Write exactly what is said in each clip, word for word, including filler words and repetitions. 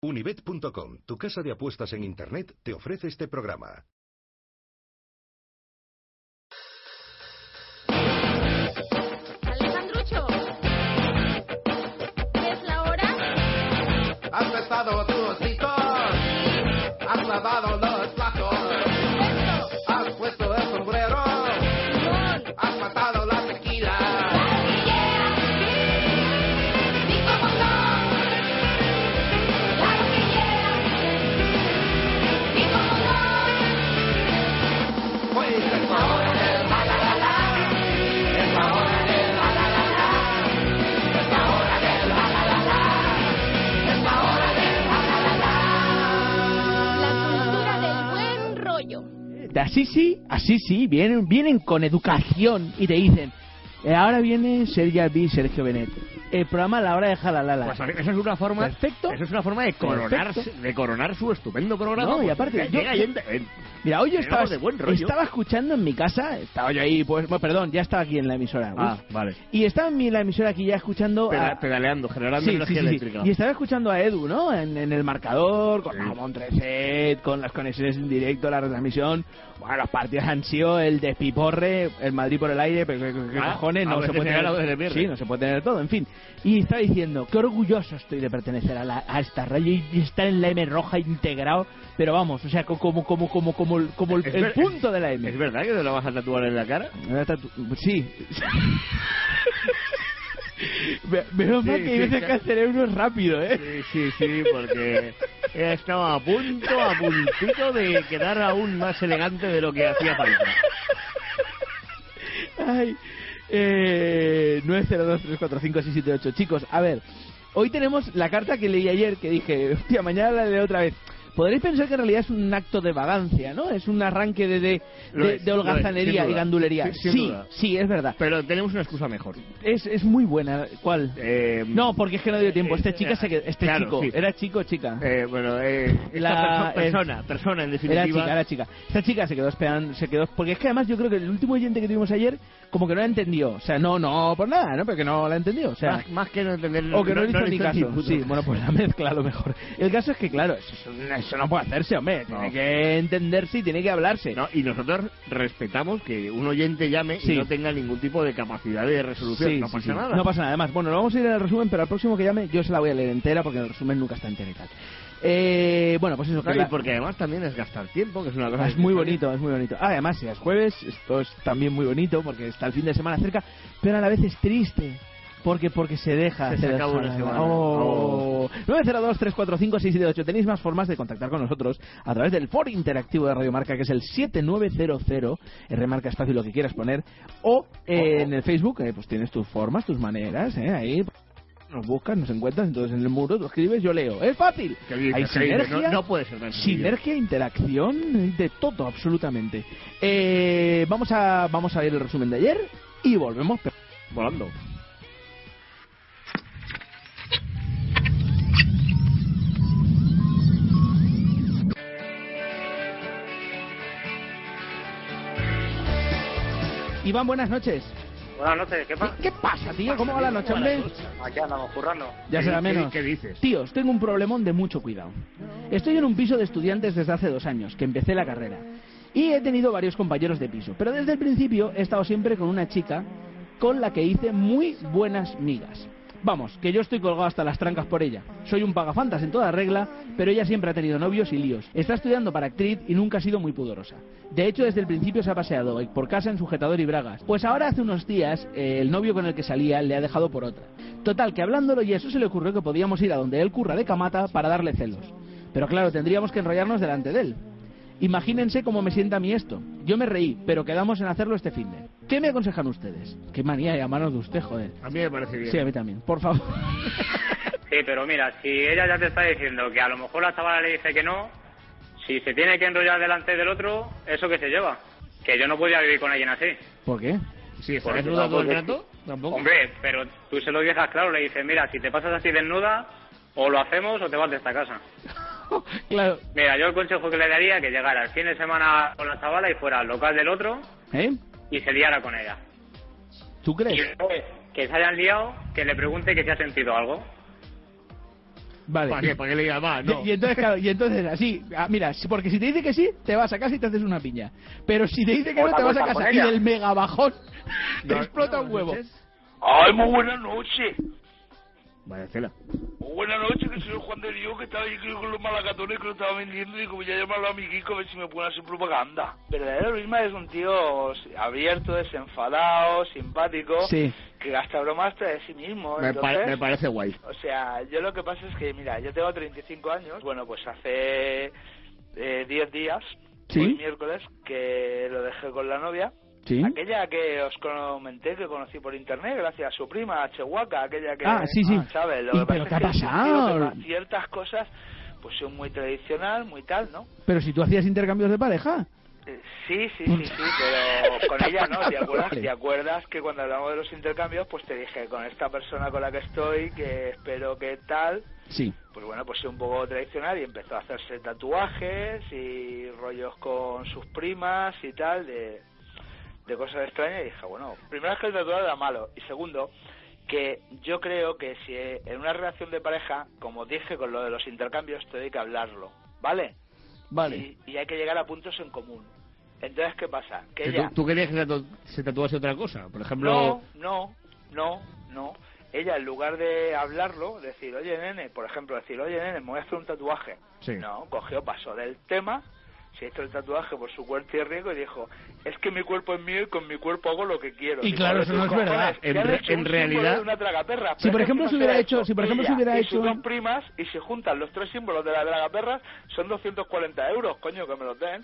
Unibet punto com, tu casa de apuestas en Internet, te ofrece este programa. Alejandrucho, ¿qué es la hora? Has besado tus citos, has lavado los platos, has puesto el sombrero, has matado la tequila. Así sí, así sí, vienen, vienen con educación y te dicen, eh, ahora viene Sergio B, Sergio Benet. El programa a la hora de jalalala. Pues a ver, esa es una forma. Perfecto. Esa es una forma de coronar, de coronar su estupendo programa. No, y aparte, yo, llega gente, eh, mira, hoy yo estaba, de buen rollo. estaba escuchando en mi casa, estaba yo ahí, pues, bueno, perdón, ya estaba aquí en la emisora. Ah, uf. vale. Y estaba en mi, la emisora aquí ya escuchando. Peda, a, pedaleando, generando sí, energía sí, sí, eléctrica. sí. Y estaba escuchando a Edu, ¿no? En, en el marcador, con sí. la Montreset, con las conexiones en directo, la retransmisión. Bueno, los partidos han sido el despiporre, el Madrid por el aire, pero ¿qué, qué ah, cojones? No se puede tener. Sí, no se puede tener todo, en fin. Y estaba diciendo, qué orgulloso estoy de pertenecer a, la, a esta radio y estar en la M roja integrado, pero vamos, o sea, como como como como el, como el, el punto de la M. ¿Es verdad que te lo vas a tatuar en la cara? Sí. Menos mal sí, que hay sí, veces sí. que el cerebro es rápido, ¿eh? Sí, sí, sí, porque estaba a punto, a puntito de quedar aún más elegante de lo que hacía falta. Ay, eh, nueve cero dos tres cuatro cinco seis siete ocho. Chicos, a ver, hoy tenemos la carta que leí ayer, que dije, hostia, mañana la leo otra vez. Podréis pensar que en realidad es un acto de vagancia, ¿no? Es un arranque de, de, de, es, de holgazanería es, y gandulería. Sin, sin sí, duda. sí, es verdad. Pero tenemos una excusa mejor. Es, es muy buena. ¿Cuál? Eh, no, porque es que no dio tiempo. Este chica se quedó, este claro, chico, sí. ¿era chico o chica? Eh, bueno, eh, esta La, perso persona, eh, persona en definitiva. Era chica, era chica. Esta chica se quedó esperando, se quedó, porque es que además yo creo que el último oyente que tuvimos ayer como que no la entendió. O sea, no, no por nada, ¿no? Porque no la entendió. O sea, más, más que no entender. O que no, no le hizo no ni hizo caso. ni Sí, bueno, pues la mezcla a lo mejor. El caso es que, claro, eso, eso no puede hacerse, hombre. Tiene no. que entenderse y tiene que hablarse. No, y nosotros respetamos que un oyente llame sí. y no tenga ningún tipo de capacidad de resolución. Sí, no sí, pasa sí. nada. No pasa nada. Además, bueno, vamos a ir al resumen, pero al próximo que llame yo se la voy a leer entera porque el resumen nunca está entero y tal. Eh, bueno, pues eso. Claro, que y la... porque además también es gastar tiempo, que es una cosa. Ah, es muy bonito, es muy bonito. Ah, además, si es jueves, esto es también muy bonito porque está el fin de semana cerca, pero a la vez es triste. Porque porque se deja. Se, se se deja acaba una semana. Oh. Oh. nueve cero dos tres cuatro cinco seis siete ocho. Tenéis más formas de contactar con nosotros a través del foro interactivo de Radio Marca, que es el siete nueve cero cero. R Marca Espacio, lo que quieras poner. O eh, oh. en el Facebook, eh, pues tienes tus formas, tus maneras, eh, ahí. Nos buscas, nos encuentras, entonces en el muro tú escribes, yo leo. Es fácil. Dices, hay sinergia, no, no puede ser tan sinergia, interacción, de todo, absolutamente. Eh, vamos a vamos a ver el resumen de ayer y volvemos volando. Iván, buenas noches. Buenas noches, ¿qué pasa? ¿Qué, ¿Qué pasa, tío? ¿Cómo va la noche, hombre? Aquí andamos currando. Ya será menos. ¿Qué, qué dices? Tíos, tengo un problemón de mucho cuidado. Estoy en un piso de estudiantes desde hace dos años, que empecé la carrera. Y he tenido varios compañeros de piso. Pero desde el principio he estado siempre con una chica con la que hice muy buenas migas. Vamos, que yo estoy colgado hasta las trancas por ella. Soy un pagafantas en toda regla, pero ella siempre ha tenido novios y líos. Está estudiando para actriz y nunca ha sido muy pudorosa. De hecho, desde el principio se ha paseado por casa en sujetador y bragas. Pues ahora hace unos días, eh, el novio con el que salía le ha dejado por otra. Total, que hablándolo y eso se le ocurrió que podíamos ir a donde él curra de camata para darle celos. Pero claro, tendríamos que enrollarnos delante de él. Imagínense cómo me sienta a mí esto. Yo me reí, pero quedamos en hacerlo este finde. ¿Qué me aconsejan ustedes? Qué manía llamarnos de usted, joder. A mí me parece bien. Sí, a mí también. Por favor. Sí, pero mira, si ella ya te está diciendo que a lo mejor la chavala le dice que no, si se tiene que enrollar delante del otro, ¿eso qué se lleva? Que yo no podía vivir con alguien así. ¿Por qué? Sí, ¿estás Porque desnuda todo el tampoco- rato? Tampoco. Hombre, pero tú se lo dejas claro, le dices, mira, si te pasas así desnuda, o lo hacemos o te vas de esta casa. Claro. Mira, yo el consejo que le daría es que llegara el fin de semana con la chavala y fuera al local del otro ¿Eh? y se liara con ella. ¿Tú Y crees? después que se hayan liado, que le pregunte que si ha sentido algo. Vale. ¿Para qué? ¿Para qué le digas más? No. Y, y entonces, claro, y entonces así, ah, mira, si- porque si te dice que sí, te vas a casa y te haces una piña. Pero si te dice que O no, te te vas a acuestas casa con y ella. del mega bajón te No, explota no, un huevo. noches. Ay, muy buenas noches. Vaya tela. Muy buenas noches, que soy Juan de Dios, que estaba ahí con los malacatones que lo estaba vendiendo y digo, voy a llamarlo a mi Kiko a ver si me pueden hacer propaganda. Verdadero Luisma es un tío abierto, desenfadado, simpático, Sí. que gasta bromas de sí mismo. Me, pa- Entonces, me parece guay. o sea, yo lo que pasa es que, mira, yo tengo treinta y cinco años, bueno, pues hace eh, diez días, Sí. hoy miércoles, que lo dejé con la novia. Sí. Aquella que os comenté que conocí por internet gracias a su prima, a Chehuaca, aquella que... Ah, sí, sí. ¿sabes? Lo ¿Y que pero pasa qué ha es que es un tío pasado? que para ciertas cosas, pues son muy tradicional, muy tal, ¿no? Pero si tú hacías intercambios de pareja. Eh, Sí, sí, sí, sí, pero con ella no, ¿te acuerdas? Vale. ¿Te acuerdas que cuando hablamos de los intercambios, pues te dije, con esta persona con la que estoy, que espero que tal, Sí. pues bueno, pues un poco tradicional y empezó a hacerse tatuajes y rollos con sus primas y tal, de, de cosas extrañas, y dije, bueno, primero es que el tatuaje era malo, y segundo, que yo creo que si en una relación de pareja, como dije con lo de los intercambios, te hay que hablarlo, ¿vale? Vale. Y, y hay que llegar a puntos en común. Entonces, ¿qué pasa? Que Que ella... ¿Tú, tú querías que se tatu- se tatuase otra cosa? Por ejemplo... No, no, no, no. Ella, en lugar de hablarlo, decir, oye, nene, por ejemplo, decir, oye, nene, me voy a hacer un tatuaje. Sí. No, cogió, pasó del tema, se hizo el tatuaje por su cuerpo y riesgo y dijo, es que mi cuerpo es mío y con mi cuerpo hago lo que quiero. Y Digo, claro, "Oye, eso tus no es cojones, verdad. que En han re- hecho en un símbolo realidad- de una tragaperra". Si Pero por es que ejemplo no se hubiera ha hecho- si por ejemplo se ella hubiera y hecho- sus dos primas y se juntan los tres símbolos de la tragaperra, son doscientos cuarenta euros, coño, que me los den.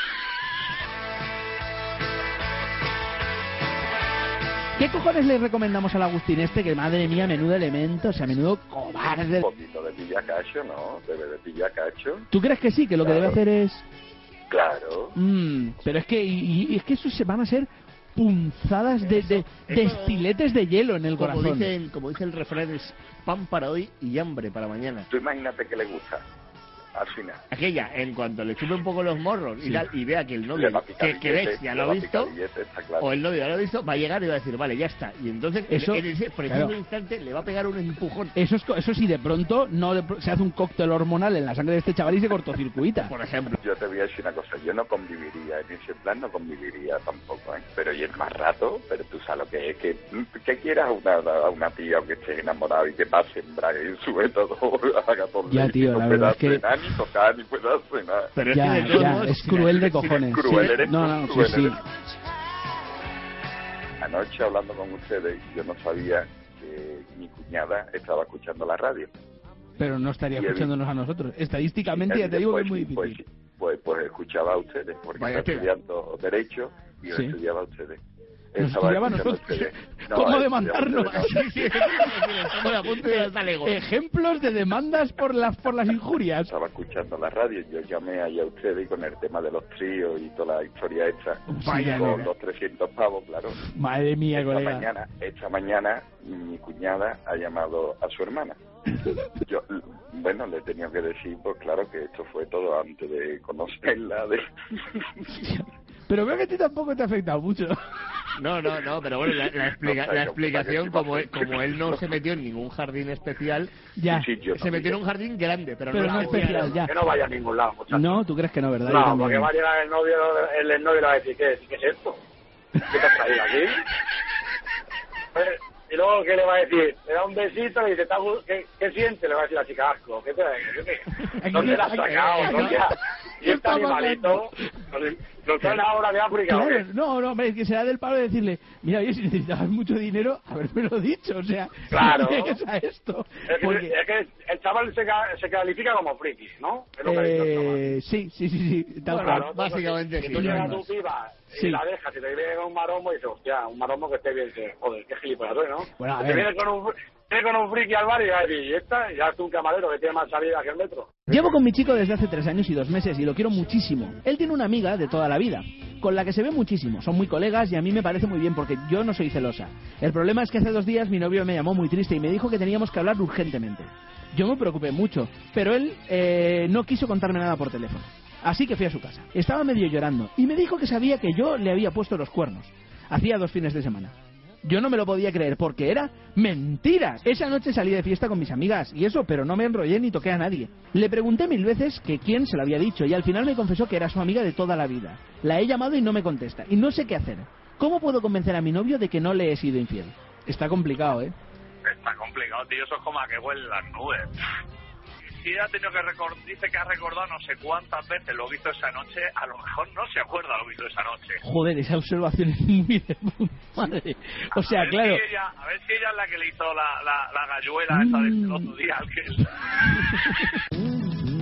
¿Qué cojones le recomendamos al Agustín este? Que madre mía, menudo elemento, o sea, menudo cobarde. Un poquito de pillacacho, ¿no? Debe de pillacacho. ¿Tú crees que sí? Que lo que Claro. debe hacer es... Claro. Mm, pero es que y, y es que eso se van a ser punzadas de, de, de eso- estiletes de hielo en el Como corazón. dice, como dice el refrán, es pan para hoy y hambre para mañana. Tú imagínate que le gusta. Al final. Aquella, en cuanto le chupe un poco los morros y, Sí. tal, y vea que el novio, Le va a picar que, que billete, ves, ya le lo ha va a picar visto, billete, está claro. o el novio ya lo ha visto, va a llegar y va a decir, vale, ya está. Y entonces, en- Eso, en ese preciso claro. instante, le va a pegar un empujón. Eso, es, co- eso sí, de pronto no de pr- se hace un cóctel hormonal en la sangre de este chaval y se cortocircuita. Por ejemplo. Yo te voy a decir una cosa, yo no conviviría, en ese plan no conviviría tampoco, ¿eh? Pero y el más rato, pero tú sabes lo que es, que, que quieras a una, a una tía o que esté enamorado y que pase en braga y sube todo, haga todo Ya, y tío, no la pueda verdad es que- cenar, ni tocar, ni pueda cenar. Pero es Ya, que de todos ya, modos, es si cruel la- de cojones. cruel, Sí, eres no, tú, no, sí, cruel, sí. eres Anoche hablando con ustedes, yo no sabía que mi cuñada estaba escuchando la radio. Pero no estaría Y el- escuchándonos a nosotros. Estadísticamente ya te digo que es muy pues, difícil. Pues, pues, pues escuchaba a ustedes, porque Vaya está tela. estudiando Derecho y yo Sí. estudiaba a ustedes. Nos Estaba estudiaba a escuchando nosotros. ustedes. No, ¿Cómo estudiaba demandarnos? a ustedes, no. Sí, sí, estamos a punto de dar lejos. Ejemplos de demandas por las por las injurias. Estaba escuchando la radio, yo llamé ahí a ustedes y con el tema de los tríos y toda la historia esta, Vaya, con mira. los trescientos pavos, claro. Madre mía, Esta colega. mañana, esta mañana mi cuñada ha llamado a su hermana. Yo, bueno, le he tenido que decir, pues claro que esto fue todo antes de conocerla. De... Pero veo que a ti tampoco te ha afectado mucho. No, no, no, pero bueno, la, la, explica- No sé, la no, explicación, para que como, sí, él- como él no se metió en ningún jardín especial, Ya. Sí, yo se metió en un jardín grande, pero, Pero no no especial, ya. Que no vaya a ningún lado, muchachos. No, ¿tú crees que no, verdad? Yo No, también. porque va a llegar el novio, el, el novio le va a decir, ¿qué, ¿qué es esto? ¿Qué te has traído aquí? Pues, y luego, ¿qué le va a decir? Le da un besito, le dice, "¿Está gu- ¿qué, ¿qué siente? Le va a decir la chica, asco. ¿Qué te, qué te- ¿Dónde la has sacado? ¿Dónde ha- ¿Qué Y este está animalito, lo traen ahora de África, ¿o Claro, qué? no, no, hombre, es que será del palo de decirle, mira, oye, si necesitabas mucho dinero, habérmelo dicho, o sea, Claro. no llegues a esto. Es que, Porque, es que el chaval se, ca- se califica como friki, ¿no? Es lo que ha dicho el chaval. eh, sí, sí, sí, sí, tal Bueno, cual. Claro, básicamente si sí, tú llegas a no tu piba y Sí. la dejas y te viene con un maromo y dices, hostia, un maromo que esté bien, que, joder, qué gilipollas, ¿no? Bueno, a te ver. viene con un viene con un friki al bar y va a decir, ¿y esta? Y ya es un camarero que tiene más salida que el metro. Llevo con mi chico desde hace tres años y dos meses y lo quiero muchísimo. Él tiene una amiga de toda la vida, con la que se ve muchísimo. Son muy colegas y a mí me parece muy bien porque yo no soy celosa. El problema es que hace dos días mi novio me llamó muy triste y me dijo que teníamos que hablar urgentemente. Yo me preocupé mucho, pero él eh, no quiso contarme nada por teléfono. Así que fui a su casa. Estaba medio llorando y me dijo que sabía que yo le había puesto los cuernos. Hacía dos fines de semana. Yo no me lo podía creer porque era mentira. Esa noche salí de fiesta con mis amigas y eso, pero no me enrollé ni toqué a nadie. Le pregunté mil veces que quién se lo había dicho y al final me confesó que era su amiga de toda la vida. La he llamado y no me contesta y no sé qué hacer. ¿Cómo puedo convencer a mi novio de que no le he sido infiel? Está complicado, ¿eh? Está complicado, tío. Eso es como a que huelen las nubes. Si ella ha tenido que recordar, dice que ha recordado no sé cuántas veces lo que hizo esa noche, a lo mejor no se acuerda lo que hizo esa noche. Joder, esa observación es muy de puta madre. O sea, a ver claro. Si ella, a ver si ella es la que le hizo la, la, la galluela mm. esa del otro día. Al que...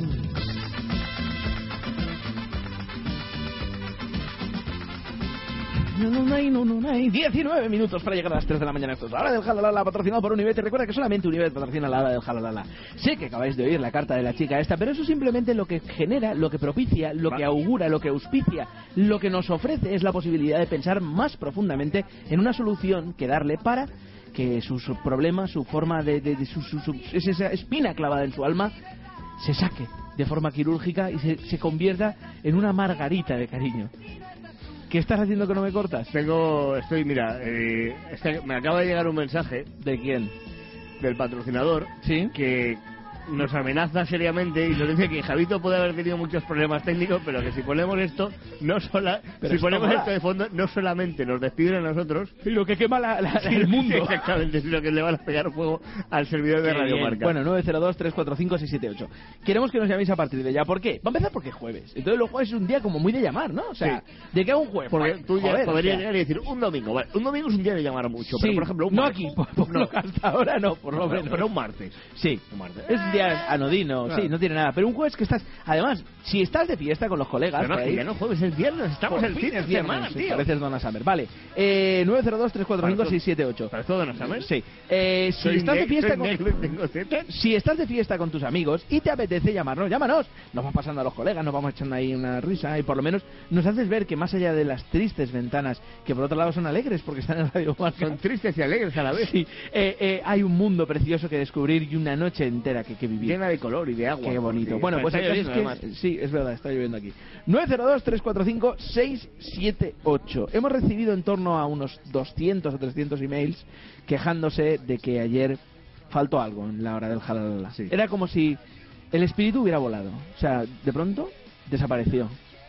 No, no, no, no, no, no, diecinueve minutos para llegar a las tres de la mañana. Esto es la hora del Jalalala, patrocinado por Unibet. Recuerda que solamente Unibet patrocina la hora del Jalalala. Sé que acabáis de oír la carta de la chica esta, pero eso simplemente lo que genera, lo que propicia, lo que augura, lo que auspicia, lo que nos ofrece es la posibilidad de pensar más profundamente en una solución que darle para que sus problemas, su forma de, de, de su, su, su, esa espina clavada en su alma, se saque de forma quirúrgica y se, se convierta en una margarita de cariño. ¿Qué estás haciendo que no me cortas? Tengo, estoy, mira, eh, este, me acaba de llegar un mensaje. ¿De quién? Del patrocinador. Sí. Que nos amenaza seriamente y nos dice que Javito puede haber tenido muchos problemas técnicos, pero que si ponemos esto, no sola, si ponemos mola. esto de fondo, no solamente nos despiden a nosotros, sino que quema la, la, sí, el mundo. Sí, exactamente, sino que le van a pegar fuego al servidor de Radio Marca. Bueno, nueve cero dos, tres cuatro cinco, seis siete ocho. Queremos que nos llaméis a partir de ya. ¿Por qué? Va a empezar porque es jueves. Entonces los jueves es un día como muy de llamar, ¿no? O sea, sí. ¿de qué hago un jueves? Porque tú ya Joder, podrías o sea... llegar y decir un domingo. Vale, un domingo es un día de llamar mucho, sí, pero por ejemplo un no martes. aquí, por, por no. hasta ahora no, por lo menos. Pero un martes. Sí, un martes. Es un día anodino. Claro. Sí, no tiene nada. Pero un jueves que estás... Además, si estás de fiesta con los colegas... Pero no, ahí, ya no jueves, es viernes. Estamos el fin de semana, sí, tío. A veces Donna Summer. Vale. Eh, nueve cero dos, tres cuatro cinco, seis siete ocho. ¿Para todo Donna Summer? Sí. Eh, si soy estás de fiesta con... tengo Si estás de fiesta con tus amigos y te apetece llamarnos, llámanos. Nos vamos pasando a los colegas, nos vamos echando ahí una risa y por lo menos nos haces ver que más allá de las tristes ventanas, que por otro lado son alegres porque están en Radio Marca. Son tristes y alegres a la vez. Sí. Eh, eh, hay un mundo precioso que descubrir y una noche entera que, que vivir. Llena de color y de agua. Qué bonito. Sí, bueno, pues el caso es que... Sí, es verdad, está lloviendo aquí. nueve cero dos, tres cuatro cinco, seis siete ocho. Hemos recibido en torno a unos doscientos o trescientos emails quejándose de que ayer faltó algo en la hora del Jalalala. Sí. Era como si el espíritu hubiera volado. O sea, de pronto desapareció.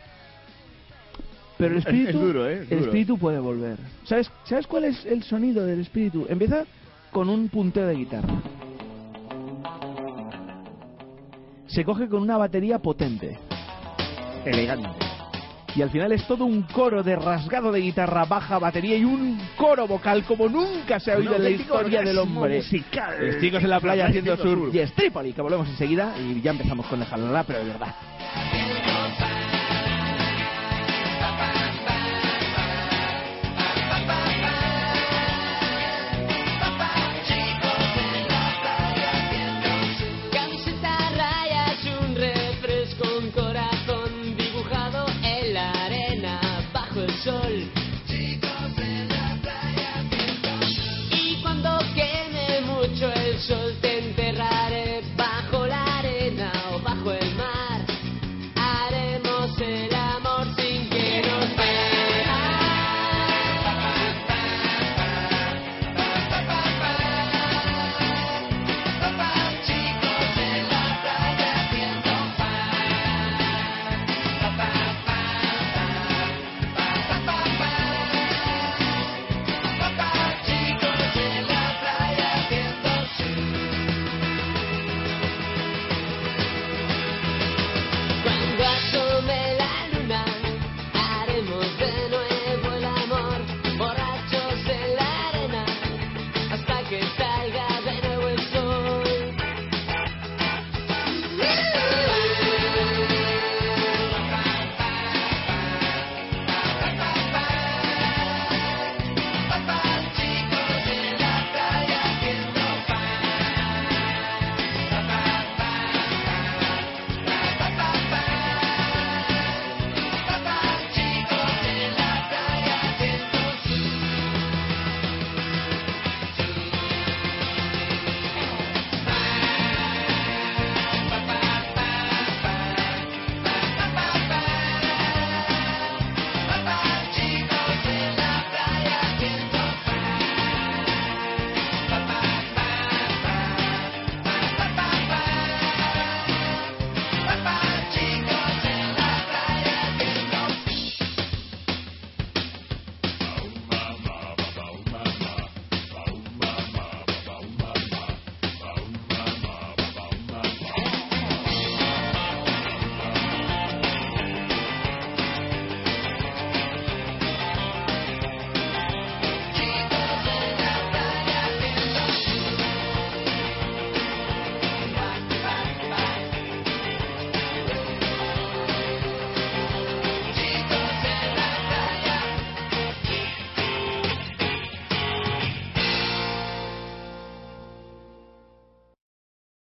Pero el espíritu, es, es duro, ¿eh? Es el duro. espíritu puede volver. ¿Sabes, ¿Sabes cuál es el sonido del espíritu? Empieza con un punteo de guitarra. Se coge con una batería potente, elegante, y al final es todo un coro de rasgado de guitarra, baja, batería y un coro vocal como nunca se ha oído en la historia del hombre. Musical. Los chicos en la playa haciendo surf y es Trípoli, que volvemos enseguida y ya empezamos con el Jalalala, pero de verdad. Sol te enterraré bajo la arena o bajo el mar.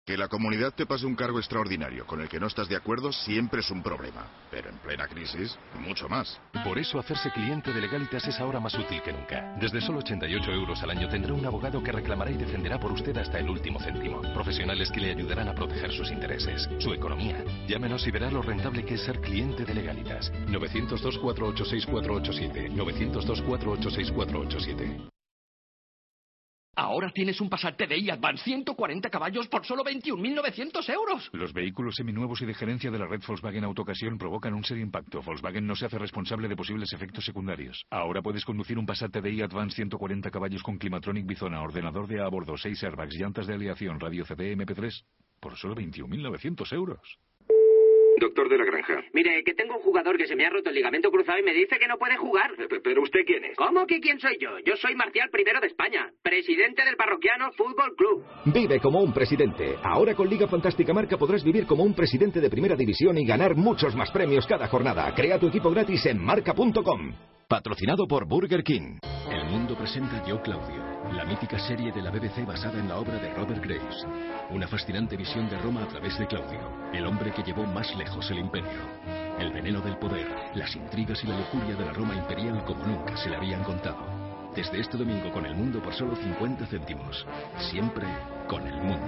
Que la comunidad te pase un cargo extraordinario con el que no estás de acuerdo siempre es un problema. Pero en plena crisis, mucho más. Por eso hacerse cliente de Legalitas es ahora más útil que nunca. Desde solo ochenta y ocho euros al año tendrá un abogado que reclamará y defenderá por usted hasta el último céntimo. Profesionales que le ayudarán a proteger sus intereses, su economía. Llámenos y verá lo rentable que es ser cliente de Legalitas. novecientos dos, cuatro ocho seis, cuatro ocho siete. novecientos dos, cuatro ocho seis, cuatro ocho siete. Ahora tienes un Passat T D I Advance ciento cuarenta caballos por solo veintiún mil novecientos euros. Los vehículos seminuevos y de gerencia de la red Volkswagen Autocasión provocan un serio impacto. Volkswagen no se hace responsable de posibles efectos secundarios. Ahora puedes conducir un Passat T D I Advance ciento cuarenta caballos con Climatronic Bizona, ordenador de a bordo, seis airbags, llantas de aleación, radio C D M P tres por solo veintiún mil novecientos euros. Doctor de la Granja. Mire, que tengo un jugador que se me ha roto el ligamento cruzado y me dice que no puede jugar. ¿Pero usted quién es? ¿Cómo que quién soy yo? Yo soy Marcial Primero de España, presidente del Parroquiano Fútbol Club. Vive como un presidente. Ahora con Liga Fantástica Marca podrás vivir como un presidente de primera división y ganar muchos más premios cada jornada. Crea tu equipo gratis en marca punto com. Patrocinado por Burger King. El Mundo presenta Yo, Claudio, la mítica serie de la B B C basada en la obra de Robert Graves. Una fascinante visión de Roma a través de Claudio, el hombre que llevó más lejos el imperio. El veneno del poder, las intrigas y la lujuria de la Roma imperial como nunca se le habían contado. Desde este domingo con El Mundo por solo cincuenta céntimos. Siempre con El Mundo.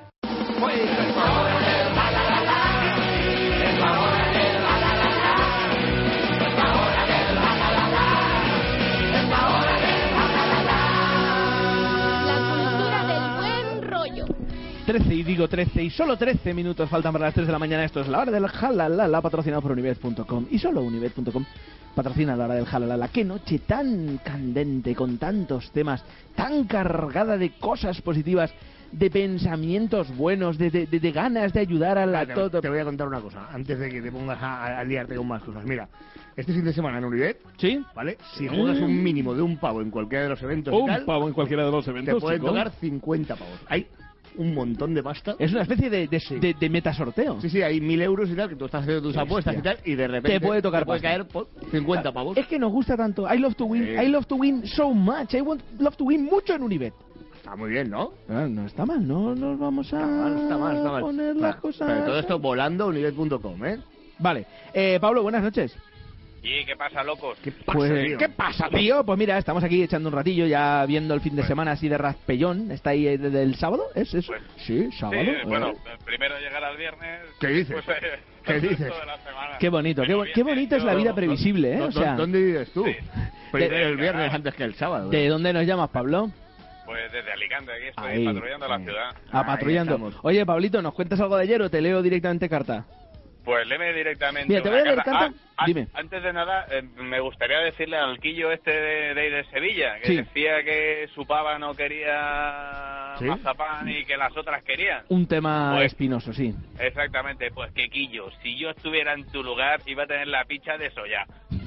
trece y digo trece y solo trece minutos faltan para las tres de la mañana. Esto es la hora del jalalala, patrocinado por unibet punto com. Y solo unibet punto com patrocina la hora del jalalala. Qué noche tan candente, con tantos temas, tan cargada de cosas positivas, de pensamientos buenos, de, de, de, de ganas de ayudar a la... Ah, te, todo. te voy a contar una cosa, antes de que te pongas a, a liarte con más cosas. Mira, este fin de semana en Unibet, ¿sí? ¿Vale? Si juegas un mínimo de un pavo en cualquiera de los eventos Un y tal, pavo en cualquiera de los eventos, te pueden chico. tocar cincuenta pavos. Hay un montón de pasta. Es una especie de, de, Sí. de, de metasorteo. Sí, sí, hay mil euros y tal, que tú estás haciendo tus Hostia. apuestas y tal, y de repente Te puede tocar te puede pasta. caer por cincuenta pavos. Es que nos gusta tanto. I love to win. Sí. I love to win so much. I want love to win mucho en Unibet. Está muy bien, ¿no? Ah, no está mal, no nos vamos a Está mal, está mal, está mal. poner las cosas... Pero todo esto volando unibet punto com, ¿eh? Vale. Eh, Pablo, buenas noches. ¿Y qué pasa, locos? ¿Qué pasa, pues, tío? ¿Qué pasa, tío? Pues mira, estamos aquí echando un ratillo, ya viendo el fin de semana así de raspellón. ¿Está ahí eh, del sábado? ¿Es eso? Pues, sí, sábado. Sí, eh. bueno, primero llegar al viernes. ¿Qué dices? Pues, eh, ¿Qué el dices? resto de la semana. Qué bonito, qué, bo- qué bonito es la vida previsible, ¿eh? O sea, ¿Dónde vives tú? Sí. Primero De- el viernes antes que el sábado. ¿de dónde nos llamas, Pablo? Pues desde Alicante, aquí estoy Ahí, patrullando la ciudad. Ah, patrullando. Oye, Pablito, ¿nos cuentas algo de ayer o te leo directamente carta? Pues léeme directamente. Mira, te una voy a leer carta. carta. Ah, Dime. a- Antes de nada, eh, me gustaría decirle al quillo este de, de, de Sevilla, que Sí. decía que su pava no quería ¿Sí? mazapán y que las otras querían. Un tema Pues- espinoso, sí. Exactamente, pues que quillo, si yo estuviera en tu lugar, iba a tener la picha de soya.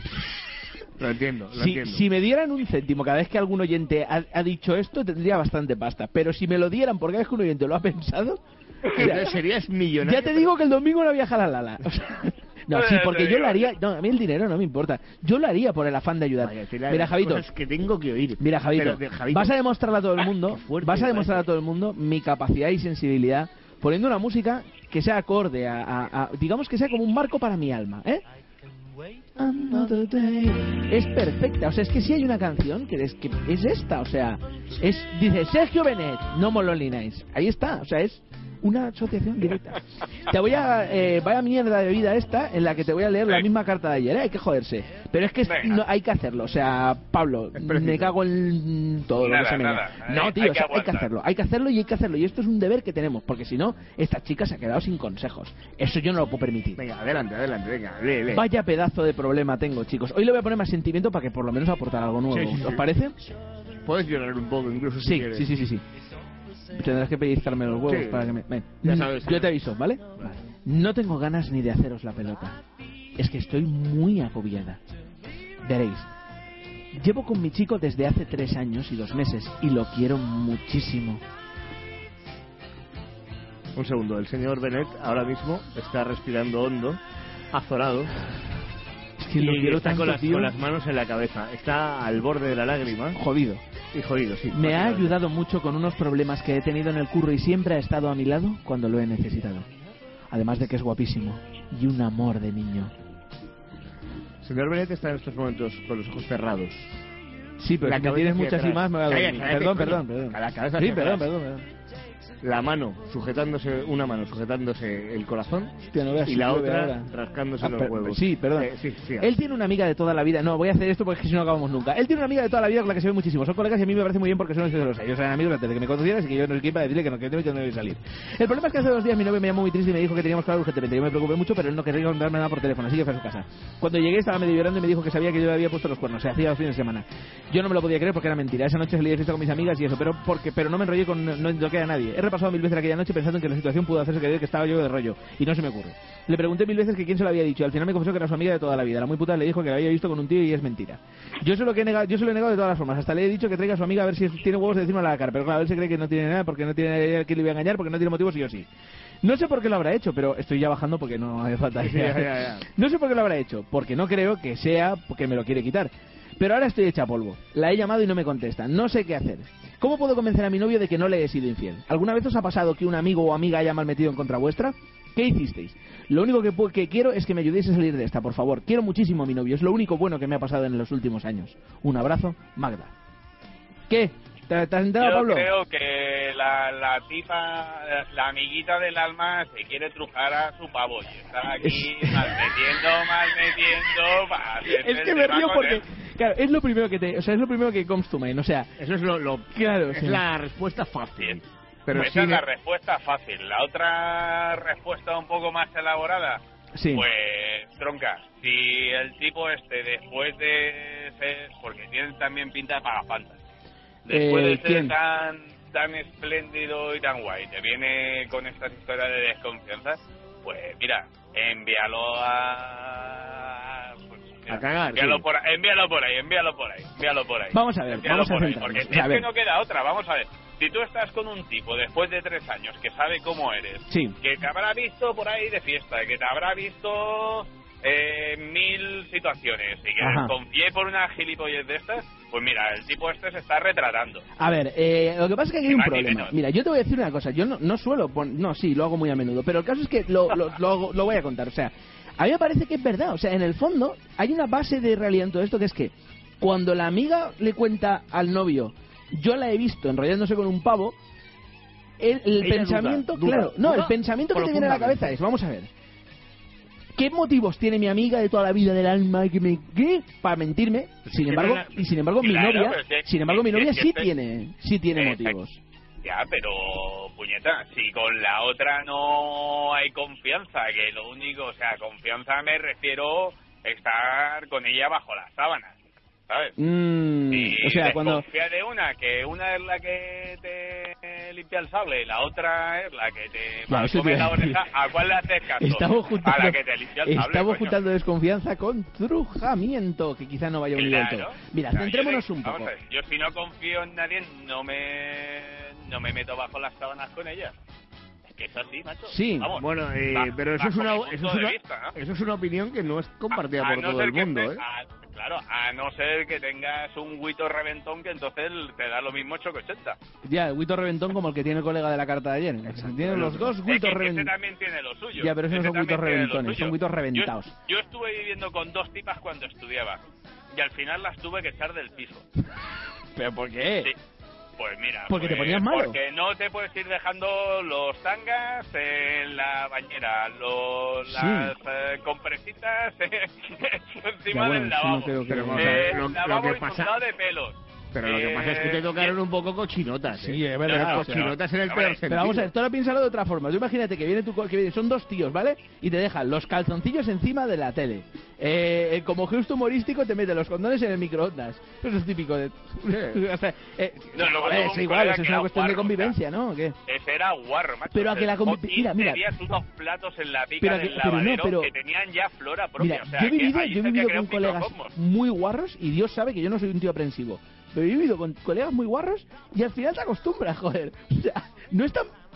Lo entiendo, lo Si, entiendo. si me dieran un céntimo cada vez que algún oyente ha, ha dicho esto, tendría bastante pasta. Pero si me lo dieran por cada vez que un oyente lo ha pensado... o sea, Entonces serías millonario. ya te digo que el domingo no viaja la lala. O sea, no, sí, porque yo lo haría... No, a mí el dinero no me importa. Yo lo haría por el afán de ayudar. Mira, Mira, Javito. cosas que tengo que oír. Mira, Javito, Pero de Javito. vas a demostrarle a todo el Ah, mundo, qué fuerte, vas a demostrar ¿eh? a todo el mundo mi capacidad y sensibilidad poniendo una música que sea acorde a, a- a- digamos que sea como un marco para mi alma, ¿eh? Another day. Es perfecta, o sea, es que si hay una canción que es, que es esta, o sea, es dice Sergio Benet, no Moloney Nice. Ahí está, o sea, es una asociación directa. Te voy a eh, vaya mierda de vida esta en la que te voy a leer la misma carta de ayer, ¿eh? Hay que joderse. Pero es que es- no, hay que hacerlo, o sea, Pablo, me cago en todo lo Nada, que se me nada. No, Hay- tío, hay o que sea, hay que aguantar. hacerlo, hay que hacerlo y hay que hacerlo y esto es un deber que tenemos, porque si no, esta chica se ha quedado sin consejos. Eso yo no lo puedo permitir. Venga, adelante, adelante, venga, lee, lee. Vaya pedazo de problema tengo, chicos. Hoy le voy a poner más sentimiento para que por lo menos aportar algo nuevo. Sí, sí, ¿Os sí. parece? Puedes llorar un poco, incluso si Sí, quieres. sí, sí, sí, sí. Tendrás que pellizcarme los huevos Sí. para que me... ven. Ya sabes. Yo te aviso, ¿vale? No tengo ganas ni de haceros la pelota. Es que estoy muy agobiada. Veréis. Llevo con mi chico desde hace tres años y dos meses y lo quiero muchísimo. Un segundo, el señor Benet ahora mismo está respirando hondo, azorado. que lo y quiero está tanto, con las, tío. con las manos en la cabeza. Está al borde de la lágrima. Jodido. Y jodido, sí. Me ha ayudado mucho con unos problemas que he tenido en el curro y siempre ha estado a mi lado cuando lo he necesitado. Además de que es guapísimo y un amor de niño. Señor Benet está en estos momentos con los ojos cerrados. Sí, pero la si me tienes muchas y más me voy a dormir. Cállate, Perdón, cállate, perdón, coño. perdón. La cabeza Sí, hacia perdón, atrás. perdón, perdón. La mano sujetándose, una mano sujetándose el corazón. Hostia, no veas y si la llueve otra ahora. rascándose Ah, los per- huevos. Sí, perdón. Eh, sí, sí, Él tiene una amiga de toda la vida. No, voy a hacer esto porque si no acabamos nunca. Él tiene una amiga de toda la vida con la que se ve muchísimo. Son colegas y a mí me parece muy bien porque son celosos. Ellos eran amigos antes de que me conocieran, así que yo no soy quien para decirle que no, que tengo que no debe salir. El problema es que hace dos días mi novio me llamó muy triste y me dijo que teníamos que hablar urgentemente. Yo me preocupé mucho, pero él no quería contarme nada por teléfono, así que fue a su casa. Cuando llegué estaba medio llorando y me dijo que sabía que yo le había puesto los cuernos. Se hacía los fines de semana. Yo no me lo podía creer porque era mentira. Esa noche salí de fiesta con mis amigas y eso, pero porque pero no me enrollé con no, no toqué a nadie. He repasado mil veces aquella noche pensando en que la situación pudo hacerse creer que estaba yo de rollo y no se me ocurre. Le pregunté mil veces que quién se lo había dicho y al final me confesó que era su amiga de toda la vida. La muy puta le dijo que la había visto con un tío y es mentira. Yo se lo que he negado, yo se lo he negado de todas las formas. Hasta le he dicho que traiga a su amiga a ver si tiene huevos de decirme a la cara, pero claro, él se cree que no tiene nada porque no tiene que le iba a engañar porque no tiene motivos y yo sí. No sé por qué lo habrá hecho, pero estoy ya bajando porque no hace falta. Sí, ya, ya, ya. No sé por qué lo habrá hecho, porque no creo que sea porque me lo quiere quitar. Pero ahora estoy hecha polvo. La he llamado y no me contesta. No sé qué hacer. ¿Cómo puedo convencer a mi novio de que no le he sido infiel? ¿Alguna vez os ha pasado que un amigo o amiga haya mal metido en contra vuestra? ¿Qué hicisteis? Lo único que, pu- que quiero es que me ayudéis a salir de esta, por favor. Quiero muchísimo a mi novio. Es lo único bueno que me ha pasado en los últimos años. Un abrazo, Magda. ¿Qué? ¿Te, te has enterado, Yo Pablo? creo que la, la tipa, la amiguita del alma se quiere trujar a su pavo y está aquí malmetiendo, malmetiendo para hacerse Es que el me tema río con porque, él. claro, es lo primero que te, o sea, es lo primero que comes to mind, o sea, eso es lo, lo claro, es sí. la respuesta fácil. Pero Esa sí es la le- respuesta fácil. La otra respuesta un poco más elaborada, Sí. pues tronca. Si el tipo este después de ser, porque tienen también pinta de pagafantas, después Eh, de ser ¿quién? tan tan espléndido y tan guay, te viene con estas historias de desconfianza, pues mira, envíalo a... Pues, mira, A cagar, envíalo, sí. por, ahí, envíalo por ahí, envíalo por ahí, envíalo por ahí. Vamos a ver, Envíalo vamos a por ahí, centrarnos. porque O sea, a es ver. que no queda otra, vamos a ver. Si tú estás con un tipo después de tres años que sabe cómo eres, Sí. que te habrá visto por ahí de fiesta, que te habrá visto eh, mil situaciones y que Ajá. confíe por una gilipollez de estas, pues mira, el tipo este se está retratando. A ver, eh, lo que pasa es que aquí hay Ni un más ni problema. menos. Mira, yo te voy a decir una cosa. Yo no, no suelo... pon- No, sí, lo hago muy a menudo. Pero el caso es que lo, lo, lo, hago- lo voy a contar. O sea, a mí me parece que es verdad. O sea, en el fondo hay una base de realidad en todo esto que es que cuando la amiga le cuenta al novio, yo la he visto enrollándose con un pavo, el, el Ella pensamiento... duda, duda, claro, no, duda el pensamiento que te viene a la profundamente. cabeza es, vamos a ver, ¿qué motivos tiene mi amiga de toda la vida del alma que me ¿qué? Para mentirme? Sin que embargo, no la- y sin embargo mi Claro, novia, pero es que- sin embargo mi es que- novia es que sí este- tiene, sí tiene Exacto. motivos. Ya, pero puñeta, si con la otra no hay confianza, que lo único, o sea, confianza me refiero a estar con ella bajo las sábanas, ¿sabes? Mm, Y o sea, cuando desconfía de una, que una es la que te limpia el sable y la otra es la que te Claro, eso come te iba la a decir. oreja, ¿a cuál le haces caso? estamos a juntando, la que te limpia el sable, estamos coño. juntando desconfianza con trujamiento, que quizá no vaya unido del Claro. todo. Mira, O sea, centrémonos yo, un vamos poco. a ver, yo si no confío en nadie, no me no me meto bajo las sábanas con ella. Es que es así, macho. Sí, Vamos, bueno, eh, ba- pero eso es, bajo una, mi eso, punto es de una, vista, ¿no? eso es una opinión que no es compartida A por no todo ser el que mundo, estés- ¿eh? a- claro, a no ser que tengas un guito reventón que entonces te da lo mismo ocho que ochenta. Ya, el guito reventón como el que tiene el colega de la carta de ayer. Tienen los dos Es guitos que ese reventados. también tiene lo suyo. Ya, pero esos no Ese son guitos también tiene lo reventones, suyo. son guitos Yo- reventados. Yo, estuve viviendo con dos tipas cuando estudiaba y al final las tuve que echar del piso. ¿Pero por qué? Sí. Pues mira, Porque te pues, ponías malo. Porque no te puedes ir dejando los tangas en la bañera, los, Sí. las eh, compresitas encima Ya, bueno, del eso lavabo. no creo que- Pero vamos a Eh, ver, el lo- lo lavabo que pasa- inundado de pelos. Pero lo que pasa es que te Eh, tocaron un poco cochinotas. ¿eh? Sí, es verdad. Pero o sea, cochinotas en el hombre, peor sentido. Pero vamos a ver, tú ahora piénsalo de otra forma. Tú imagínate que viene tu co- que viene- son dos tíos, ¿vale? Y te dejan los calzoncillos encima de la tele. Eh, como gesto humorístico te mete los condones en el microondas. Eso es típico de... O sea, eh, No, luego joder, tuve es un igual, colega eso es que una era cuestión de guarro, convivencia, ¿no? ¿O qué? Ese era guarro, macho. Pero a que la convi- Jotín mira, mira. Tenías unos platos en la pica Pero a que- del pero no, lavadero pero- que tenían ya flora propia. Mira, o sea, yo he que vivido, ahí yo he se te vivido crea con un colegas microcosmos. muy guarros y Dios sabe que yo no soy un tío aprensivo. Pero he vivido con colegas muy guarros y al final te acostumbras, joder. O sea, no es tan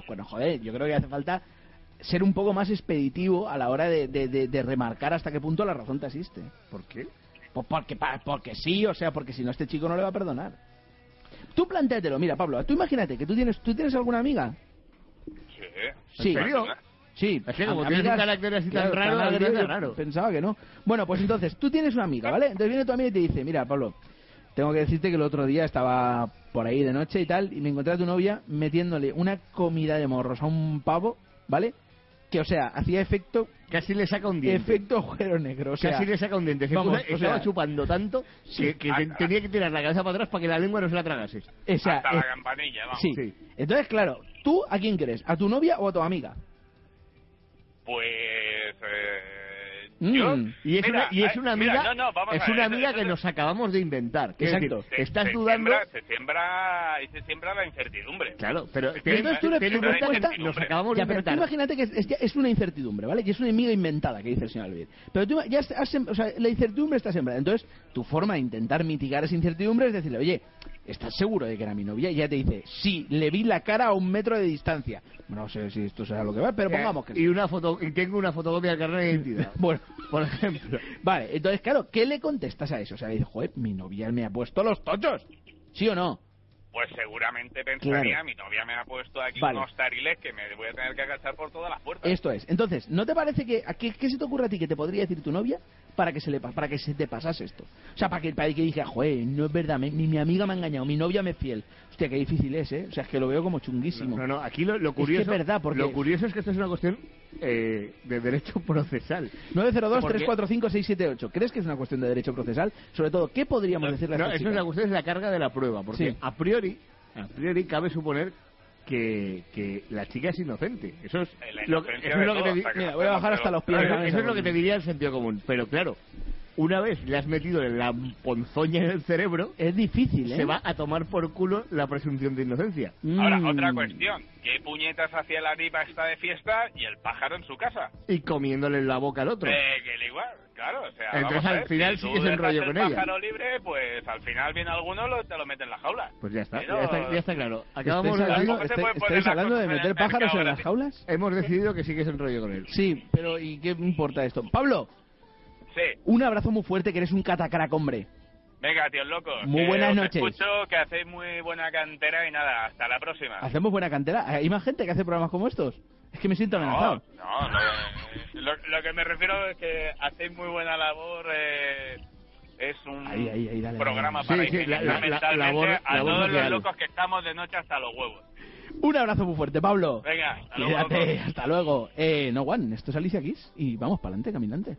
los cuernos. Joder, yo creo que hace falta ser un poco más expeditivo a la hora de, de, de, de remarcar hasta qué punto la razón te asiste. ¿Por qué? Pues porque, porque sí, o sea, porque si no este chico no le va a perdonar. Tú plantéatelo, mira, Pablo, tú imagínate que tú tienes, ¿tú tienes alguna amiga? Sí. Sí. ¿En serio? Sí, es que como tienes un carácter así tan raro, tan agrio, agrio, raro. Pensaba que no. Bueno, pues entonces, tú tienes una amiga, ¿vale? Entonces viene tu amiga y te dice, mira, Pablo, tengo que decirte que el otro día estaba por ahí de noche y tal, y me encontré a tu novia metiéndole una comida de morros a un pavo, ¿vale? Que, o sea, hacía efecto... Casi le saca un diente. Efecto agujero negro, o sea... Casi le saca un diente. Se vamos, puso, o estaba sea, chupando tanto que, que te- tenía que tirar la cabeza para atrás para que la lengua no se la tragase. O sea, Hasta eh, la campanilla, vamos. sí. Entonces, claro, ¿tú a quién crees? ¿A tu novia o a tu amiga? Pues... Eh, Mm. yo... Y es, mira, una, y es eh, una mira, amiga, no, no, vamos es a ver, una eso- amiga eso- que nos acabamos de inventar. Es Exacto. decir, se- estás se dudando... Siembra, se siembra y se siembra la incertidumbre. Claro, pero Pero entonces tú le ten en pero cuenta que cuenta- nos acabamos de Ya, pero tú inventar. imagínate que es, es, es una incertidumbre, ¿vale? Y es una amiga inventada, que dice el señor Alvir. Pero tú ya has, has sem- o sea, la incertidumbre está sembrada. Entonces, tu forma de intentar mitigar esa incertidumbre es decirle, oye, ¿estás seguro de que era mi novia? Y ella te dice, sí, le vi la cara a un metro de distancia. No sé si esto será lo que va, pero Eh, pongamos que sí. y una foto y tengo una fotocopia del carnet de identidad. Bueno, por ejemplo. Vale, entonces, claro, ¿qué le contestas a eso? O sea, le dices, joder, mi novia me ha puesto los tochos. ¿Sí o no? Pues seguramente pensaría, Claro. mi novia me ha puesto aquí Vale. unos tariles que me voy a tener que agachar por todas las puertas. Esto es. Entonces, ¿no te parece que a qué, qué se te ocurre a ti que te podría decir tu novia para que se le pa- para que se te pasase esto? O sea, para que para que dije, joder, no es verdad, mi, mi amiga me ha engañado, mi novia me es fiel. Hostia, qué difícil es, ¿eh? O sea, es que lo veo como chunguísimo. No, no, aquí lo, lo curioso es que es verdad, porque lo curioso es que esto es una cuestión eh, de derecho procesal. nueve cero dos, Porque- tres cuatro cinco, seis siete ocho. ¿Crees que es una cuestión de derecho procesal? Sobre todo, ¿qué podríamos decirle a No, esta eso chica? es la cuestión, es la carga de la prueba, porque Sí. a priori, a priori cabe suponer que, que la chica es inocente. Eso es La lo, inocencia eso es de lo que todo, te di- hasta que Mira, no voy a podemos bajar hasta hacerlo. los pies de la eso, mesa eso es lo que conmigo. te diría el sentido común. Pero claro, una vez le has metido en la ponzoña en el cerebro, es difícil, ¿eh? se va a tomar por culo la presunción de inocencia. Ahora, Mm. otra cuestión. ¿Qué puñetas hacía la ripa esta de fiesta y el pájaro en su casa? Y comiéndole en la boca al otro. Eh, que le igual, claro. O sea, Entonces, vamos a al ver, final si tú sigues en dejas rollo el con ella. pájaro libre, pues al final viene alguno y te lo mete en la jaula. Pues ya está, Pero- ya está, ya está claro. Acabamos ¿Estáis de hablando, ¿Cómo se estáis- puede poner estáis las hablando de cosas en meter el pájaros mercado en las gratis? jaulas? Hemos decidido que sigues en rollo con él. Sí, pero ¿y qué importa esto? Pablo, Sí. un abrazo muy fuerte, que eres un catacrack, hombre. Venga, tíos locos. Muy que buenas os noches. escucho, que hacéis muy buena cantera y nada, hasta la próxima. Hacemos buena cantera. ¿Hay más gente que hace programas como estos? Es que me siento amenazado. No, no, lo, lo- lo que me refiero es que hacéis muy buena labor. Eh, es un Ahí, ahí, ahí, dale, programa dale. para Sí, sí, higienizar la- la- la- mentalmente labor- a labor todos social. los locos que estamos de noche hasta los huevos. Un abrazo muy fuerte, Pablo. Venga, hasta luego. Cuídate, locos. hasta luego. Eh, no, Juan, esto es Alicia Keys y vamos para adelante, caminante.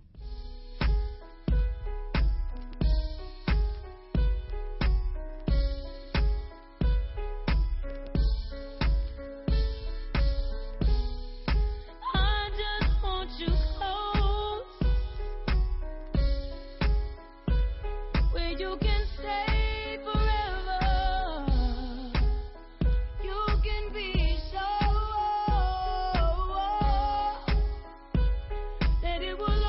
I just want you close, where you can stay forever. You can be so that it will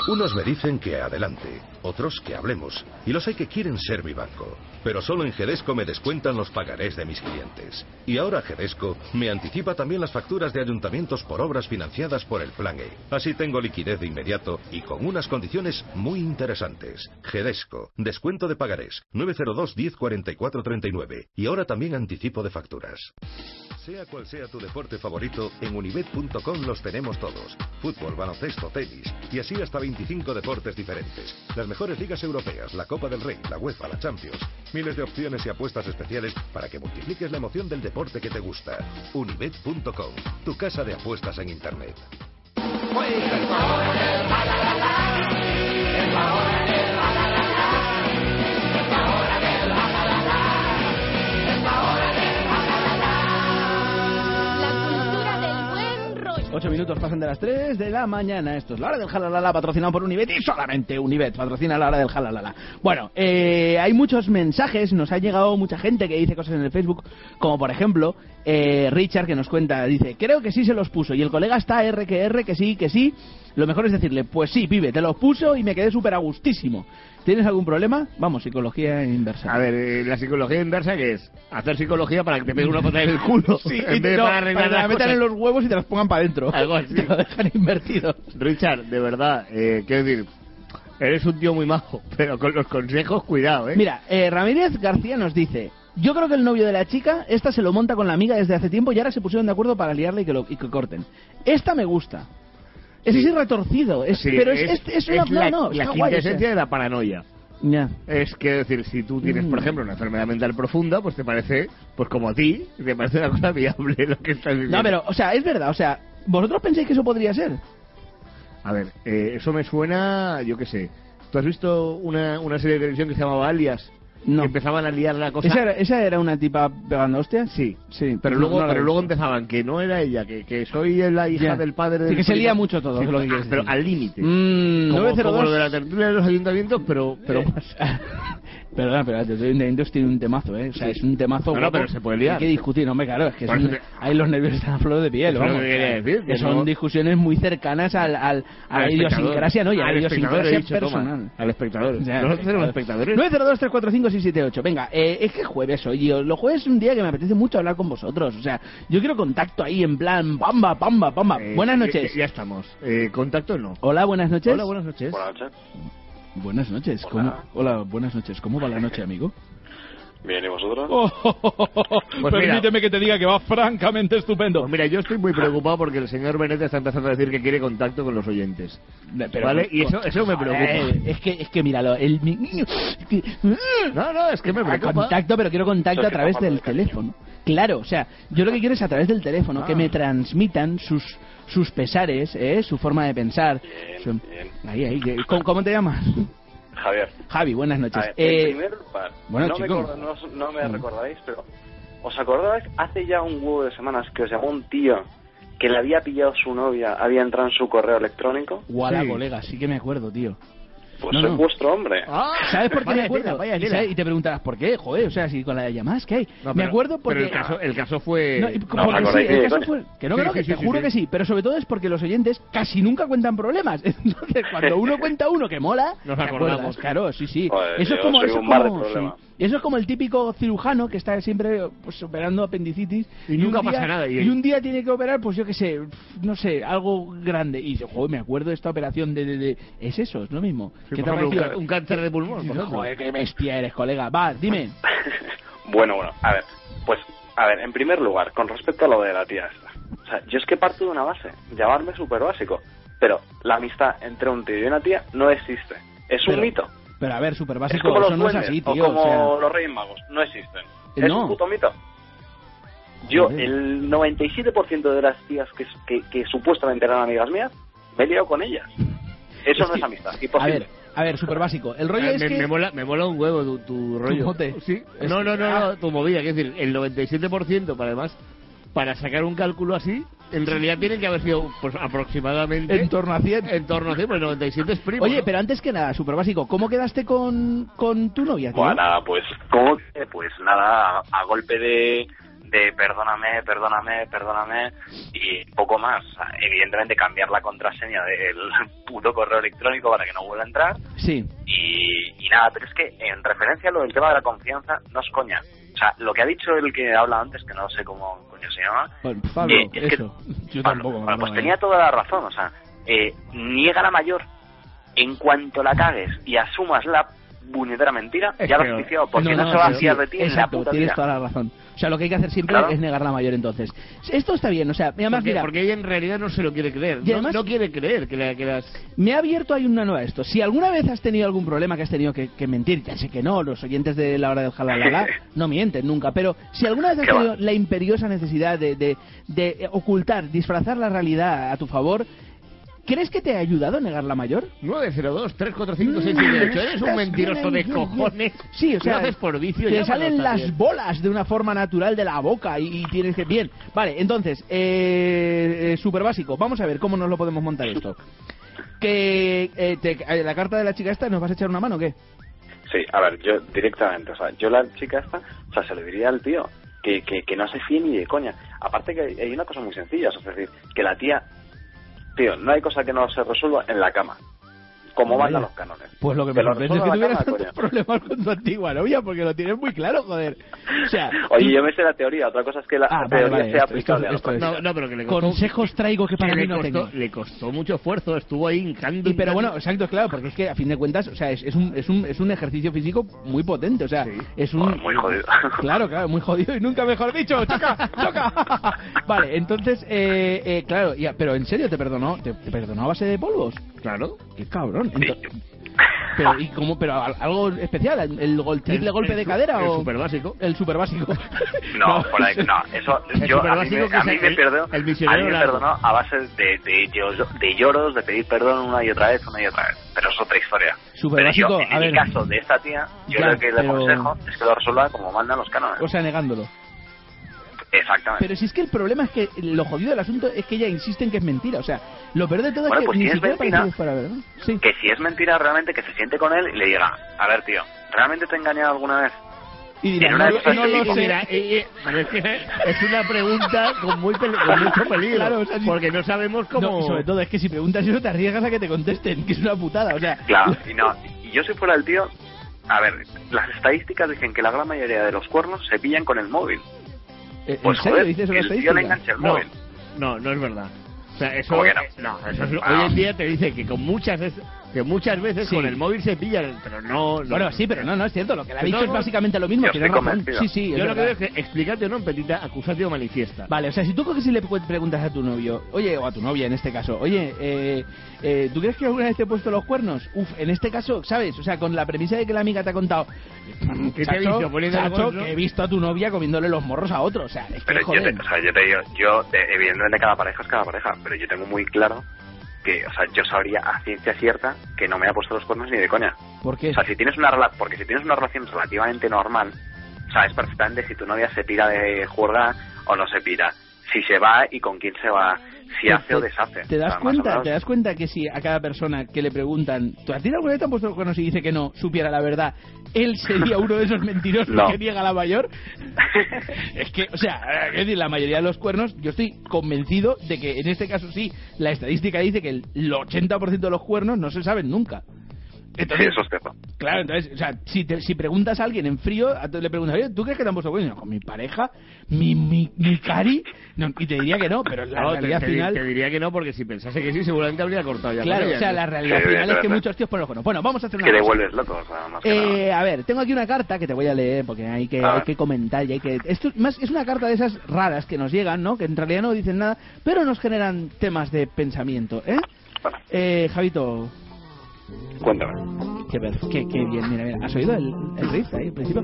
Unos me dicen que adelante, otros que hablemos, y los hay que quieren ser mi banco. Pero solo en Gedesco me descuentan los pagarés de mis clientes. Y ahora Gedesco me anticipa también las facturas de ayuntamientos por obras financiadas por el Plan E. Así tengo liquidez de inmediato y con unas condiciones muy interesantes. Gedesco, descuento de pagarés, nueve cero dos, diez, cuarenta y cuatro, treinta y nueve. Y ahora también anticipo de facturas. Sea cual sea tu deporte favorito, en unibet punto com los tenemos todos. Fútbol, baloncesto, tenis y así hasta veinticinco deportes diferentes. Las mejores ligas europeas, la Copa del Rey, la UEFA, la Champions. Miles de opciones y apuestas especiales para que multipliques la emoción del deporte que te gusta. unibet punto com, tu casa de apuestas en Internet. Ocho minutos pasan de las tres de la mañana. Esto es la hora del jalalala, patrocinado por Unibet y solamente Unibet patrocina la hora del jalalala. Bueno, eh, hay muchos mensajes, nos ha llegado mucha gente que dice cosas en el Facebook, como por ejemplo eh, Richard, que nos cuenta, dice, creo que sí se los puso, y el colega está R que R, que sí, que sí. Lo mejor es decirle, pues sí, pibe, te los puso y me quedé súper a gustísimo. ¿Tienes algún problema? Vamos, psicología inversa. A ver, eh, la psicología inversa, ¿qué es? Hacer psicología para que te pegue una patada en el culo. Sí, en y vez no, de para arreglar para que la las metan cosas. en los huevos y te los pongan para adentro. Algo así. Te lo dejan invertido. Richard, de verdad, eh, quiero decir, eres un tío muy majo, pero con los consejos, cuidado, ¿eh? Mira, eh, Ramírez García nos dice, yo creo que el novio de la chica, esta se lo monta con la amiga desde hace tiempo y ahora se pusieron de acuerdo para liarle y que, lo, y que corten. Esta me gusta. Ese sí. Es retorcido, es, Sí, pero es, es, es, es es una... la, no, no, la está guay, quintesencia o sea. de la paranoia. Ya. Es que decir, si tú tienes, por Mm. ejemplo, una enfermedad mental profunda, pues te parece, pues como a ti, te parece una cosa viable lo que estás viviendo. No, pero, o sea, es verdad, o sea, ¿vosotros pensáis que eso podría ser? A ver, eh, eso me suena, yo qué sé. ¿Tú has visto una, una serie de televisión que se llamaba Alias? No. Que empezaban a liar la cosa. ¿Esa era, ¿Esa era una tipa pegando hostias? Sí, sí. Pero no, luego, no la pero vi. luego empezaban que no era ella, que, que soy la hija Ya. del padre del Sí, que se primo. lía mucho todo, Sí, es lo que quieres pero decir. al límite. Mm, como, nueve cero dos. como lo de la tertulia de los ayuntamientos, pero, pero Eh, más. Perdona, pero el ayuntamientos tiene un temazo, ¿eh? O sea, Sí. es un temazo No, no, guapo. pero se puede liar. Hay que discutir, no, hombre, claro, es que Por son- eso te- ahí los nervios están a flor de piel, Eso es lo vamos. que quería decir, que que son no- discusiones muy cercanas al, al, a la Al idiosincrasia, ¿no? Y a la al espectador, he idiosincrasia dicho, toma, personal. al espectador. Ya, Nosotros tenemos espectadores. nueve cero dos, tres cuatro cinco, seis siete ocho. Venga, eh, es que es jueves hoy. Yo, los jueves es un día que me apetece mucho hablar con vosotros. O sea, yo quiero contacto ahí en plan, pamba, pamba, pamba. Eh, buenas ya- noches. Ya, ya estamos. Eh, ¿Contacto no? Hola, buenas noches. Hola, buenas noches. Buenas noches. Buenas noches. Hola. ¿Cómo? Hola, buenas noches. ¿Cómo va la noche, amigo? Bien, ¿y vosotros? Pues Permíteme mira, que te diga que va francamente estupendo. pues mira, yo estoy muy preocupado porque el señor Benet está empezando a decir que quiere contacto con los oyentes. Pero- ¿Vale? Y eso, eso me preocupa. Eh, es que, es que míralo, el mi niño. es que- No, no, es que me Ah, preocupa. contacto, pero quiero contacto Eso a es que través está del falta de teléfono. Claro, o sea, yo lo que quiero es a través del teléfono Ah. que me transmitan sus sus pesares, ¿eh? Su forma de pensar. Bien, Su- bien. Ahí, ahí. que- ¿Cómo, cómo te llamas? Javier. Javi, buenas A noches. ver, Eh, en primer lugar, bueno, no, chico. me, acorda- no, no me Mm. recordáis, pero ¿os acordáis hace ya un huevo de semanas que os llamó un tío que le había pillado su novia, había entrado en su correo electrónico? Guala, Sí. colega, sí que me acuerdo, tío. Pues No, soy no. vuestro hombre. Ah, ¿Sabes por qué vaya me acuerdo? tela, vaya y, tela. sabes- y te preguntarás, ¿por qué? Joder, o sea, si con las llamadas que hay. No, me pero- acuerdo porque... Pero el caso, el caso fue... No, y- No, porque me sí, acordáis el de caso coña. fue... Que no, Sí, que no, sí, que sí, te sí, juro sí. que sí. Pero sobre todo es porque los oyentes casi nunca cuentan problemas. Entonces, cuando uno cuenta uno que mola, Nos te acordamos. acuerdas, claro, sí, sí. Joder, eso es yo como... soy Eso un es mar de como problemas. sí. Eso es como el típico cirujano que está siempre pues, operando apendicitis. Y nunca un día- pasa nada, y- Y un día tiene que operar, pues yo qué sé, no sé, algo grande. Y dice, joder, me acuerdo de esta operación de... de, de... Es eso, es lo mismo. Sí, ¿Qué por te ha ejemplo, un, parecido? ca- un cáncer de pulmón, por ejemplo. Joder, qué bestia eres, colega. Va, dime. Bueno, bueno, a ver, pues, a ver, en primer lugar, con respecto a lo de la tía esta. O sea, yo es que parto de una base, llamarme súper básico, pero la amistad entre un tío y una tía no existe. Es un Pero- mito. Pero a ver, súper Es básico, como los eso no es duendes, así, o tío. como o sea, los Reyes Magos, no existen. Eh, Es no. un puto mito. Yo, Joder. el noventa y siete por ciento de las tías que, que, que supuestamente eran amigas mías, me he liado con ellas. Eso Es no que- es amistad, a imposible. ver, a ver, súper básico. El rollo Eh, es me, que... me mola, me mola un huevo tu, tu rollo. mote. Sí. Es- No, no, no, Ah. no, tu movida. Es decir, el noventa y siete por ciento, para además, para sacar un cálculo así, en realidad tiene que haber sido pues aproximadamente... En torno a cien. En torno a cien, pues noventa y siete es primo. Oye, ¿no? pero antes que nada, súper básico, ¿cómo quedaste con, con tu novia, tío? Bueno, nada, pues, ¿cómo que? Pues nada, a, a golpe de, de perdóname, perdóname, perdóname y poco más. O sea, evidentemente cambiar la contraseña del puto correo electrónico para que no vuelva a entrar. Sí. Y, y nada, pero es que en referencia a lo del tema de la confianza, no es coña. O sea, lo que ha dicho el que habla antes, que no sé cómo coño se llama. Bueno, Pablo, eh, es eso. Que, Yo Pablo, tampoco. bueno, no, pues no, tenía toda la razón. O sea, eh, niega la mayor en cuanto la cagues y asumas la puñetera mentira, Es ya lo que- has viciado, porque no, no, se va sí, a fiar sí, de ti en la exacto, puta tienes vida. toda la razón. O sea, lo que hay que hacer siempre Claro. es negar la mayor, entonces. Esto está bien, o sea, además, Porque, mira... porque ella en realidad no se lo quiere creer. Y No, además- no quiere creer que, la, que las... Me ha abierto ahí una nueva esto. Si alguna vez has tenido algún problema que has tenido que, que mentir, ya sé que no, los oyentes de la hora del jalalala no mienten nunca, pero si alguna vez has ¿Qué va? tenido la imperiosa necesidad de, de, de ocultar, disfrazar la realidad a tu favor, ¿crees que te ha ayudado a negar la mayor? nueve cero dos, tres cuatro cinco, seis siete ocho. Eres un mentiroso de cojones. Sí, o sea, Lo haces por vicio. te llámanos salen las también. bolas de una forma natural de la boca y, y tienes que... Bien, vale, entonces, eh, eh, súper básico. Vamos a ver cómo nos lo podemos montar esto. Que eh, te- eh, la carta de la chica esta, ¿nos vas a echar una mano o qué? Sí, a ver, yo directamente, o sea, yo la chica esta, o sea, se lo diría al tío que, que, que no se fíe ni de coña. Aparte que hay hay una cosa muy sencilla, es decir, que la tía, tío, no hay cosa que no se resuelva en la cama, como Vaya. mandan los cánones. Pues lo que Que me lo sorprende es que resuelva en la tuvieras cama, tantos problemas con tu antigua novia, porque lo tienes muy claro, joder. O sea, Oye, yo me sé la teoría, otra cosa es que la Ah, vale, teoría vale, sea esto- esto- aplicable a la esto es- práctica. No, no, pero que le costó... consejos traigo que para que mí le no costó, tengo. le costó mucho esfuerzo, estuvo ahí hincando... Y pero hincando. bueno, exacto, claro, porque es que a fin de cuentas, o sea, es, es un es un es un ejercicio físico muy potente, o sea, es un Joder, muy jodido. Claro, claro, muy jodido y nunca mejor dicho, choca, choca. Vale, entonces eh, eh, claro, ya, pero en serio te perdonó, te, te perdonó a base de polvos. Claro. Qué cabrón. Ento- pero y cómo, pero al- algo especial, el, el gol- triple El- golpe el de su- cadera el o super básico. el super básico. No, por ahí, no, eso, El yo, a mí superbásico me, que a es mí me el- perdonó, el a mí misionero me largo. perdonó a base de, de, llor- de lloros, de pedir perdón una y otra vez, una y otra vez, pero es otra historia. Pero yo, Superbásico, en a mi ver. caso de esta tía, yo Ya, lo que le pero- aconsejo es que lo resuelva como mandan los cánones. O sea, negándolo. Exactamente. Pero si es que el problema es que lo jodido del asunto es que ella insiste en que es mentira, o sea, lo peor de todo Bueno, es que pues ni si es siquiera mentira, parece que fuera verdad. Sí. Que si es mentira realmente, que se siente con él y le diga, a ver tío, ¿realmente te he engañado alguna vez? Y En una de esas no te lo digo- sé. Mira, eh, eh, pero es, que es una pregunta con, muy peli- con mucho peligro. Claro, o sea, si- porque no sabemos cómo... No, y sobre todo es que si preguntas eso te arriesgas a que te contesten, que es una putada, o sea... Claro, y no, y yo si fuera el tío, a ver, las estadísticas dicen que la gran mayoría de los cuernos se pillan con el móvil. ¿En Pues serio joder, dices una el tío le estadística? engancha el No, móvil. no, no es verdad. O sea, eso, ¿Cómo que no? eh, no, eso es- Ah. hoy en día te dice que con muchas veces, que muchas veces Sí. con el móvil se pillan, pero no, no. Bueno, sí, pero no, no es cierto, lo que le ha No, dicho no, es básicamente lo mismo, yo tienes estoy razón. convencido. Sí, sí, es Yo lo que verdad. veo es que explícate o no, petita acusatio manifiesta. Vale, o sea, si tú coges y le pu- preguntas a tu novio, oye, o a tu novia en este caso, oye, eh, eh, ¿tú crees que alguna vez te he puesto los cuernos? Uf, en este caso, ¿sabes? O sea, con la premisa de que la amiga te ha contado, ¿Qué te he chacho, visto poniendo el chacho, bolso? que he visto a tu novia comiéndole los morros a otro, o sea, es que Pero yo joder. te, o sea, yo te digo, yo, de- evidentemente cada pareja es cada pareja, pero yo tengo muy claro que, o sea, yo sabría a ciencia cierta que no me ha puesto los cuernos ni de coña. ¿Por qué? O sea, si tienes una rela- porque si tienes una relación relativamente normal, sabes perfectamente si tu novia se pira de juerga o no se pira, si se va y con quién se va, si Te- hace o te- deshace. ¿Te das O sea, más o cuenta? menos. ¿Te das cuenta que si a cada persona que le preguntan, ¿tú a ti alguna vez te han puesto los cuernos y dice que no, supiera la verdad, él sería uno de esos mentirosos No. que niega la mayor? Es que, o sea, es decir, la mayoría de los cuernos, yo estoy convencido de que en este caso sí, la estadística dice que el, el ochenta por ciento de los cuernos no se saben nunca. Entonces, Sí, eso es cierto. Claro, entonces, o sea, si, te, si preguntas a alguien en frío, a- le preguntas, oye, ¿tú crees que te han puesto cuernos? Con mi pareja, mi, mi, mi cari, no, y te diría que no, pero la No, te, realidad te- final... te diría que no, porque si pensase que sí, seguramente habría cortado ya. Claro, con ella, o sea, ¿no? la realidad Sí, final es que evidentemente. muchos tíos ponen los cuernos. Bueno, vamos a hacer una Que te cosa. vuelves loco, o sea, más que nada. Eh, a ver, tengo aquí una carta que te voy a leer porque hay que, A hay ver. que comentar y hay que... Esto es más es una carta de esas raras que nos llegan, ¿no? Que en realidad no dicen nada, pero nos generan temas de pensamiento, ¿eh? Eh, Javito... Cuéntame. Qué, perf- qué, qué bien, mira, mira. ¿Has oído el, el riff ahí al principio?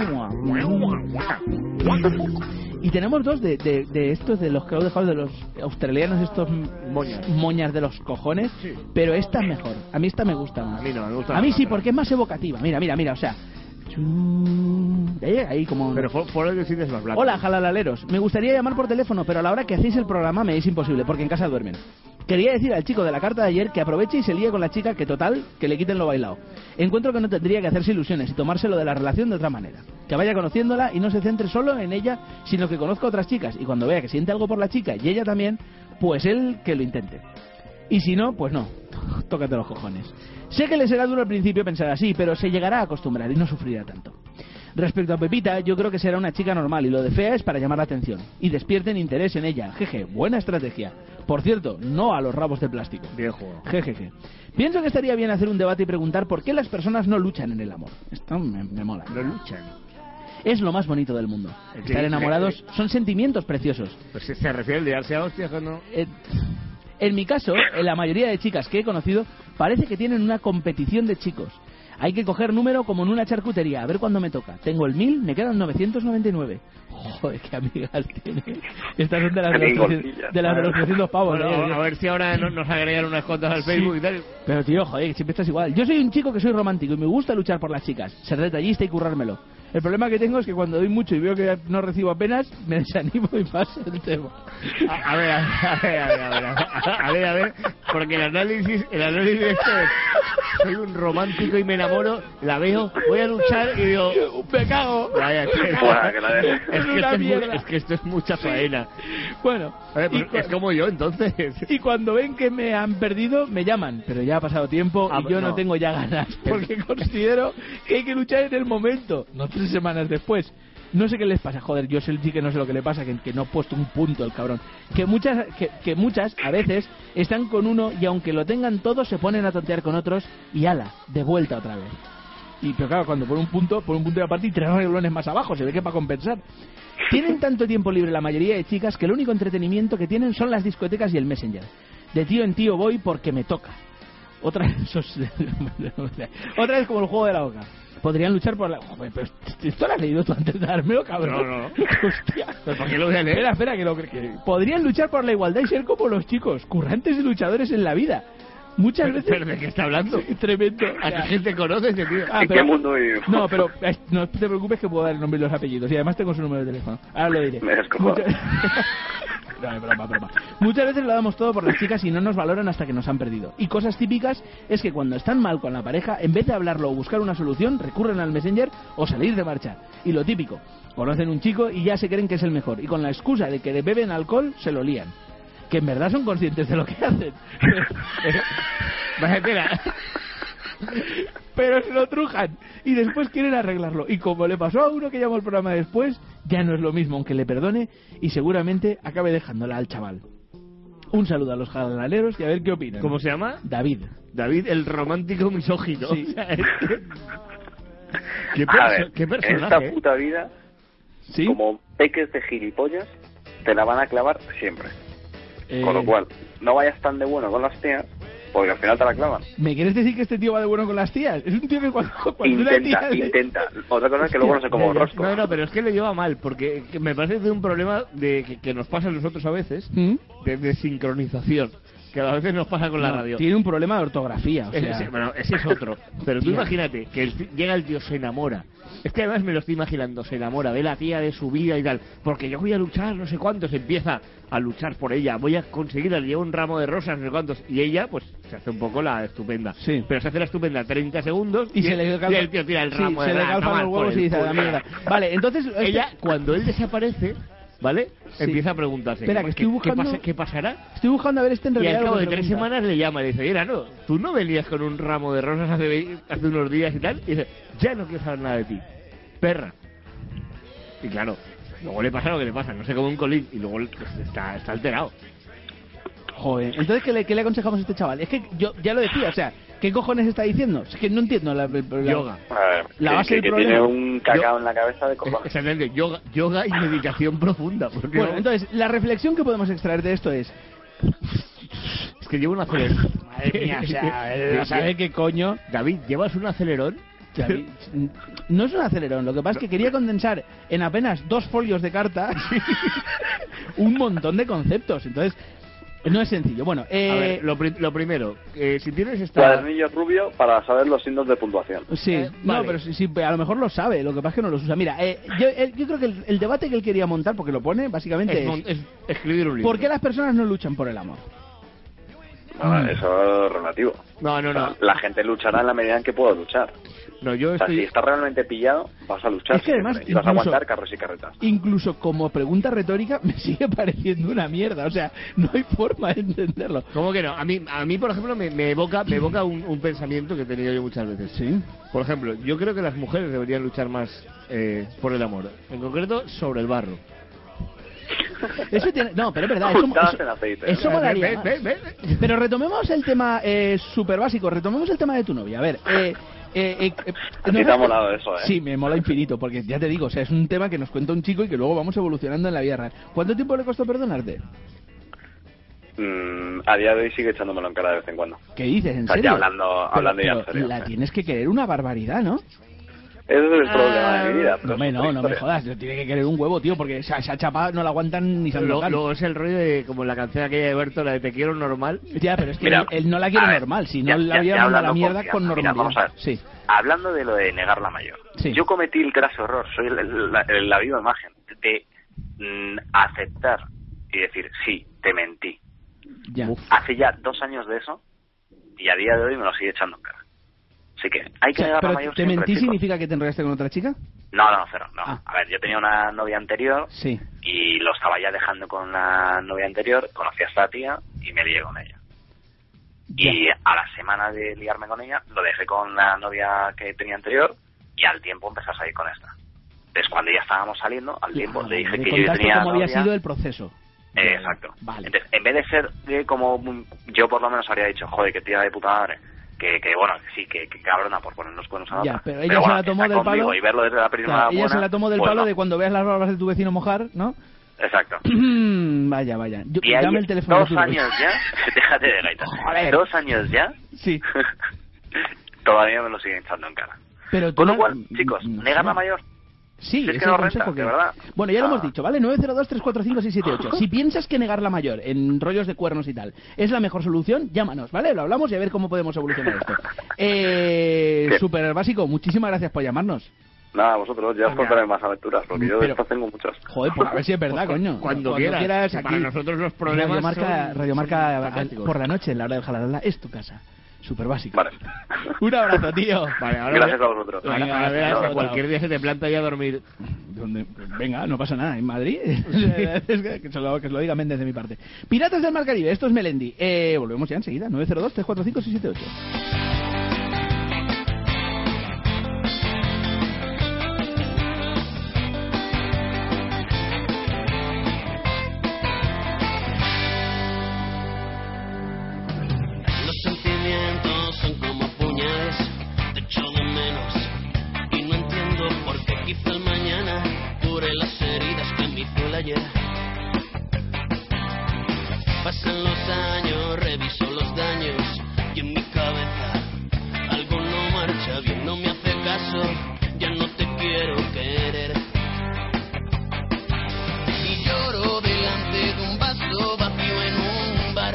Y tenemos dos de, de, de estos, de los que he dejado de los australianos, estos moñas, moñas de los cojones, pero esta es mejor. A mí esta me gusta más. A mí no, me gusta A mí más, sí, pero- porque es más evocativa. Mira, mira, mira, o sea... chum, ahí, ahí como... Pero por, por el decides más blanco. Hola, jalalaleros. Me gustaría llamar por teléfono, pero a la hora que hacéis el programa me es imposible, porque en casa duermen. Quería decir al chico de la carta de ayer que aproveche y se líe con la chica, que total, que le quiten lo bailado. Encuentro que no tendría que hacerse ilusiones y tomárselo de la relación de otra manera. Que vaya conociéndola y no se centre solo en ella, sino que conozca a otras chicas. Y cuando vea que siente algo por la chica y ella también, pues él que lo intente. Y si no, pues no. Tócate los cojones. Sé que le será duro al principio pensar así, pero se llegará a acostumbrar y no sufrirá tanto. Respecto a Pepita, yo creo que será una chica normal y lo de fea es para llamar la atención. Y despierten interés en ella. Jeje, buena estrategia. Por cierto, no a los rabos de plástico. Viejo. Jejeje. Pienso que estaría bien hacer un debate y preguntar por qué las personas no luchan en el amor. Esto me, me mola. No luchan. Es lo más bonito del mundo. Estar enamorados son sentimientos preciosos. Pues si se refiere al de darse a hostias o no. Eh, en mi caso, en la mayoría de chicas que he conocido, parece que tienen una competición de chicos. Hay que coger número como en una charcutería, a ver cuándo me toca. Tengo el mil, me quedan novecientos noventa y nueve. Joder, qué amigas tiene. Estas son de las de los, trescientos, de las de los trescientos pavos. Bueno, ¿eh? A ver si ahora no, nos agregan unas cuantas al Facebook sí. y tal. Pero tío, joder, siempre estás igual. Yo soy un chico que soy romántico y me gusta luchar por las chicas, ser detallista y currármelo. El problema que tengo es que cuando doy mucho y veo que no recibo apenas, me desanimo y paso el tema. A, a ver, a ver, a ver, a ver, a ver, a ver, porque el análisis, el análisis de esto es, soy un romántico y me enamoro, la veo, voy a luchar y digo, me cago. Vaya, es, que, Buah, que la es, que esto es, muy, es que esto es mucha faena. Bueno, a ver, pues, es como yo entonces. Y cuando ven que me han perdido, me llaman, pero ya ha pasado tiempo ah, y yo no. no tengo ya ganas, porque considero que hay que luchar en el momento, no tres semanas después. No sé qué les pasa, joder, yo sé, sí que no sé lo que le pasa, que, que no ha puesto un punto el cabrón. Que muchas, que, que muchas, a veces, están con uno y aunque lo tengan todo, se ponen a tontear con otros y ala, de vuelta otra vez. Y pero claro, cuando por un punto, por un punto de aparte y tres reglones más abajo, se ve que para compensar. Tienen tanto tiempo libre la mayoría de chicas que el único entretenimiento que tienen son las discotecas y el Messenger. De tío en tío voy porque me toca. Otra vez, otra vez como el juego de la boca. Podrían luchar por la... Joder, pero esto lo has leído tú antes de dármelo, cabrón. No, no. Hostia. ¿Pero por qué lo voy a leer? Espera, espera, que lo que... Podrían luchar por la igualdad y ser como los chicos, currantes y luchadores en la vida. Muchas pero, veces... ¿Pero de qué está hablando? Sí, tremendo. ¿A qué gente conoces, tío? Ah, ¿En pero... qué mundo vive? No, pero no te preocupes que puedo dar el nombre y los apellidos. Y además tengo su número de teléfono. Ahora lo diré. Me descojo. Muchas... No, es broma, broma. Muchas veces lo damos todo por las chicas y no nos valoran hasta que nos han perdido. Y cosas típicas es que cuando están mal con la pareja, en vez de hablarlo o buscar una solución, recurren al Messenger o salir de marcha. Y lo típico, conocen un chico y ya se creen que es el mejor. Y con la excusa de que beben alcohol, se lo lían. Que en verdad son conscientes de lo que hacen. Vaya tela. Pero se lo trujan y después quieren arreglarlo. Y como le pasó a uno que llamó el programa después, ya no es lo mismo, aunque le perdone, y seguramente acabe dejándola al chaval. Un saludo a los jardineros y a ver qué opinan. ¿Cómo se llama? David. David, el romántico misógino. Sí. O sea, es que... ¿Qué, a perso ver, ¿Qué personaje? En esta puta vida, ¿sí? Como peques de gilipollas, te la van a clavar siempre. Eh... Con lo cual, no vayas tan de bueno con las tías, porque al final te la clavan. ¿Me quieres decir que este tío va de bueno con las tías? Es un tío que cuando, cuando intenta, una tía intenta. Le... Otra cosa es que luego no se come un rosco. No, no, pero es que le lleva mal, porque me parece de un problema de que, que nos pasa a nosotros a veces, ¿Mm? de, de sincronización, que a veces nos pasa con la no, radio. Tiene un problema de ortografía, o sea... Ese, bueno, ese es otro. Pero tú imagínate que el, llega el tío, se enamora. Es que además me lo estoy imaginando, se enamora, ve la tía de su vida y tal, porque yo voy a luchar, no sé cuántos, empieza a luchar por ella, voy a conseguirla, le llevo un ramo de rosas, no sé cuántos, y ella, pues, se hace un poco la estupenda. Sí. Pero se hace la estupenda treinta segundos y, y, se le calza... y el tío tira el sí, ramo se de le calzan los huevos y dice, la mierda. Vale, entonces... Este... Ella, cuando él desaparece... ¿Vale? Sí. Empieza a preguntarse. Espera, que estoy ¿qué, buscando... ¿qué, pasa, ¿Qué pasará? Estoy buscando a ver este en realidad. Y al cabo de tres semanas le llama y le dice, mira, no, tú no venías con un ramo de rosas hace, hace unos días y tal. Y dice, ya no quiero saber nada de ti. Perra. Y claro, luego le pasa lo que le pasa, no sé, como un colín. Y luego pues, está, está alterado. Joder, entonces, ¿qué le, ¿qué le aconsejamos a este chaval? Es que yo ya lo decía, o sea, ¿qué cojones está diciendo? Es que no entiendo la, la, la yoga. A ver, la base que, del que problema. Tiene un cacao Yo, en la cabeza de cojones. Exactamente, yoga, yoga y meditación profunda. Porque bueno, no... entonces, la reflexión que podemos extraer de esto es... Es que lleva un acelerón. Madre mía, o sea, no sabe qué coño... David, ¿llevas un acelerón? David, no es un acelerón, lo que pasa es que quería condensar en apenas dos folios de carta un montón de conceptos, entonces no es sencillo. Bueno, eh... a ver, lo, pri lo primero, eh, si tienes esta... cuadernillo rubio para saber los signos de puntuación. Sí, eh, no, vale. pero sí, sí, a lo mejor lo sabe, lo que pasa es que no los usa. Mira, eh, yo, eh, yo creo que el, el debate que él quería montar, porque lo pone, básicamente es, es, es escribir un libro. ¿por qué las personas no luchan por el amor? Ah, Mm. eso es relativo. No, no, O sea, no. la gente luchará en la medida en que pueda luchar. No, yo O sea, estoy... si estás realmente pillado, vas a luchar Es que además, siempre, y vas a incluso- aguantar carros y carretas. Incluso como pregunta retórica me sigue pareciendo una mierda. O sea, no hay forma de entenderlo. ¿Cómo que no? A mí, a mí por ejemplo, me, me evoca, me evoca un, un pensamiento que he tenido yo muchas veces. Sí. Por ejemplo, yo creo que las mujeres deberían luchar más eh, por el amor. En concreto, sobre el barro. Eso tiene... No, pero es verdad. Eso, Untadas eso- en aceite. eso molaría Ve, más. ve, ve, ve. Pero retomemos el tema eh, súper básico. Retomemos el tema de tu novia. A ver, eh... Eh, eh, eh, A ti te ha molado eso, ¿eh? Sí, me mola infinito, porque ya te digo, o sea, es un tema que nos cuenta un chico y que luego vamos evolucionando en la vida real. ¿Cuánto tiempo le costó perdonarte? Mm, a día de hoy sigue echándomelo en cara de vez en cuando. ¿Qué dices? ¿En O sea, ya serio? hablando, Pero- hablando ya en pero serio. la tienes que querer una barbaridad, ¿no? Ese es el problema de mi vida. pero No, me, es no, otra no me historia. jodas, le tiene que querer un huevo, tío, porque esa, esa chapa no la aguantan ni San Luego, Local. luego es el rollo de, como en la canción aquella de Berto, la de Te quiero normal. Ya, pero es que Mira, él, él no la quiere a ver, normal, si ya- no la ya- había ya mandado a la hablando mierda con con Mira, normalidad. vamos a ver. Sí. Hablando de lo de negar la mayor, Sí. yo cometí el graso error, soy el- el- la, el- la viva imagen, de mm, aceptar y decir, sí, te mentí. Ya. Hace ya dos años de eso y a día de hoy me lo sigue echando en cara. Así que hay O que sea, negar pero la mayor ¿te siempre, mentí chicos. significa que te enrollaste con otra chica? No, no, cero, no. Ah. A ver, yo tenía una novia anterior Sí. y lo estaba ya dejando con la novia anterior, conocí a esta tía y me lié con ella. Y a la semana de liarme con ella, lo dejé con la novia que tenía anterior y al tiempo empecé a salir con esta. Entonces, cuando ya estábamos saliendo, al tiempo le dije Le que yo contaste tenía cómo había novia. sido el proceso. Eh, exacto. Vale. Entonces, en vez de ser de como un- yo por lo menos habría dicho, joder, que tía de puta madre, que, que bueno, que sí, que, que cabrona por poner los cuernos a Ya, otra. pero ella se bueno, la tomó está del conmigo palo. y verlo desde la primera Claro, ella buena, se la tomó del pues palo no. de cuando veas las barbas de tu vecino mojar, ¿no? Exacto. vaya, vaya. Yo, Y ahí dame el teléfono de dos tu novia. años ya, déjate de gaita. Joder. Dos años ya, Sí. todavía me lo siguen echando en cara. Pero tú Con lo no- cual, chicos, no negar sé. la mayor. Sí, Si es es que el no consejo renta, que... de verdad. Bueno, ya lo Ah. hemos dicho, ¿vale? nueve cero dos, tres cuatro cinco, seis siete ocho. Si piensas que negar la mayor en rollos de cuernos y tal es la mejor solución, llámanos, ¿vale? Lo hablamos y a ver cómo podemos evolucionar esto. Eh, Bien. Súper básico, muchísimas gracias por llamarnos. Nada, vosotros ya os contaré más aventuras, porque yo de Pero- estas tengo muchas. Joder, pues a ver si es verdad, coño. Cuando quieras. aquí. Para nosotros los problemas Radio Marca, son- Radio Marca son al- fantásticos. por la noche, en la hora del jaladala, es tu casa. Súper básico. Vale. Un abrazo, tío. Vale, ahora Gracias ve- a vosotros. Ahora, Venga, ahora verás, chao, chao. cualquier día se te planta ya a dormir. ¿Dónde? Venga, no pasa nada. ¿En Madrid? Es que, que se lo, que se lo diga Méndez de mi parte. Piratas del Mar Caribe, esto es Melendi. Eh, volvemos ya enseguida. nueve cero dos, tres cuatro cinco, seis siete ocho. Los sentimientos son como puñales, te echo de menos y no entiendo por qué quizá el mañana cure las heridas que me hizo el ayer. Pasan los años, reviso los daños y en mi cabeza algo no marcha bien, no me hace caso, ya no te quiero querer. Y lloro delante de un vaso vacío en un bar.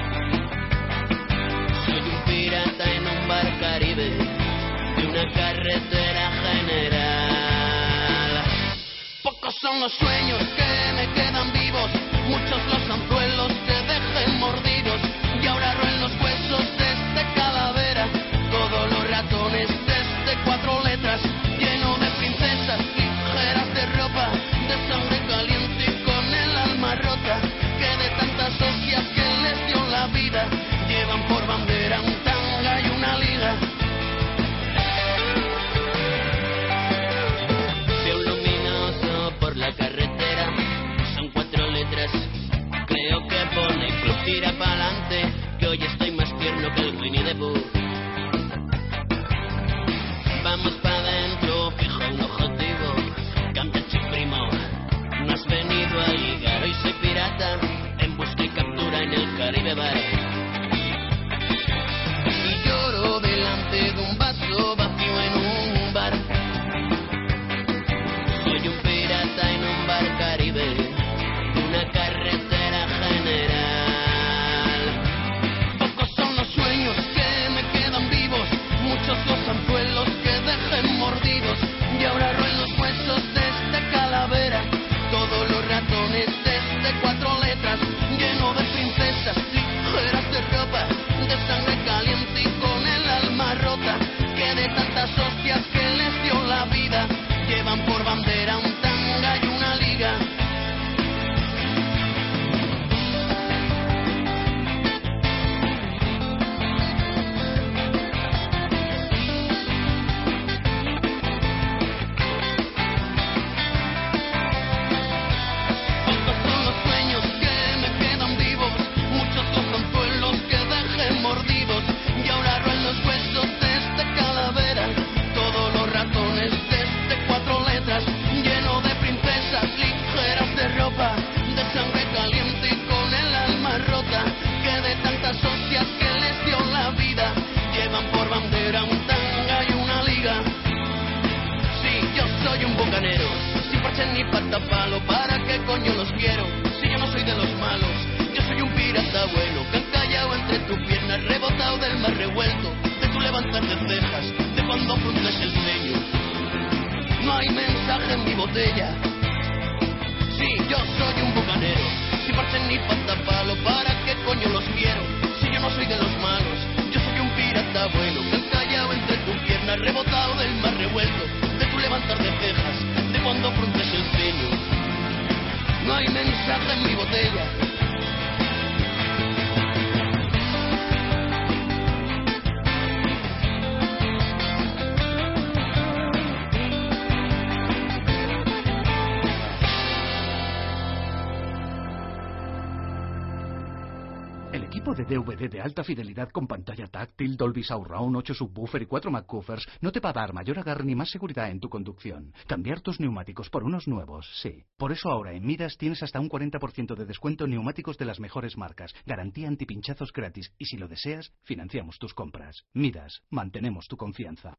Soy un pirata en un bar Caribe de una carretera general. Pocos son los sueños que me quedan vivos, muchos los anzuelos que dejen mordidos. Y ahora roen los huesos de este calavera, todos los ratones de este cuatro letras, lleno de princesas, ligeras de ropa, de sangre caliente y con el alma rota, que de tantas hostias que les dio la vida, llevan por bandera un tanga y una liga. Veo luminoso por la carretera, parchen ni patapalo, ¿para qué coño los quiero? Si yo no soy de los malos, yo soy un pirata bueno, que encallado entre tus piernas, rebotado del mar revuelto, de tu levantar de cejas, de cuando frunces el ceño. No hay mensaje en mi botella. Sí, yo soy un bucanero, sin parchen ni patapalo, ¿para qué coño los quiero? Si yo no soy de los malos, yo soy un pirata bueno, que encallado entre tus piernas, rebotado del mar revuelto, de tu levantar de cejas, de cuando frunces el ceño. No hay mensaje en mi botella. El equipo de D V D de alta fidelidad con pantalla táctil, Dolby Surround, ocho subwoofer y cuatro McCuffers no te va a dar mayor agarre ni más seguridad en tu conducción. Cambiar tus neumáticos por unos nuevos, sí. Por eso ahora en Midas tienes hasta un cuarenta por ciento de descuento en neumáticos de las mejores marcas, garantía antipinchazos gratis y si lo deseas, financiamos tus compras. Midas, mantenemos tu confianza.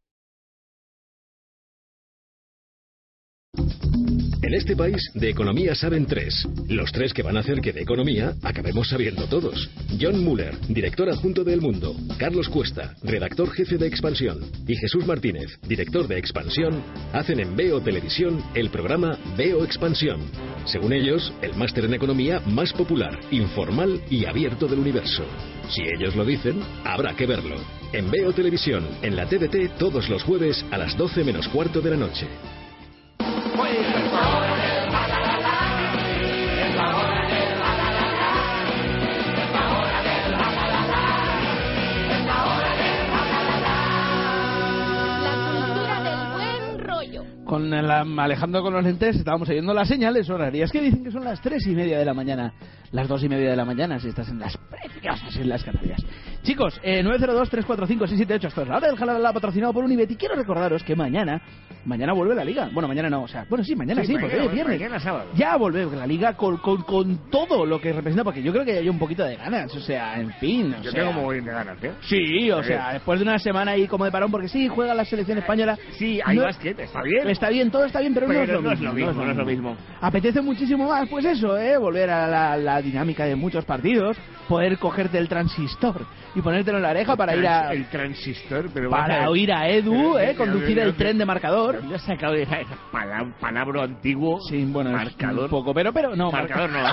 En este país, de economía saben tres. Los tres que van a hacer que de economía acabemos sabiendo todos. John Muller, director adjunto de El Mundo. Carlos Cuesta, redactor jefe de Expansión. Y Jesús Martínez, director de Expansión, hacen en Veo Televisión el programa Veo Expansión. Según ellos, el máster en economía más popular, informal y abierto del universo. Si ellos lo dicen, habrá que verlo. En Veo Televisión, en la T D T, todos los jueves a las doce menos cuarto de la noche. Con el, Alejandro con los lentes estábamos oyendo las señales horarias que dicen que son las tres y media de la mañana, las dos y media de la mañana si estás en las preciosas en las Canarias. Chicos, eh, nueve cero dos, tres cuatro cinco, seis siete ocho, esto es la hora del Jalala, patrocinado por Unibet, y quiero recordaros que mañana mañana vuelve la Liga. Bueno, mañana no, o sea, bueno sí, mañana sí, sí porque hoy es viernes. Mañana sábado. Ya vuelve la Liga con, con, con todo lo que representa, porque yo creo que hay un poquito de ganas, o sea, en fin. O yo sea, tengo muy bien de ganas, ¿eh? Sí, o sea, después de una semana ahí como de parón, porque sí, juega la selección española. Sí, hay no, básquet, está bien. Está bien, todo está bien, pero, pero no, es lo, no, mismo, es lo mismo, no es lo mismo. Apetece muchísimo más, pues eso, ¿eh? Volver a la, la dinámica de muchos partidos, poder cogerte el transistor y ponértelo en la oreja para ir a... El transistor, pero... Para a oír a Edu, ¿eh? Conducir el tren de marcador. ¿Dónde has sacado esa palabra, palabra antiguo? Sí, bueno, marcador. Un poco, pero, pero no. Marcador no.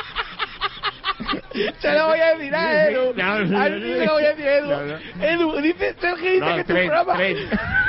Se lo voy a decir a Edu. No, no, a Edu se lo voy a decir a Edu. No, no. Edu, dice, Sergio dice no, que tren, tu programa... Tren.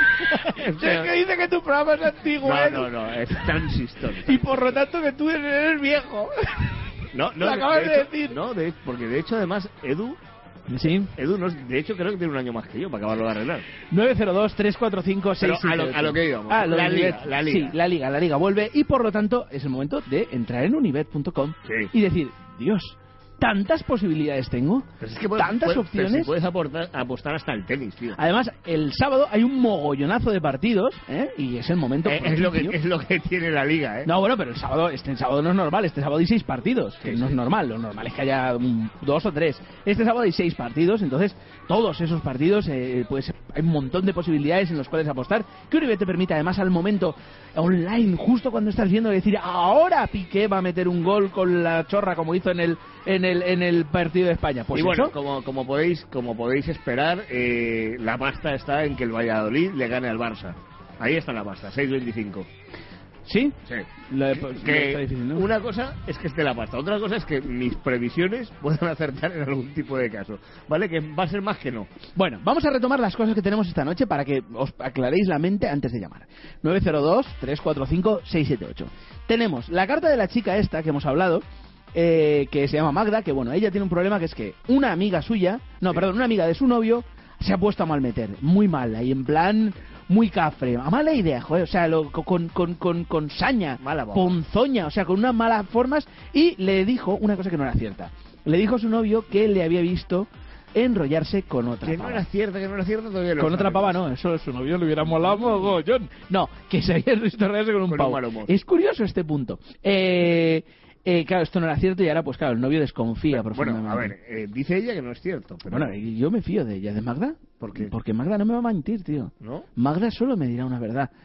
Sergio dice que tu programa es antiguo, no, Edu. No, no, es transistor. Y por lo tanto que tú eres viejo. No, no. Lo acabas de, de, de decir. Hecho, no, de, porque de hecho además Edu... Sí. Edu, no, de hecho creo que tiene un año más que yo para acabarlo de arreglar. nueve cero dos, tres cuatro cinco, seis siete ocho. A lo, a lo que íbamos. Ah, la, Unibet. liga, la liga. Sí, la liga, la liga vuelve y por lo tanto es el momento de entrar en unibet punto com sí. y decir, Dios, tantas posibilidades tengo, pero es que puedes, tantas puedes, opciones. Pero si puedes aportar, apostar hasta el tenis, tío. Además, el sábado hay un mogollonazo de partidos, ¿eh? Y es el momento. Eh, es, lo que, es lo que tiene la liga, ¿eh? No, bueno, pero el sábado, este sábado no es normal. Este sábado hay seis partidos, que sí, no sí. es normal. Lo normal es que haya un, dos o tres. Este sábado hay seis partidos, entonces todos esos partidos, eh, pues hay un montón de posibilidades en los cuales apostar. Que Unibet te permite, además, al momento online, justo cuando estás viendo, decir, ahora Piqué va a meter un gol con la chorra como hizo en el en el en el partido de España. Pues y bueno, eso, como como podéis como podéis esperar, eh, la pasta está en que el Valladolid le gane al Barça. Ahí está la pasta, seis veinticinco. ¿Sí? Sí. La, que está difícil, ¿no? Una cosa es que esté la pasta, otra cosa es que mis previsiones puedan acertar en algún tipo de caso, ¿vale? Que va a ser más que no. Bueno, vamos a retomar las cosas que tenemos esta noche para que os aclaréis la mente antes de llamar. nueve cero dos, tres cuatro cinco, seis siete ocho. Tenemos la carta de la chica esta que hemos hablado, eh, que se llama Magda, que bueno, ella tiene un problema que es que una amiga suya, no, sí. perdón, una amiga de su novio se ha puesto a malmeter, muy mal, ahí en plan... muy cafre, a mala idea, joder, o sea, lo, con, con, con, con saña, mala ponzoña, o sea, con unas malas formas, y le dijo una cosa que no era cierta. Le dijo a su novio que le había visto enrollarse con otra que pava. no era cierta, que no era cierta todavía lo con otra sabemos. pava no, eso a su novio le hubiera molado mogollón. No, que se había visto enrollarse con un con pavo. Un es curioso este punto. Eh... Eh, claro, esto no era cierto y ahora, pues claro, el novio desconfía bueno, profundamente. Bueno, a ver, eh, dice ella que no es cierto. Pero... Bueno, yo me fío de ella, de Magda. ¿Por qué? Porque Magda no me va a mentir, tío. ¿No? Magda solo me dirá una verdad.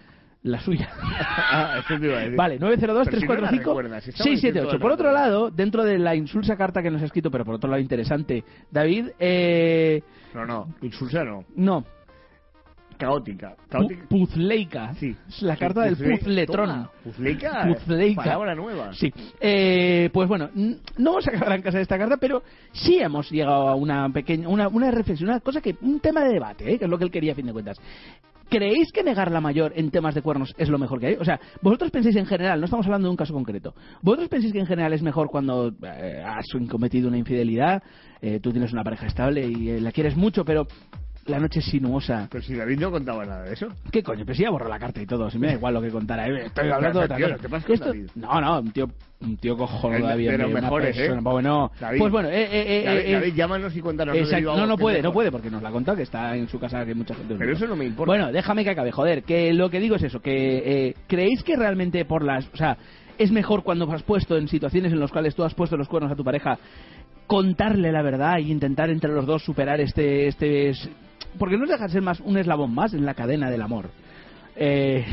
La suya. Ah, eso te iba a decir. Vale, nueve cero dos, Pero tres si cuatro no la cinco, recuerdas, si estamos seis siete diciendo ocho. todo Por el otro rato. lado, dentro de la insulsa carta que nos ha escrito, pero por otro lado interesante, David, eh... No, no, insulsa no. No. Caótica. Pu- Caótica. Puzleica. Sí. Es la Sí, carta del puzle- puzletrón. Toma, Puzleica. Puzleica. Palabra nueva. Sí. Eh, pues bueno, n- no vamos a acabar en casa de esta carta, pero sí hemos llegado a una pequeña, una, una reflexión, una cosa que, un tema de debate, ¿eh? Que es lo que él quería a fin de cuentas. ¿Creéis que negar la mayor en temas de cuernos es lo mejor que hay? O sea, vosotros pensáis en general, no estamos hablando de un caso concreto. ¿Vosotros pensáis que en general es mejor cuando eh, has cometido una infidelidad, eh, tú tienes una pareja estable y eh, la quieres mucho, pero la noche es sinuosa? Pero si David no contaba nada de eso. ¿Qué coño? Pero si ya borró la carta y todo, si me da igual lo que contara. eh, Estoy hablando de otra Tío, cosa. ¿qué pasa con Esto- David? No, no, un tío, un tío cojonudo, El- David. de los una mejores, persona, ¿eh? Bueno, David. pues bueno, eh, eh, eh, David, eh, David, llámanos y cuéntanos. Exacto, digo no, algo no que puede, mejor. no puede, porque nos la ha contado que está en su casa, que mucha gente... Pero eso no me importa. Bueno, déjame que acabe, joder, que lo que digo es eso, que eh, ¿creéis que realmente por las... O sea, es mejor cuando has puesto en situaciones en las cuales tú has puesto los cuernos a tu pareja, contarle la verdad y intentar entre los dos superar este... este es- porque no deja de ser más un eslabón más en la cadena del amor. Eh...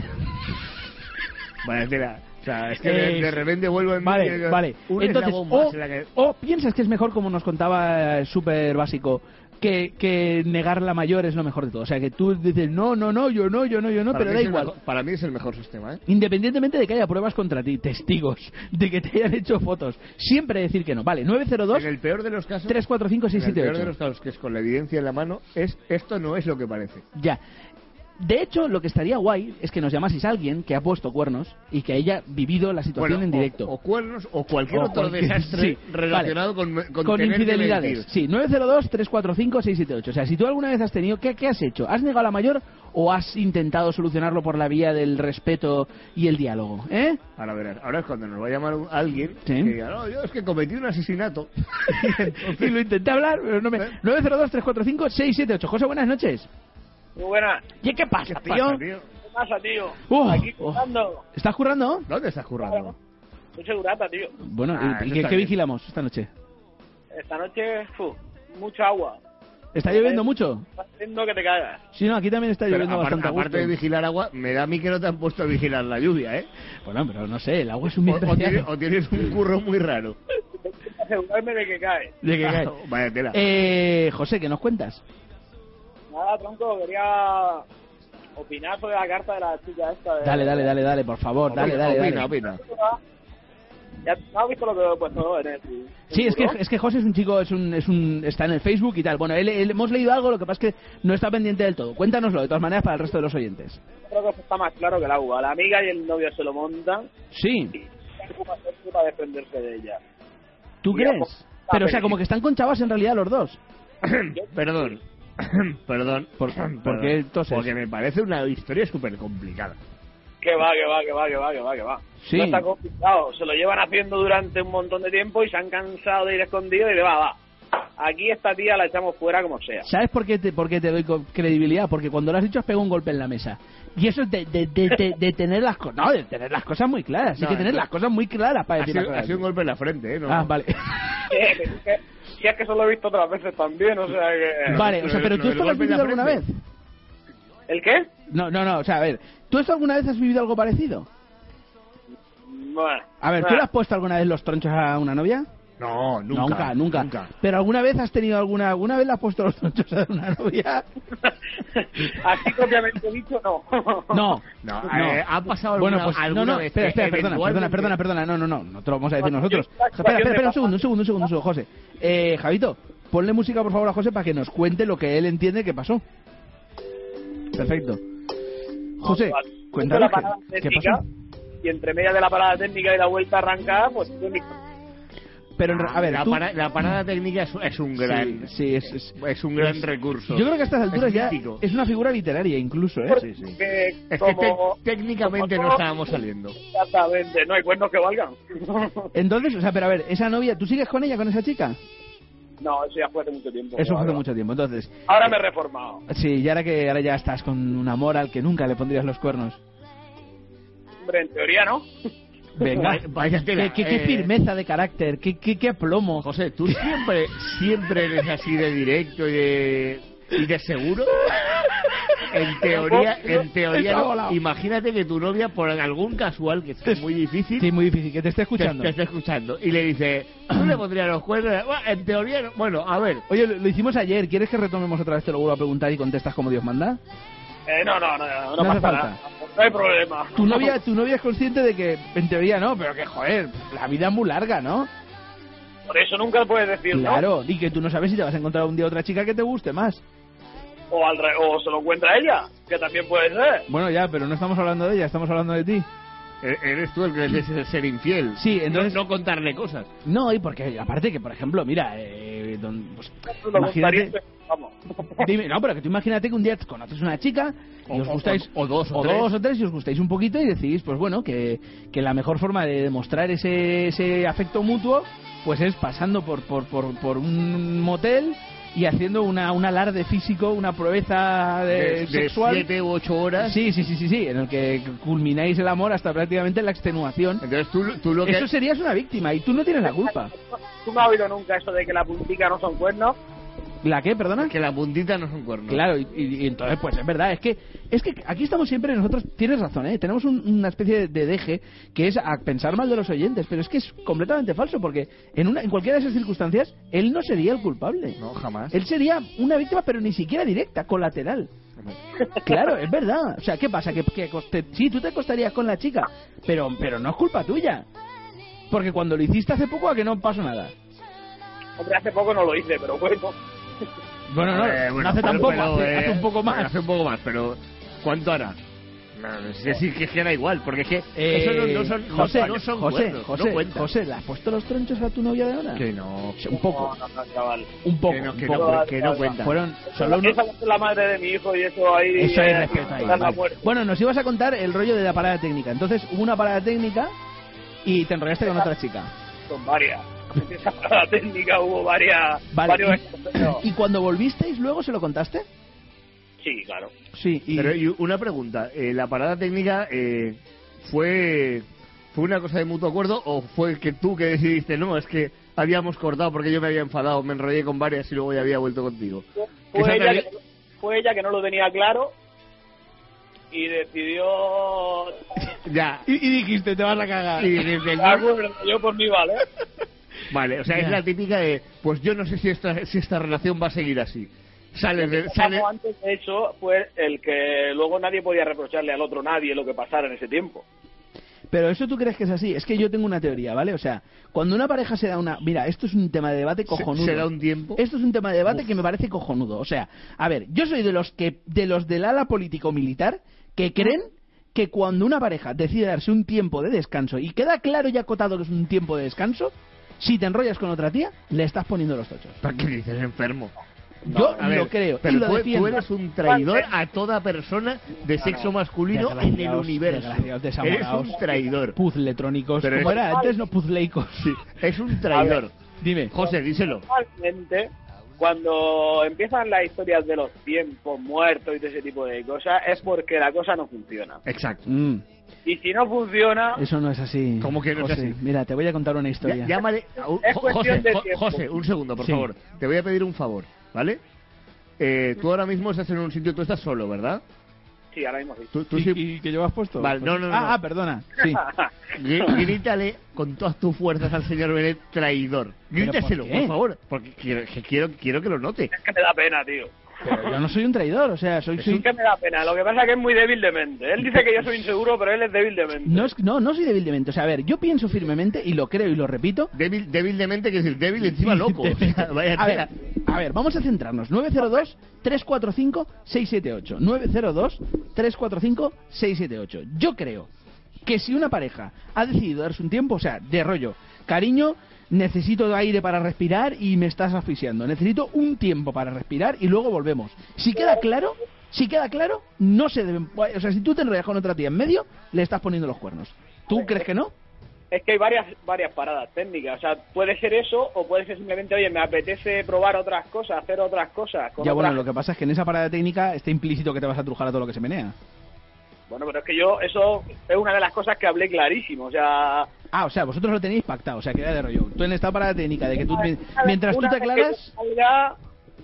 Vaya tela. O sea, es que de, Eh, de repente vuelvo en Vale, mí, vale. un Entonces, eslabón o, más en la que- o piensas que es mejor, como nos contaba, eh, súper básico, que, que negar la mayor es lo mejor de todo. O sea, que tú dices, no, no, no, yo no, yo no, yo no, Para pero mí da es el igual. mejor- para mí es el mejor sistema, ¿eh? Independientemente de que haya pruebas contra ti, testigos, de que te hayan hecho fotos, siempre decir que no. Vale, nueve cero dos, En el peor de los casos, tres cuatro cinco, seis en el siete peor de ocho. los casos, que es con la evidencia en la mano, es esto no es lo que parece. Ya. De hecho, lo que estaría guay es que nos llamaseis a alguien que ha puesto cuernos y que haya vivido la situación Bueno, en o- directo. O, cuernos o cualquier O otro cualquier- desastre sí, relacionado vale. con, con, con tener que infidelidades. mentir. Sí, nueve cero dos, tres cuatro cinco, seis siete ocho. O sea, si tú alguna vez has tenido, ¿qué, ¿qué has hecho? ¿Has negado la mayor o has intentado solucionarlo por la vía del respeto y el diálogo? ¿Eh? Ahora verás, ahora es cuando nos va a llamar un- alguien Sí. que diga, no, yo es que cometí un asesinato. Y lo intenté hablar, pero no me... nueve cero dos, tres cuatro cinco, seis siete ocho. José, buenas noches. Muy buena. ¿Y qué pasa, ¿Qué tío? pasa, tío? ¿Qué pasa, tío? Uh, Aquí uh. jugando. ¿Estás currando? ¿Dónde estás currando? Soy segurata, tío. Bueno, Ah, ¿y eso qué, está qué bien. vigilamos esta noche? Esta noche, fu, mucha agua. ¿Está lloviendo mucho? Está haciendo que te cagas. Sí, no, aquí también está Pero lloviendo aparte, bastante a aparte de gusto. vigilar agua, me da a mí que no te han puesto a vigilar la lluvia, ¿eh? Bueno, pero no sé, el agua es un O, bien o tienes, preciado. o tienes un curro muy raro. Asegurarme de que cae. De que cae. Vaya tela. Eh, José, ¿qué nos cuentas? Nada, tronco, quería opinar sobre la carta de la chica esta. De... Dale, dale, dale, dale, por favor, dale, Opina, dale, opina, dale. opina. Ya has visto lo que he puesto en el... Sí, es que, es que José es un chico, es un, es un, está en el Facebook y tal. Bueno, él, él- hemos leído algo, lo que pasa es que no está pendiente del todo. Cuéntanoslo, de todas maneras, para el resto de los oyentes. Creo que está más claro que el agua. La amiga y el novio se lo montan Sí, y ocupa hacerse para defenderse de ella. ¿tú Y a crees? poco- Pero, o sea, como que están con chavas en realidad los dos. Perdón. Perdón. ¿Por, Perdón. por qué entonces? Porque me parece una historia súper complicada. Que va, que va, que va, que va, que va, que va. Sí. No está complicado. Se lo llevan haciendo durante un montón de tiempo y se han cansado de ir escondidos y de va, va. Aquí esta tía la echamos fuera como sea. ¿Sabes por qué te, por qué te doy co- credibilidad? Porque cuando lo has dicho has pegado un golpe en la mesa. Y eso es de, de, de, de- de tener las cosas... No, de tener las cosas muy claras. Hay No, que tener no. las cosas muy claras para Ha decir las sido, ha cosas. sido un golpe en la frente, ¿eh? No, Ah, vale. Eh, que- que- Si es que eso lo he visto otras veces también, o sea que... Vale, o sea, pero lo ¿tú del esto lo has golpe en la vivido alguna vez? frente. ¿El qué? No, no, no, o sea, a ver, ¿tú esto alguna vez has vivido algo parecido? Bueno. A ver, ¿tú le has puesto alguna vez los tronchos a una novia? No, nunca. Nunca, nunca. nunca. Pero ¿alguna vez has tenido alguna... ¿Alguna vez le has puesto los tronchos a una novia? Así propiamente dicho, no. No. No, No. eh, ha pasado Bueno, alguna, pues alguna no, no, vez. espera, espera, eh, perdona, perdona, eventualmente- perdona, perdona, no, no, no, no te lo vamos a decir nosotros. Esta Espera, espera, situación espera, de un segundo, un segundo, un segundo, un segundo, José. Eh, Javito, ponle música por favor a José para que nos cuente lo que él entiende que pasó. Perfecto. José, Vale. cuéntanos La qué, parada qué técnica, pasó. y entre media de la parada técnica y la vuelta arrancada, pues... Pero, en re- a ver, la, tú... para- la parada técnica es, es un gran, Sí, sí, es, es, es un gran es- recurso. Yo creo que a estas alturas Es ya mítico. es una figura literaria incluso, ¿eh? Sí, sí. Que Es que como... te- técnicamente como no estábamos saliendo. Exactamente, no hay cuernos que valgan. Entonces, o sea, pero a ver, esa novia, ¿tú sigues con ella, con esa chica? No, eso ya fue hace mucho tiempo. Eso fue hace Ahora- mucho tiempo, entonces... Ahora me he reformado. Sí, y ahora que ahora ya estás con un amor al que nunca le pondrías los cuernos. Hombre, en teoría no. Venga, Vaya- vaya tela, qué, qué, qué eh. firmeza de carácter, qué, qué, qué aplomo. José, ¿tú siempre, siempre eres así de directo y de, y de seguro? en teoría, en teoría, no, imagínate que tu novia, por algún casual, que es muy difícil... Sí, muy difícil, que te esté escuchando. Te, te esté escuchando. Y le dice, ¿tú le pondrías los cuernos? Bueno, en teoría, no. Bueno, a ver. Oye, lo, lo hicimos ayer. ¿Quieres que retomemos otra vez? Te lo vuelvo a preguntar y contestas como Dios manda. Eh, no, no, no, no, No pasa hace falta. nada. No hay problema. Tu novia, tu novia es consciente de que, en teoría, no, pero que, joder, la vida es muy larga, ¿no? Por eso nunca puedes decir no. Claro, y que tú no sabes si te vas a encontrar un día otra chica que te guste más. O, al re- o se lo encuentra ella, que también puede ser. Bueno, ya, pero no estamos hablando de ella, estamos hablando de ti. Eres tú el que debe ser infiel. Sí, entonces... No, no contarle cosas. No, y porque, aparte que, por ejemplo, mira, eh, don, pues, Lo imagínate... contaría, vamos. Dime, no, pero que tú imagínate que un día conoces una chica y O- os gustáis, o- o dos, o o tres. dos o tres, y os gustáis un poquito y decidís, pues bueno, que, que la mejor forma de demostrar ese, ese afecto mutuo, pues es pasando por, por, por, por un motel y haciendo una, un alarde físico, una proeza de, De, de sexual. siete u ocho horas. Sí, sí, sí, sí, sí, en el que culmináis el amor hasta prácticamente la extenuación. Entonces tú, tú lo que... Eso serías una víctima y tú no tienes la culpa. ¿Tú no has oído nunca eso de que la puntica no son cuernos? ¿La qué, perdona? Que la puntita no son cuernos. Claro, y, y- y entonces, pues es verdad, es que es que aquí estamos siempre nosotros, tienes razón, ¿eh? Tenemos un- una especie de, de deje que es a pensar mal de los oyentes, pero es que es completamente falso, porque en una en cualquiera de esas circunstancias, él no sería el culpable. No, jamás. Él sería una víctima, pero ni siquiera directa, colateral. Claro, es verdad. O sea, ¿qué pasa? Que, que coste- sí, tú te acostarías con la chica, pero, pero no es culpa tuya. Porque cuando lo hiciste hace poco, a que no pasó nada. Hombre, hace poco no lo hice, pero bueno. Bueno, no, Eh, bueno, no hace pero- tampoco, pero, hace, eh, hace un poco más. Hace un poco más, pero ¿cuánto hará? No, es decir, que es que era igual, porque es que Eh, eso no, no son, no- José, no son José, cuernos, José, no cuenta. José, ¿le has puesto los tronchos a tu novia de ahora? Que no. Un poco, No, no, chaval. un poco, Que no, que un no, poco. que no cuenta. Fueron solo unos... Esa es la madre de mi hijo y eso ahí... Eso hay eh, respeto ahí. está la Vale. muerte. Bueno, nos ibas a contar el rollo de la parada técnica. Entonces hubo una parada técnica y te enrollaste con otra chica. Son varias. En esa parada técnica hubo varias... Vale. varios Y, excesos. y cuando volvisteis luego se lo contaste? Sí, claro. Sí. Y... Pero y una pregunta, eh, ¿la parada técnica eh, fue fue una cosa de mutuo acuerdo o fue que tú que decidiste, no, es que habíamos cortado porque yo me había enfadado, me enrollé con varias y luego ya había vuelto contigo? Que Fue esa ella, realidad- que, fue ella que no lo tenía claro y decidió... Ya. Y, y dijiste, te vas a cagar. Y desde el De acuerdo, yo por mí vale. Vale, o sea, Ya. es la típica de, pues yo no sé si esta si esta relación va a seguir así. Sale, de, El sale, que antes de hecho fue el que luego nadie podía reprocharle al otro nadie lo que pasara en ese tiempo. Pero eso tú crees que es así. Es que yo tengo una teoría, ¿vale? O sea, cuando una pareja se da una... Mira, esto es un tema de debate cojonudo. se da un tiempo. Esto es un tema de debate que me parece cojonudo. O sea, a ver, yo soy de los que de los del ala político-militar que creen que cuando una pareja decide darse un tiempo de descanso y queda claro y acotado que es un tiempo de descanso, si te enrollas con otra tía, le estás poniendo los tochos. ¿Para qué dices enfermo? Yo A ver, lo creo y pero lo tú, defiendo. tú eres un traidor a toda persona de sexo masculino en el Desgraciados, universo. desgraciados, Eres desamorados. un traidor. Puzletrónicos. Pero ¿Cómo es- era antes? No, puzleicos. Sí, es un traidor. Dime. José, díselo. Normalmente, cuando empiezan las historias de los tiempos muertos y de ese tipo de cosas, es porque la cosa no funciona. Exacto. Mm, Y si no funciona, eso no es así. ¿Cómo que no es José, así? Mira, te voy a contar una historia. Ya- llámale. a un- Es Jo- cuestión José, de Jo- tiempo. José, un segundo, por Sí. favor. Te voy a pedir un favor, ¿vale? Eh, tú ahora mismo estás en un sitio, tú estás solo, ¿verdad? sí, ahora mismo sí. Tú, tú ¿Y, sí- y que llevas puesto? Vale, no, no, no. Ah, ah, perdona. Sí. Grí- Grítale con todas tus fuerzas al señor Benet traidor. ¿Pero Grítaselo, por por, qué? favor, porque quiero que, quiero, quiero que lo note. Es que me da pena, tío. Pero yo no soy un traidor, o sea, soy... soy- Es que me da pena. Lo que pasa es que es muy débil de mente. Él dice que yo soy inseguro, pero él es débil de mente. No, es, no, no soy débil de mente. O sea, a ver, yo pienso firmemente, y lo creo y lo repito... Débil, débil de mente, que es decir, débil encima loco. O sea, vaya A tela. ver, a ver, vamos a centrarnos. nueve cero dos, tres cuatro cinco, seis siete ocho. nueve cero dos, tres cuatro cinco, seis siete ocho. Yo creo que si una pareja ha decidido darse un tiempo, o sea, de rollo, cariño, necesito aire para respirar y me estás asfixiando. Necesito un tiempo para respirar y luego volvemos. Si queda claro, si queda claro, no se deben... O sea, si tú te enrollas con otra tía en medio, le estás poniendo los cuernos. ¿Tú crees que no? Es que hay varias varias paradas técnicas. O sea, puede ser eso o puede ser simplemente, oye, me apetece probar otras cosas, hacer otras cosas. Con Ya, bueno, otras- lo que pasa es que en esa parada técnica está implícito que te vas a trujar a todo lo que se menea. Bueno, pero es que yo, eso es una de las cosas que hablé clarísimo. O sea, Ah, o sea, vosotros lo tenéis pactado, o sea, que era de rollo. Tú en esta parada técnica de que tú, mientras tú una te vez que aclaras... yo salga,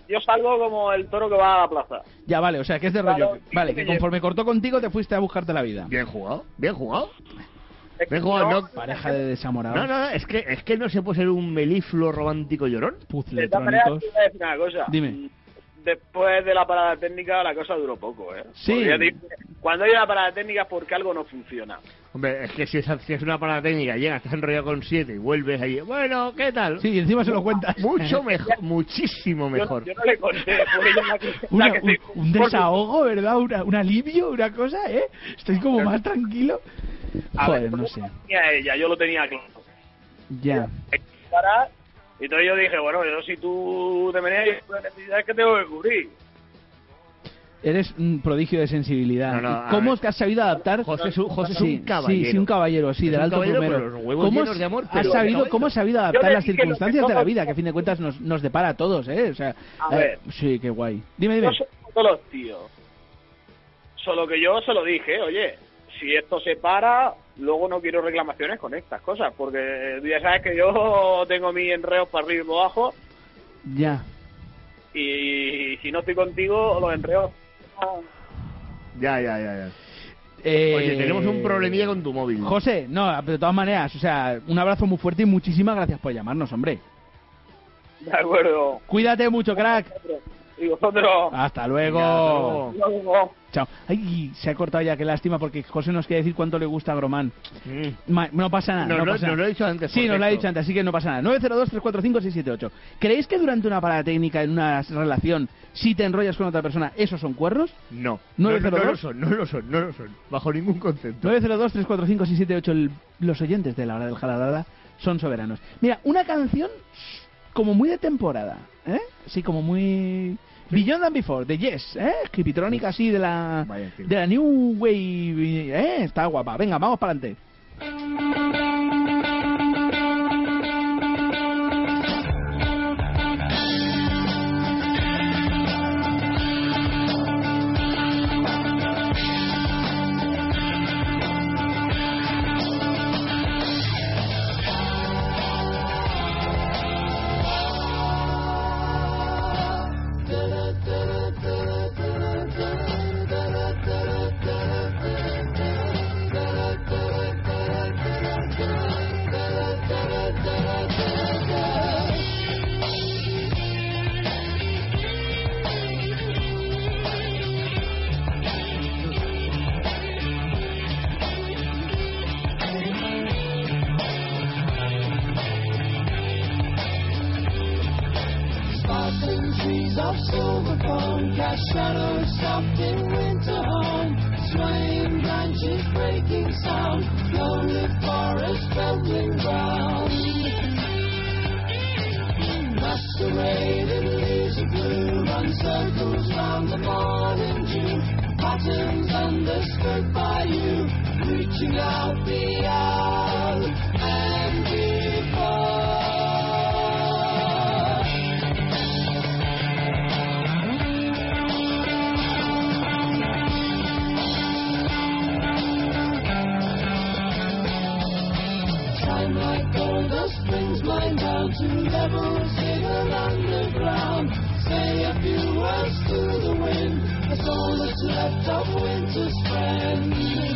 yo salgo como el toro que va a la plaza. Ya, vale, o sea, que es de Claro, rollo. Vale, que conforme cortó contigo te fuiste a buscarte la vida. Bien jugado, bien jugado. Es Bien jugado, no. Pareja de desamorados. No, no, es que, es que no se puede ser un melifluo romántico llorón. De todas maneras, te voy a decir una cosa. Dime. Después de la parada técnica la cosa duró poco, ¿eh? Sí. Porque ya te digo, cuando hay una parada técnica es porque algo no funciona. Hombre, es que si es, si es una parada técnica, llegas, estás enrollado con siete y vuelves ahí, bueno, ¿qué tal? Sí, y encima se lo cuentas. Mucho mejor, muchísimo mejor. Yo, yo no le conté, fue ella la que, Una- la que un, se- un desahogo, ¿verdad? Una, un alivio, una cosa, ¿eh? Estoy como más tranquilo. A Joder, ver, no ¿cómo sé. lo tenía ella? Yo lo tenía claro. Ya. Parar, y entonces yo dije, bueno, yo si tú te venías, yo las necesidades que tengo que cubrir. Eres un prodigio de sensibilidad. No, no, a ¿Cómo ver. es que has sabido adaptar? José es un- José es Sí, un caballero. Sí, sí, un caballero, sí, Es del un alto caballero plumero. con los huevos ¿Cómo llenos has- de amor, has pero sabido, caballero. ¿Cómo has sabido Yo adaptar le las dije lo que circunstancias de la todos- vida? Que a fin de cuentas nos, nos depara a todos, ¿eh? O sea, A eh, ver. sí, qué guay. Dime, dime. No son todos los tíos. Solo que yo se lo dije, oye, si esto se para, luego no quiero reclamaciones con estas cosas, porque tú ya sabes que yo tengo mis enredos para arriba y para abajo, Ya. y si no estoy contigo, los enredos... Ya, ya, ya, ya. Eh, Oye, tenemos un problemilla con tu móvil. José, no, de todas maneras, o sea, un abrazo muy fuerte y muchísimas gracias por llamarnos, hombre. De acuerdo. Cuídate mucho, crack. Y vosotros... Hasta luego. Venga, hasta luego. Chao. Ay, se ha cortado ya, qué lástima, porque José nos quiere decir cuánto le gusta a Gromán. Ma- No pasa nada. Nos no lo- pasa nos nada. lo ha dicho antes, Sí, por nos lo ha texto. dicho antes, así que no pasa nada. nueve cero dos, tres cuatro cinco, seis siete ocho. ¿Creéis que durante una parada técnica en una relación, si te enrollas con otra persona, esos son cuernos? No. nueve No, cero no, no lo dos, son, no lo son, no lo son. Bajo ningún concepto. nueve cero dos, tres cuatro cinco, seis siete ocho. El- Los oyentes de la hora del jaladada son soberanos. Mira, una canción como muy de temporada, ¿eh? Sí, como muy... Beyond Than Before, de Yes, ¿eh? Creepytronic así de la, de la New Wave, ¿eh? Está guapa. Venga, vamos para adelante. Sparkling trees of silver foam cast shadows soft in winter home. Swaying branches breaking sound. Lonely forest trembling ground. Masquerading leaves of blue run circles round the morning dew. Patterns understood by you, reaching out beyond and before. Time like gold dust brings mine down to levels hidden underground. Say a few words to the wind, that's all that's left of winter's friend.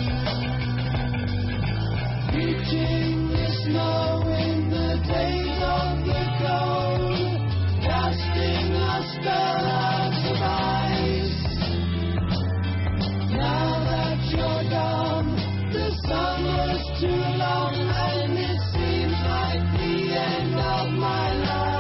Reaching the snow in the days of the cold, casting a spell out of ice. Now that you're gone, the summer's too long and it seems like the end of my life.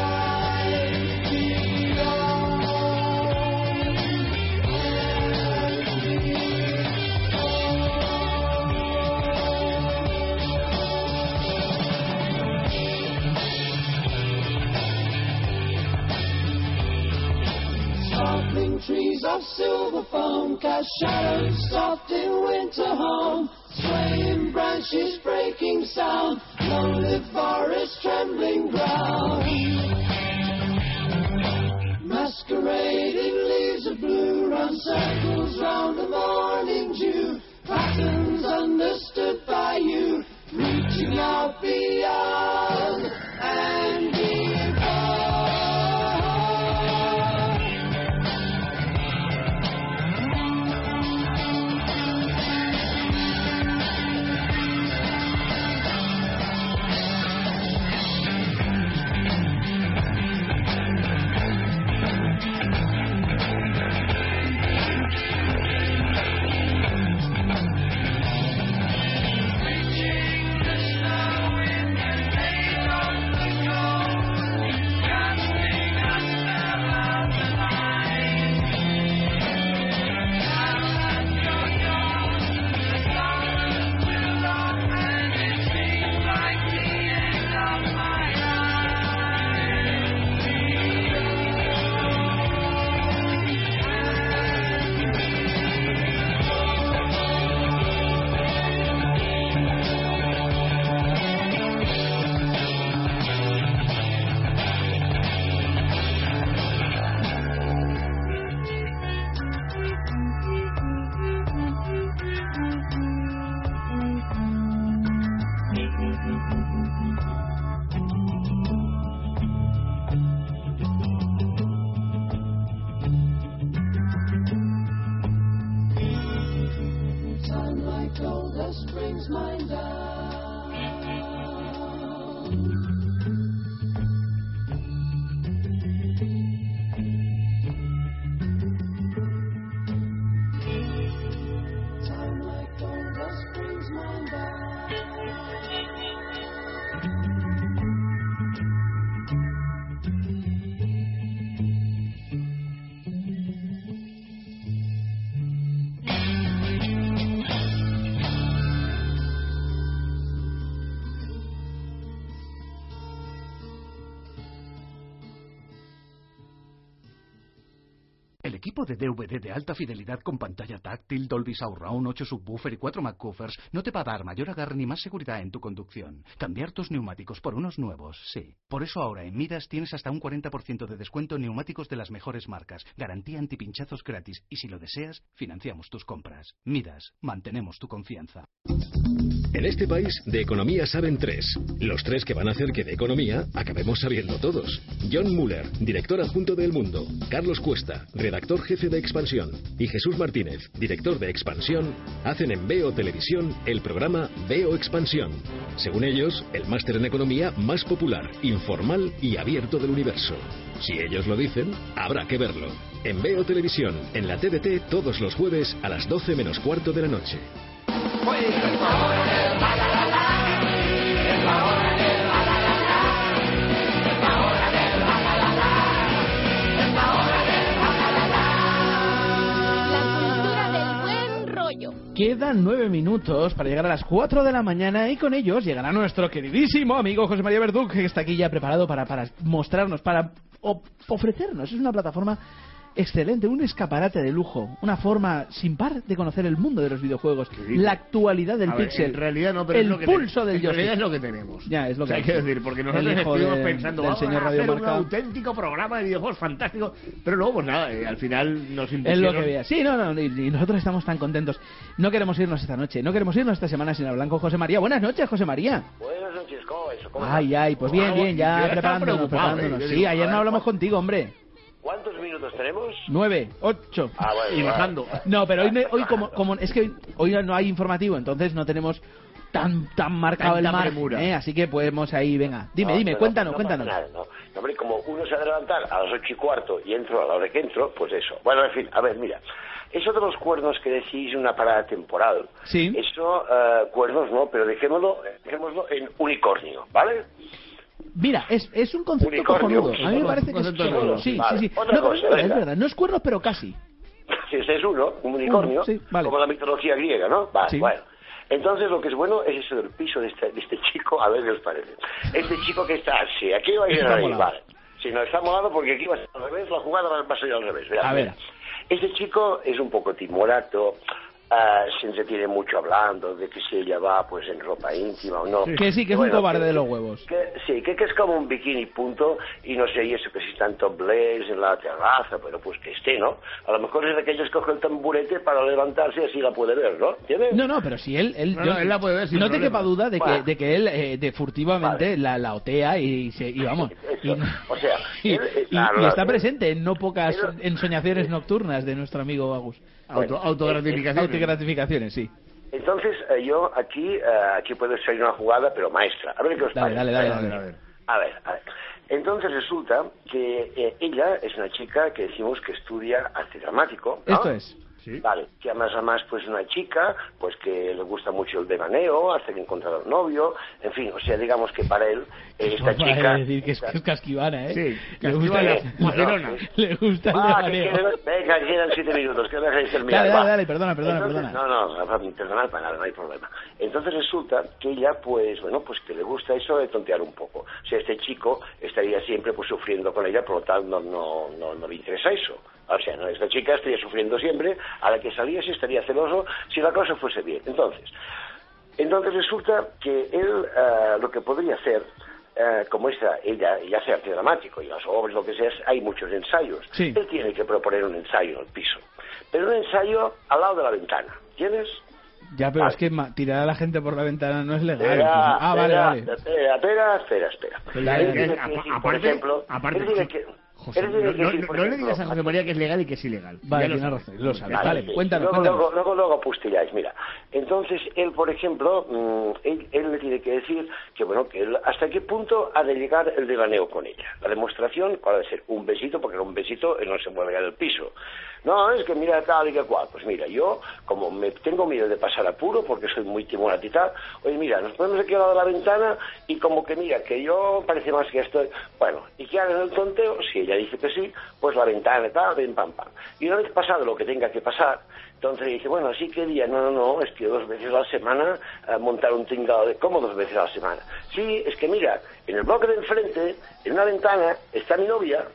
Sparkling trees of silver foam cast shadows soft in winter home. Swaying branches breaking sound. Lonely forest trembling ground. Masquerading leaves of blue run circles round the morning dew. Patterns understood by you, reaching out beyond and before. equipo de D V D de alta fidelidad con pantalla táctil, Dolby Surround, ocho subwoofer y cuatro McCoffers no te va a dar mayor agarre ni más seguridad en tu conducción. Cambiar tus neumáticos por unos nuevos, sí. Por eso ahora en Midas tienes hasta un cuarenta por ciento de descuento en neumáticos de las mejores marcas, garantía antipinchazos gratis y si lo deseas, financiamos tus compras. Midas, mantenemos tu confianza. En este país, de economía saben tres. Los tres que van a hacer que de economía acabemos sabiendo todos. John Muller, director adjunto de El Mundo. Carlos Cuesta, redactor jefe de Expansión. Y Jesús Martínez, director de Expansión, hacen en Veo Televisión el programa Veo Expansión. Según ellos, el máster en economía más popular, informal y abierto del universo. Si ellos lo dicen, habrá que verlo. En Veo Televisión, en la T D T, todos los jueves a las doce menos cuarto de la noche. Quedan nueve minutos para llegar a las cuatro de la mañana y con ellos llegará nuestro queridísimo amigo José María Verdú, que está aquí ya preparado para, para mostrarnos, para o, ofrecernos. Es una plataforma excelente, un escaparate de lujo, una forma sin par de conocer el mundo de los videojuegos, la actualidad del A ver, pixel, en realidad no, pero el es lo que pulso te- del en realidad joystick. es lo que tenemos. Ya, es lo O sea, que hay que decir, porque nosotros el hijo estuvimos de- pensando, del vamos señor a Radio hacer un Marca. auténtico programa de videojuegos fantástico, pero luego, pues nada, eh, al final nos Es impusieron... lo que veas. Sí, no, no, y, y nosotros estamos tan contentos. No queremos irnos esta noche, no queremos irnos esta semana sin hablar con José María. Buenas noches, José María. Buenas noches, ¿cómo vais? ¿Cómo Ay, ay, pues bien, bien, Yo ya estaba preparándonos, preocupado, preparándonos. ¿eh? Yo Sí, digo, ayer a no ver, hablamos contigo, hombre. ¿Cuántos minutos tenemos? Nueve, ocho. Ah, bueno, y bueno. bajando. No, pero hoy, no- hoy como, como es que hoy, hoy no hay informativo, entonces no tenemos tan tan marcado Tanta el margen, premura. ¿eh? Así que podemos ahí, venga. Dime, No, dime, no, cuéntanos, no cuéntanos. pasa nada, no. No, hombre, como uno se ha de levantar a las ocho y cuarto y entro a la hora que entro, pues eso. Bueno, en fin, a ver, mira. Eso de los cuernos que decís una parada temporal. Sí. Eso, eh, cuernos no, pero dejémoslo, dejémoslo en unicornio, ¿vale? Mira, es, es un concepto Unicornio. cojonudo. A mí me parece que es Concepto cojonudo. nuevo. Sí, Vale. sí, sí. Otra No, pero cosa, es verdad, venga. es verdad. No es cuernos, pero casi. Si ese es uno, un unicornio, Uno, sí, vale. como la mitología griega, ¿no? Vale, Sí. bueno. Entonces lo que es bueno es eso del piso de este, de este chico, a ver qué os parece. Este chico que está así, aquí va a ir Está ahí, molado. vale. Si no, está molado porque aquí va a ser al revés, la jugada va a ser al revés. Verás, A ver. mira. Este chico es un poco timorato, ah, se entretiene mucho hablando de que si ella va pues en ropa íntima o no. Que sí, que es un Bueno, cobarde de los huevos. que, sí, que, que es como un bikini punto y no sé, y eso que si están topless en la terraza, pero pues que esté, ¿no? A lo mejor es de aquellos que coge el tamburete para levantarse y así la puede ver, ¿no? ¿Entiendes? No, no, pero si él, él, No, yo- no, él la puede ver sin no te problema. quepa duda de que, Bueno. de que él eh, de furtivamente la, la otea y, se, y vamos. Y, O sea, y- él, eh, y- claro, y está él- presente en no pocas él- ensoñaciones nocturnas de nuestro amigo Agus. Bueno, Auto- autogratificaciones. Autogratificaciones, sí. Entonces, eh, yo aquí eh, aquí puedo salir una jugada, pero maestra. A ver qué os Dale, parece. dale, dale, dale. A ver, a ver. a ver. Entonces resulta que eh, ella es una chica que decimos que estudia arte dramático, ¿no? Esto es. Vale, que además, además pues una chica pues que le gusta mucho el veraneo, hasta que encontrar un novio, en fin, o sea, digamos que para él eh, esta Vamos a chica... decir que es, que es casquivana, ¿eh? Sí, le gusta casquivana, el, Barcelona. le gusta el Ah, que devaneo. quedan- venga, quedan siete minutos, que me dejéis terminar. Dale, va. dale, dale, perdona, perdona, Entonces, perdona. No, no, perdonad para nada, no hay problema. Entonces resulta que ella, pues, bueno, pues que le gusta eso de tontear un poco. O sea, este chico estaría siempre pues sufriendo con ella, por lo tanto no, no, no, no le interesa eso. O sea, no, esta chica estaría sufriendo siempre, a la que salía sí estaría celoso si la cosa fuese bien. Entonces, entonces resulta que él eh, lo que podría hacer, eh, como esta, ella, ya sea arte dramático y las obras, lo que sea, hay muchos ensayos. Sí. Él tiene que proponer un ensayo en el piso, pero un ensayo al lado de la ventana, ¿tienes? Ya, pero Vale. es que ma- tirar a la gente por la ventana no es legal. Espera, ah, vale, espera, vale. espera, espera, espera, espera. Pero Él es que, tiene que apa- decir, por aparte- ejemplo, aparte, él tiene sí. que... José, él tiene no, que no- decir, por no le ejemplo, digas a José María que es legal y que es ilegal. Vale, Ya lo tiene sabes. razón, lo sabes. Vale, Vale, sí. cuéntanos, luego, cuéntanos. Luego, luego, luego apostilláis, mira. Entonces, él, por ejemplo, mm, él, él le tiene que decir que, bueno, que él, hasta qué punto ha de llegar el devaneo con ella. La demostración, ¿cuál ha de ser? Un besito, porque con un besito él no se puede llegar al piso. No, es que mira tal y que cual. Pues mira, yo, como me tengo miedo de pasar apuro, porque soy muy timorato y tal, oye, mira, nos ponemos aquí al lado de la ventana y como que mira, que yo parece más que estoy... Bueno, y que hagan el tonteo, si ella dice que sí, pues la ventana y tal, ven, pam, pam. Y una vez pasado lo que tenga que pasar, entonces dice, bueno, así que día, no, no, no, es que dos veces a la semana eh, montar un tingado de... ¿Cómo dos veces a la semana? Sí, es que mira, en el bloque de enfrente, en una ventana, está mi novia,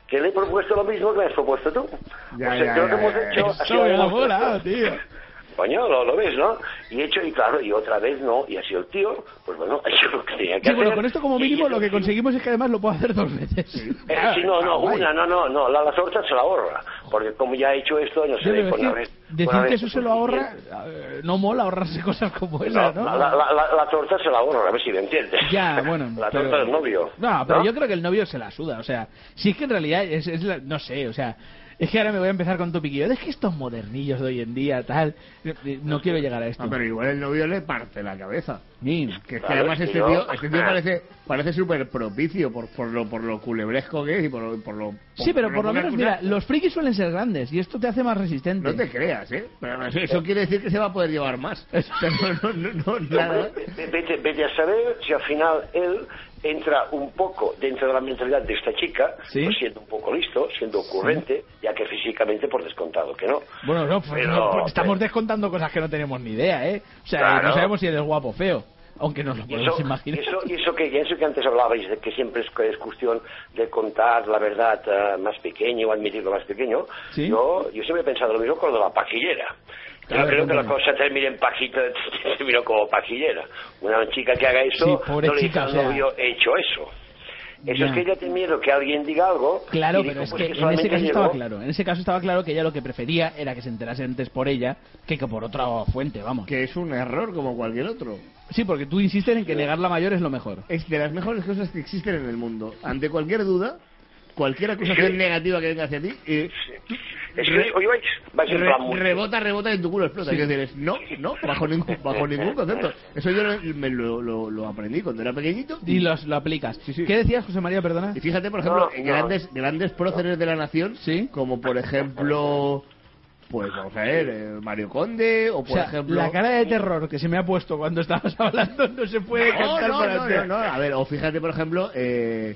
que le he propuesto lo mismo que me has propuesto tú. Ya, o sea, ya, que lo que ya, hemos ya, hecho ya. ha sido Soy una enamorado, demostración. tío. Coño, lo, lo ves, ¿no? Y hecho, y claro, y otra vez no, y ha sido el tío, pues bueno, ha hecho lo que tenía que Sí, hacer. bueno, con esto como y- mínimo y- lo que conseguimos es que además lo puedo hacer dos veces. Eh, sí, no, no, una, no, no, no, la, la torta se la ahorra, porque como ya ha hecho esto, no Sí, sé, pero con es la que vez- decir con la que vez eso se lo ahorra, eh, no mola ahorrarse cosas como esas, ¿no? La, la, la, la torta se la ahorra, a ver si me entiendes. Ya, bueno. La pero- torta del novio. No, pero ¿no? yo creo que el novio se la suda, o sea, sí es que en realidad es, es la- no sé, o sea, es que ahora me voy a empezar con tu piquillo. Es que estos modernillos de hoy en día, tal, eh, no quiero llegar a esto. Ah, pero igual el novio le parte la cabeza. Sí. Que es que Claro, además si este no- tío, este tío parece parece súper propicio por, por lo por lo culebresco que es y por lo... Por lo Sí, pero por lo poca menos, cosa. mira, los frikis suelen ser grandes y esto te hace más resistente. No te creas, ¿eh? Pero eso, eso quiere decir que se va a poder llevar más. Pero no, no, no, nada. Ve- Vete, vete a saber si al final él entra un poco dentro de la mentalidad de esta chica, ¿Sí? pues siendo un poco listo, siendo ocurrente, ya que físicamente por descontado que no. Bueno, no, pues, Pero- no, pues estamos descontando cosas que no tenemos ni idea, ¿eh? O sea, Claro. no sabemos si eres guapo o feo, aunque nos lo Y podemos eso, imaginar. y eso, y eso que, y eso que antes hablabais de que siempre es, es cuestión de contar la verdad eh, más pequeña o admitir lo más pequeño, ¿Sí? yo, yo siempre he pensado lo mismo con lo de la pajillera. Yo Claro, creo que la cuéntame. cosa termine en pajita, terminó como pajillera. Una chica que haga eso, Sí, pobre no le chica, dice al o sea. novio, he hecho eso. Eso Ya. es que ella tiene miedo que alguien diga algo. Claro, y pero dijo, es pues que en ese solamente caso llegó. estaba claro. En ese caso estaba claro que ella lo que prefería era que se enterase antes por ella que, que por otra fuente, vamos. Que es un error como cualquier otro. Sí, porque tú insistes en que negar la mayor es lo mejor. Es de las mejores cosas que existen en el mundo. Ante cualquier duda, cualquier acusación Sí. negativa que venga hacia ti, eh, Es que Re- hoy vais, vais en re- plan muy- rebota, rebota y en tu culo explota. Sí. Quiero decir, es no, no, bajo ningún, bajo ningún concepto. Eso yo lo, me lo, lo, lo aprendí cuando era pequeñito. Y los, lo aplicas. sí. ¿Qué decías, José María, perdona? Y fíjate, por ejemplo, No, en no. grandes, grandes próceres de la nación, como por ejemplo, pues vamos a ver, eh, Mario Conde, o O por sea, ejemplo... la cara de terror que se me ha puesto cuando estabas hablando no se puede no, cantar no, para no, hacer. no, no, a ver, o fíjate, por ejemplo, eh,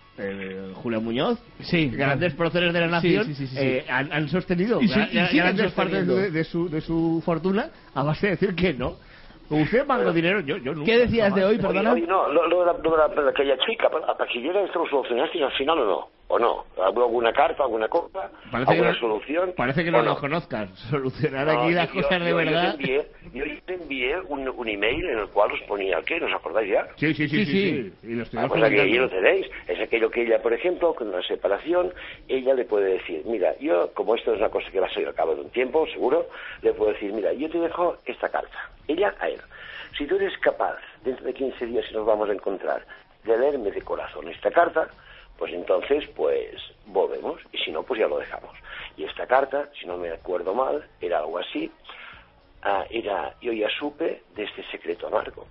eh, Julián Muñoz, Sí. grandes próceres de la nación, Sí, sí, sí, sí, eh, sí. han, han sostenido Y sí- gra- y siguen grandes partes sosteniendo. de, de su, de su fortuna a base de decir que no. ¿Usted manda dinero? Yo, yo nunca. ¿Qué decías de hoy, Oye, perdona? oye, no, lo, lo de la, lo de la- de aquella chica, la pajillera, ¿esto lo solucionaste al final o no? ¿O no? ¿Hubo alguna carta, alguna cosa? Parece que ¿Alguna no- solución? Parece que ¿O no nos conozcan. Solucionar No, aquí las yo- cosas de yo- verdad. Yo te envié, yo te envié un, un email en el cual os ponía qué, ¿nos acordáis ya? Sí, sí, sí, sí, sí. Y lo Ah, estuvimos pues aquí ahí comentando. lo tenéis. Es aquello que ella, por ejemplo, con la separación, ella le puede decir, mira, yo, como esto es una cosa que va a salir al cabo de un tiempo, seguro, le puedo decir, mira, yo te dejo esta carta. Ella a él. Si tú eres capaz, dentro de quince días, si nos vamos a encontrar, de leerme de corazón esta carta, pues entonces, pues, volvemos. Y si no, pues ya lo dejamos. Y esta carta, si no me acuerdo mal, era algo así. Ah, era, yo ya supe de este secreto amargo,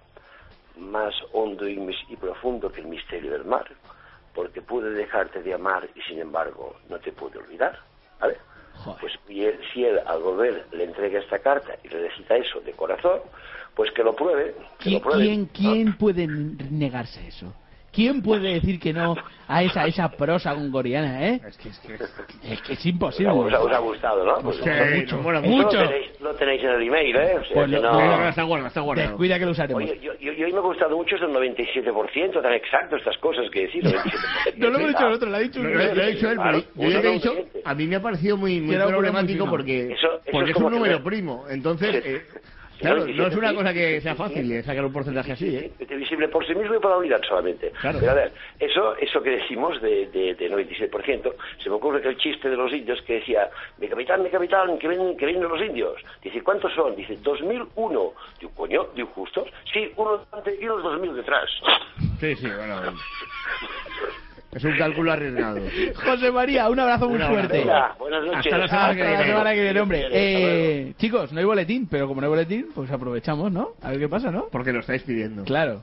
más hondo y, mis- y profundo que el misterio del mar, porque pude dejarte de amar y sin embargo no te pude olvidar, ¿vale? Pues y él- si él al volver le entrega esta carta y le recita eso de corazón, pues que lo pruebe, que lo ¿Qui- pruebe. ¿Quién, quién puede negarse a eso? ¿Quién puede decir que no a esa esa prosa gongoriana, eh? Es que es, que es, que es imposible. Os ha, os ha gustado, ¿no? Pues Pues, sí, mucho, Eso mucho. Lo tenéis, lo tenéis en el email, ¿eh? O sea, Pues que lo- no... no, no, está guardado, está guardado. Descuida que lo usaremos. Oye, yo, yo, yo hoy me ha gustado mucho es el noventa y siete por ciento, tan exacto estas cosas que decir. noventa y siete por ciento. No lo hemos dicho nosotros, lo ha dicho Lo, un lo- lo ha dicho él, Claro, pero yo ya te he dicho, uno, a mí me ha parecido muy, muy Era un problemático número muy porque, Eso- eso porque es es, como un que número me- primo. Entonces, eh, Sí, claro, sí, no es sí, una sí, cosa que sí, sea sí, fácil sí. eh, sacar un porcentaje así, ¿eh? Es divisible por sí mismo y por la unidad solamente. Claro. Pero a ver, eso, eso que decimos de, de, de noventa y seis por ciento, se me ocurre que el chiste de los indios que decía, mi capitán, mi capitán, que vienen, que vienen los indios. Dice, ¿cuántos son? Dice, dos mil uno. Digo, coño, digo, justos. Sí, uno delante y unos dos mil detrás. Sí, sí, bueno. Es un cálculo arriesgado. José María, un abrazo muy Un abrazo. fuerte. Venga, buenas noches. Hasta la semana que Hasta la viene. semana que viene, hombre. Hasta luego. Eh, chicos, no hay boletín, pero como no hay boletín, pues aprovechamos, ¿no? A ver qué pasa, ¿no? Porque lo estáis pidiendo. Claro.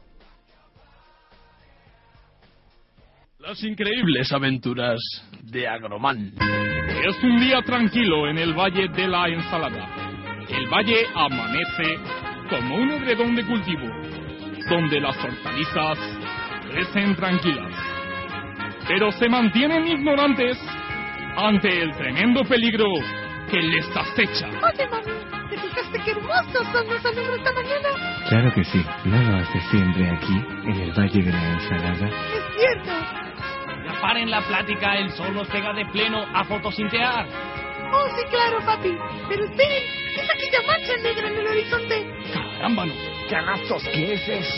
Las increíbles aventuras de Agroman. Es un día tranquilo en el Valle de la Ensalada. El valle amanece como un edredón de cultivo, donde las hortalizas crecen tranquilas, pero se mantienen ignorantes ante el tremendo peligro que les acecha. Oye, mami, ¿te fijaste qué hermosos son los alumnos esta mañana? Claro que sí, no lo haces siempre aquí, en el Valle de la Ensalada. Es cierto. Ya paren la plática, el sol nos pega de pleno a fotosintear. Oh, sí, claro, papi. Pero esperen, ¿qué es aquella mancha negra en el horizonte? Carámbano. Canastos, ¿qué es eso?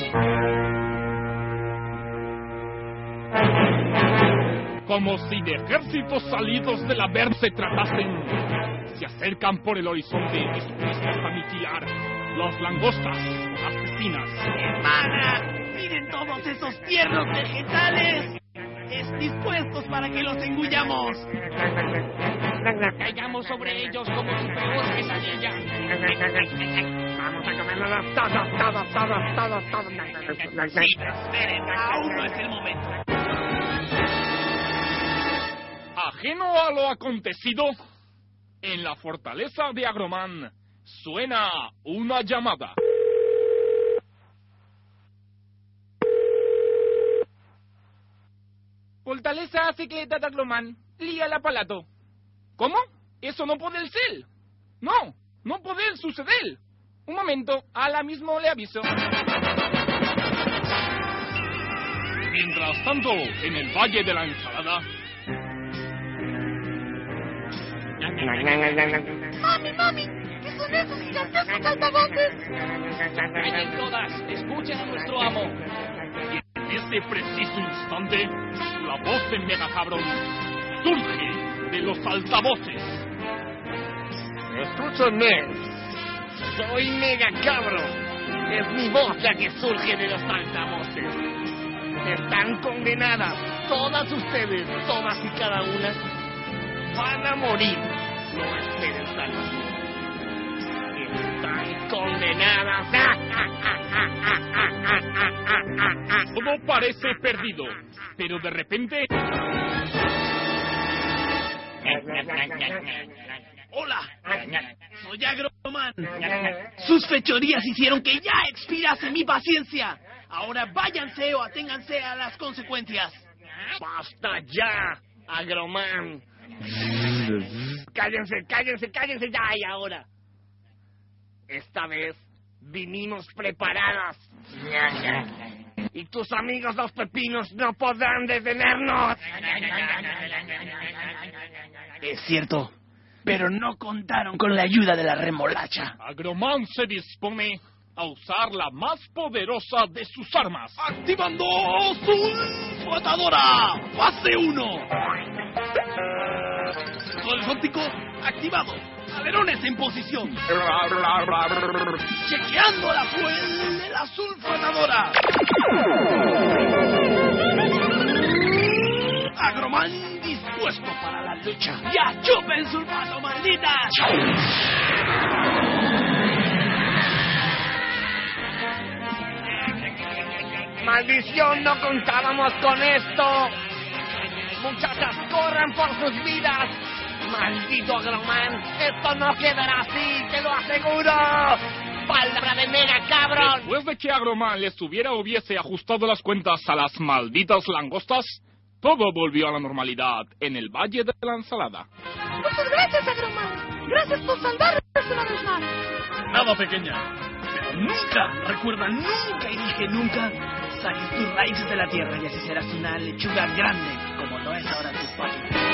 Como si de ejércitos salidos de la ver se tratasen. Se acercan por el horizonte dispuestos a aniquilar las langostas asesinas. ¡Hermana! ¡Miren todos esos tiernos vegetales! ¡Es dispuestos para que los engullamos! Caigamos sobre ellos como su peor pesadilla. Vamos a comerlos todos, todos, todos, todos, todos. Sí, esperen, aún no es el momento. Ajeno a lo acontecido, en la fortaleza de Agromán suena una llamada. Fortaleza secreta de Agromán, lía la palato. ¿Cómo? Eso no puede ser. No, no puede suceder. Un momento, ahora mismo le aviso. Mientras tanto, en el Valle de la Ensalada... ¡Mami, mami! ¿Qué son esos gigantescos altavoces? Callen todas, escuchen a nuestro amo. Y en este preciso instante, la voz de Megacabron surge de los altavoces. Escúchenme. Soy Megacabron. Es mi voz la que surge de los altavoces. Están condenadas. Todas ustedes, todas y cada una, van a morir. No esperen salvación. Están condenadas. Todo parece perdido, pero de repente... Hola, soy Agromán. Sus fechorías hicieron que ya expirase mi paciencia. Ahora váyanse o aténganse a las consecuencias. ¡Basta ya, Agromán! Cállense, cállense, cállense ya y ahora. Esta vez vinimos preparadas. Y tus amigos los pepinos no podrán detenernos. Es cierto, pero no contaron con la ayuda de la remolacha. Agromán se dispone a usar la más poderosa de sus armas. ¡Activando su flotadora! ¡Fase uno! Horizóntico activado. Alerones en posición. Chequeando la fuel de la azul flotadora. Agromán dispuesto para la lucha. ¡Ya chupen sulfato, malditas! ¡Maldición! ¡No contábamos con esto! ¡Muchachas, corran por sus vidas! ¡Maldito Agromán! ¡Esto no quedará así! ¡Te lo aseguro! ¡Palabra de Megacabron! Después de que Agromán les hubiera hubiese ajustado las cuentas a las malditas langostas, todo volvió a la normalidad en el Valle de la Ensalada. Muchas gracias, Agromán. Gracias por salvarnos una vez más. Nada, pequeña. Pero nunca, recuerda, nunca, y dije nunca, saques tus raíces de la tierra y así serás una lechuga grande, como lo es ahora tu padre.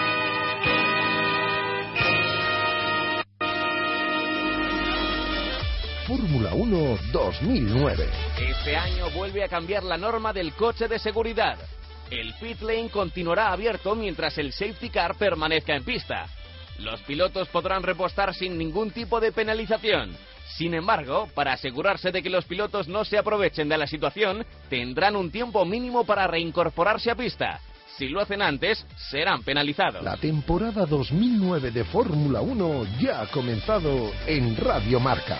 Fórmula uno dos mil nueve. Este año vuelve a cambiar la norma del coche de seguridad. El pit lane continuará abierto mientras el safety car permanezca en pista. Los pilotos podrán repostar sin ningún tipo de penalización. Sin embargo, para asegurarse de que los pilotos no se aprovechen de la situación, tendrán un tiempo mínimo para reincorporarse a pista. Si lo hacen antes, serán penalizados. La temporada dos mil nueve de Fórmula uno ya ha comenzado en Radio Marca.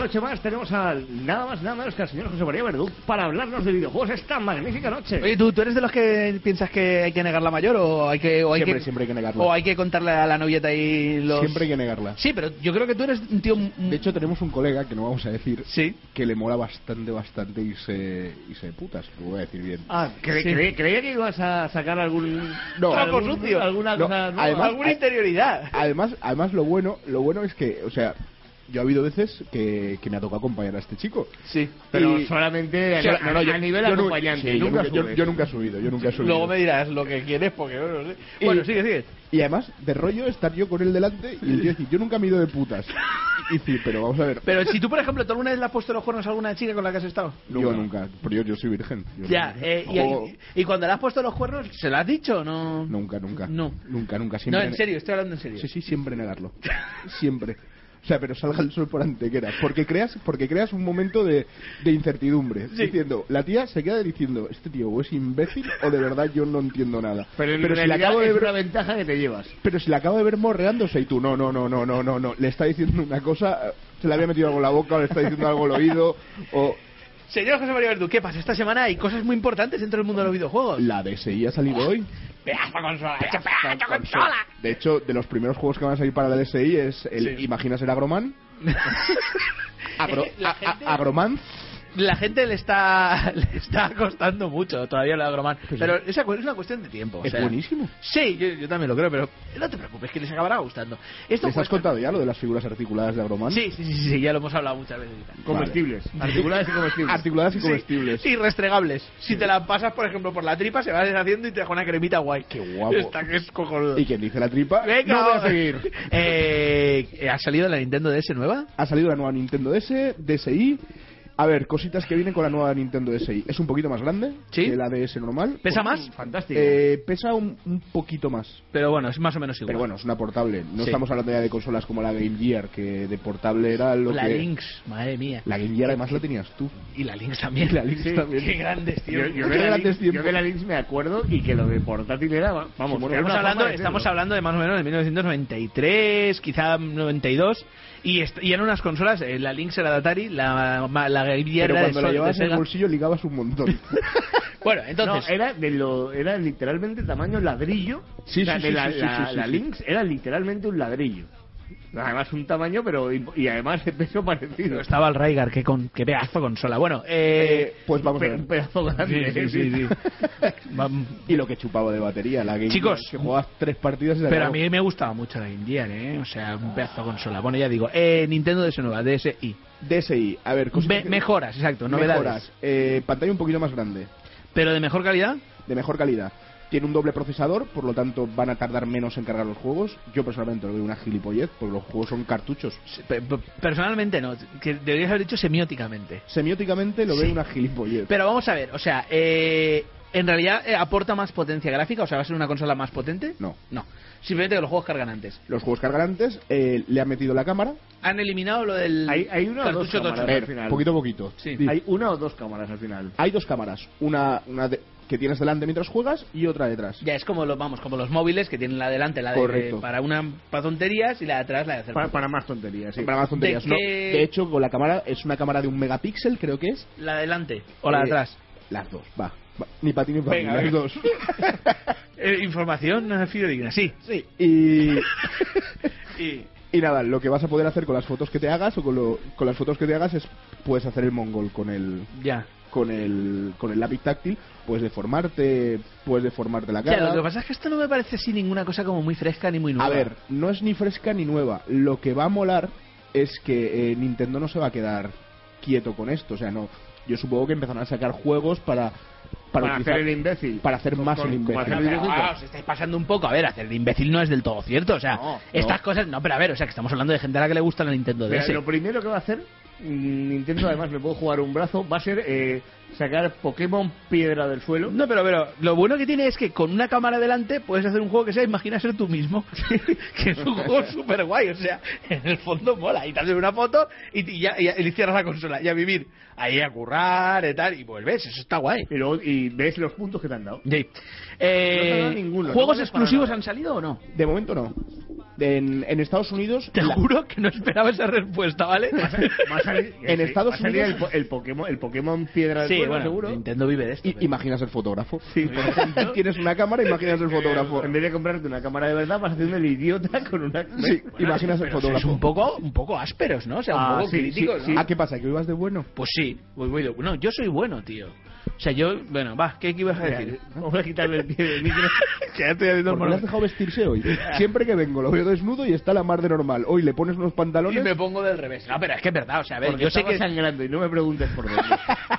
noche más tenemos al nada más nada menos que al señor José María Verdú para hablarnos de videojuegos esta magnífica noche. Oye, ¿tú, ¿tú eres de los que piensas que hay que negar la mayor o hay que... O hay siempre, que, siempre hay que negarla. O hay que contarle a la novieta y los... Siempre hay que negarla. Sí, pero yo creo que tú eres un tío... De hecho, tenemos un colega, que no vamos a decir, sí, que le mola bastante, bastante y se, y se putas, lo voy a decir bien. Ah, cre Sí. cre creía que ibas a sacar algún... No, trapo algún- sucio. alguna No, cosa... ¿no? además- alguna interioridad. Además, además lo bueno, lo bueno es que, o sea, yo ha habido veces que, que me ha tocado acompañar a este chico. Sí, pero Y- solamente a, o sea, a- no, no, yo- a nivel yo nu- acompañante. sí, yo, nunca nunca, yo- subes. yo nunca he subido, yo nunca he subido. Luego me dirás lo que quieres porque no lo sé. Y- Bueno, sigue, sigue. Y además, de rollo, estar yo con él delante y el tío decir, yo nunca me he ido de putas. Y decir, pero vamos a ver. Pero si tú, por ejemplo, ¿tú alguna vez le has puesto los cuernos a alguna chica con la que has estado? Yo nunca, pero yo, yo soy virgen. Yo Ya, nunca. eh, y, O- y, y cuando le has puesto los cuernos, ¿se lo has dicho o no? Nunca, nunca. No. Nunca, nunca. No, Siempre en serio, estoy hablando en serio. Sí, sí, siempre negarlo. Siempre. O sea, pero salga el sol por antequera. Porque creas, porque creas un momento de, de incertidumbre. Sí. Diciendo, la tía se queda diciendo, este tío o es imbécil o de verdad yo no entiendo nada. Pero en si realidad le acabo de es ver, una ventaja que te llevas. pero si la acabo de ver morreándose y tú, no, no, no, no, no, no, no, le está diciendo una cosa, se le había metido algo en la boca o le está diciendo algo al oído o... Señor José María Verdú, ¿qué pasa? Esta semana hay cosas muy importantes dentro del mundo de los videojuegos. La D S I ha salido hoy. ¡Pedazo consola! ¡Hecho pedazo consola! De hecho, de los primeros juegos que van a salir para la D S I es el Sí. Imagina ser Agroman. Agro, La a- gente- a- Agroman. La gente le está le está costando mucho todavía lo de Agroman. Pues Pero sí. esa cu- es una cuestión de tiempo. o Es sea. buenísimo. Sí, yo, yo también lo creo, pero no te preocupes, que les acabará gustando. Esto ¿Les has cuesta- contado ya lo de las figuras articuladas de Agroman? Sí, sí, sí, sí, ya lo hemos hablado muchas veces. Comestibles. Articuladas y comestibles. Articuladas y comestibles. Sí, y restregables. Si te la pasas, por ejemplo, por la tripa, se va deshaciendo y te deja una cremita guay. Qué guapo. Esta que es cojonudo. ¿Y quien dice la tripa? Venga, no voy a vamos. seguir. Eh, ¿Ha salido la Nintendo D S nueva? Ha salido la nueva Nintendo D S, D S I. A ver, cositas que vienen con la nueva Nintendo D S I. Es un poquito más grande ¿Sí? que la D S normal. ¿Pesa más? Fantástico. Eh, pesa un, un poquito más. Pero bueno, es más o menos igual. Pero bueno, es una portable. No Sí. estamos hablando ya de consolas como la Game Gear, que de portable era lo la que... Lynx, madre mía. La Game Gear además la tenías tú. Y la Lynx también. Y la Lynx Sí, también. Qué grandes, tío. Yo, yo Qué de la grandes Lynx, tiempos. yo de la Lynx me acuerdo y que lo de portátil era, vamos, Sí, bueno, que era Estamos una hablando, forma de estamos hacerlo. hablando de más o menos de mil novecientos noventa y tres, quizá noventa y dos, y, est- y eran unas consolas, eh, la Lynx era de Atari, la, ma- la Game Gear Pero era de cuando la Sol- de llevabas en el Sega. bolsillo ligabas un montón. Bueno, entonces... No, era, de lo, era literalmente tamaño ladrillo. Sí, O sea, sí, de sí, la, sí, sí, la, sí, la sí. Lynx era literalmente un ladrillo. Además un tamaño, pero y, y además de peso parecido. Estaba el Raigar, qué, con, qué pedazo consola. Bueno, eh... pues vamos a Pe- ver. un pedazo grande. Sí, sí, sí, sí. Vam- Y lo que chupaba de batería, la Game Chicos, Gear, que jugabas tres partidas y se Pero a acabó. mí me gustaba mucho la Game Gear, ¿eh? O sea, un pedazo de consola. Bueno, ya digo, eh, Nintendo D S nueva, D S I. D S I, a ver, cositas Me- que- mejoras, exacto, novedades. Mejoras. Eh, pantalla un poquito más grande, ¿Pero de mejor calidad? de mejor calidad. Tiene un doble procesador, por lo tanto van a tardar menos en cargar los juegos. Yo personalmente lo veo una gilipollez, porque los juegos son cartuchos. Pe- pe- Personalmente no, que deberías haber dicho semióticamente. Semióticamente lo Sí. veo una gilipollez. Pero vamos a ver, o sea, eh, ¿en realidad eh, aporta más potencia gráfica? O sea, ¿va a ser una consola más potente? No. No. Simplemente que los juegos cargan antes. Los juegos cargan antes, eh, le han metido la cámara. Han eliminado lo del Hay, hay una o dos cartucho cámaras tocho. al ver, final. poquito a poquito. Sí. Di. Hay una o dos cámaras al final. Hay dos cámaras, una, una de- que tienes delante mientras juegas y otra detrás. Ya es como los, vamos, como los móviles que tienen la delante, la de Correcto. para una para tonterías y la de atrás la de hacer. Para, para más tonterías, sí. Para más tonterías, ¿De ¿no? qué- De hecho, con la cámara es una cámara de un megapíxel, creo que es. La de delante o la de Eh, atrás. Las dos, va. va. Ni para ti ni para mí, Venga, las venga. dos. Eh, información eh, fidedigna, sí. Sí. Y... Y Y nada, lo que vas a poder hacer con las fotos que te hagas o con, lo- con las fotos que te hagas es puedes hacer el mongol con el ya. con el con el lápiz táctil, puedes deformarte, puedes deformarte la Ya, cara. lo que pasa es que esto no me parece así ninguna cosa como muy fresca ni muy nueva. A ver, no es ni fresca ni nueva. Lo que va a molar es que eh, Nintendo no se va a quedar quieto con esto, o sea, no. Yo supongo que empezarán a sacar juegos para para, Para utilizar- hacer el imbécil. para hacer más Con- el como imbécil. hacer Pero, el ah, os estáis pasando un poco. A ver, hacer de imbécil no es del todo cierto. O sea, No, estas no. cosas. No, pero a ver, o sea, que estamos hablando de gente a la que le gusta la Nintendo Mira, D S. lo primero que va a hacer mm, Nintendo, además me puedo jugar un brazo, va a ser eh, sacar Pokémon Piedra del Suelo. No, pero, pero lo bueno que tiene es que con una cámara delante puedes hacer un juego que sea Imagina ser tú mismo. Que es un juego súper guay. O sea, en el fondo mola. Y te haces una foto y, y ya, y, ya- y cierras la consola. Y a vivir ahí a currar y tal. Y vuelves. Eso está guay. Y, luego- y ves los puntos que te han dado. Sí. No te ha Eh, dado ninguno, no ¿Juegos vale para exclusivos nada. han salido o no? De momento no. En, en Estados Unidos... Te la- juro que no esperaba esa respuesta, ¿vale? Va a salir, En sí, Estados va a salir Unidos- el, po- el Pokémon, el Pokémon Piedra del Sí, Fuego, bueno, seguro. Nintendo vive de esto. I- imaginas el fotógrafo. Sí, por ejemplo. Tienes una cámara, imaginas el fotógrafo. En vez de comprarte una cámara de verdad, vas haciendo el idiota con una... Sí, imaginas el Pero fotógrafo. sois un poco, un poco ásperos, ¿no? O sea, un Ah, poco sí, críticos, sí, ¿no? Ah, ¿qué pasa? ¿Que hoy vas de bueno? Pues sí, voy, voy de- no, yo soy bueno, tío. O sea, yo, bueno, va, ¿qué, qué ibas a decir? Vamos a quitarle el pie del micro. Que ya estoy haciendo el ¿Por qué le has dejado vestirse hoy? Siempre que vengo lo veo desnudo y está la mar de normal. Hoy le pones unos Y pantalones... me pongo del revés. No, pero es que es verdad, o sea, a ver, Porque yo sé estaba que sangrando y no me preguntes por dónde.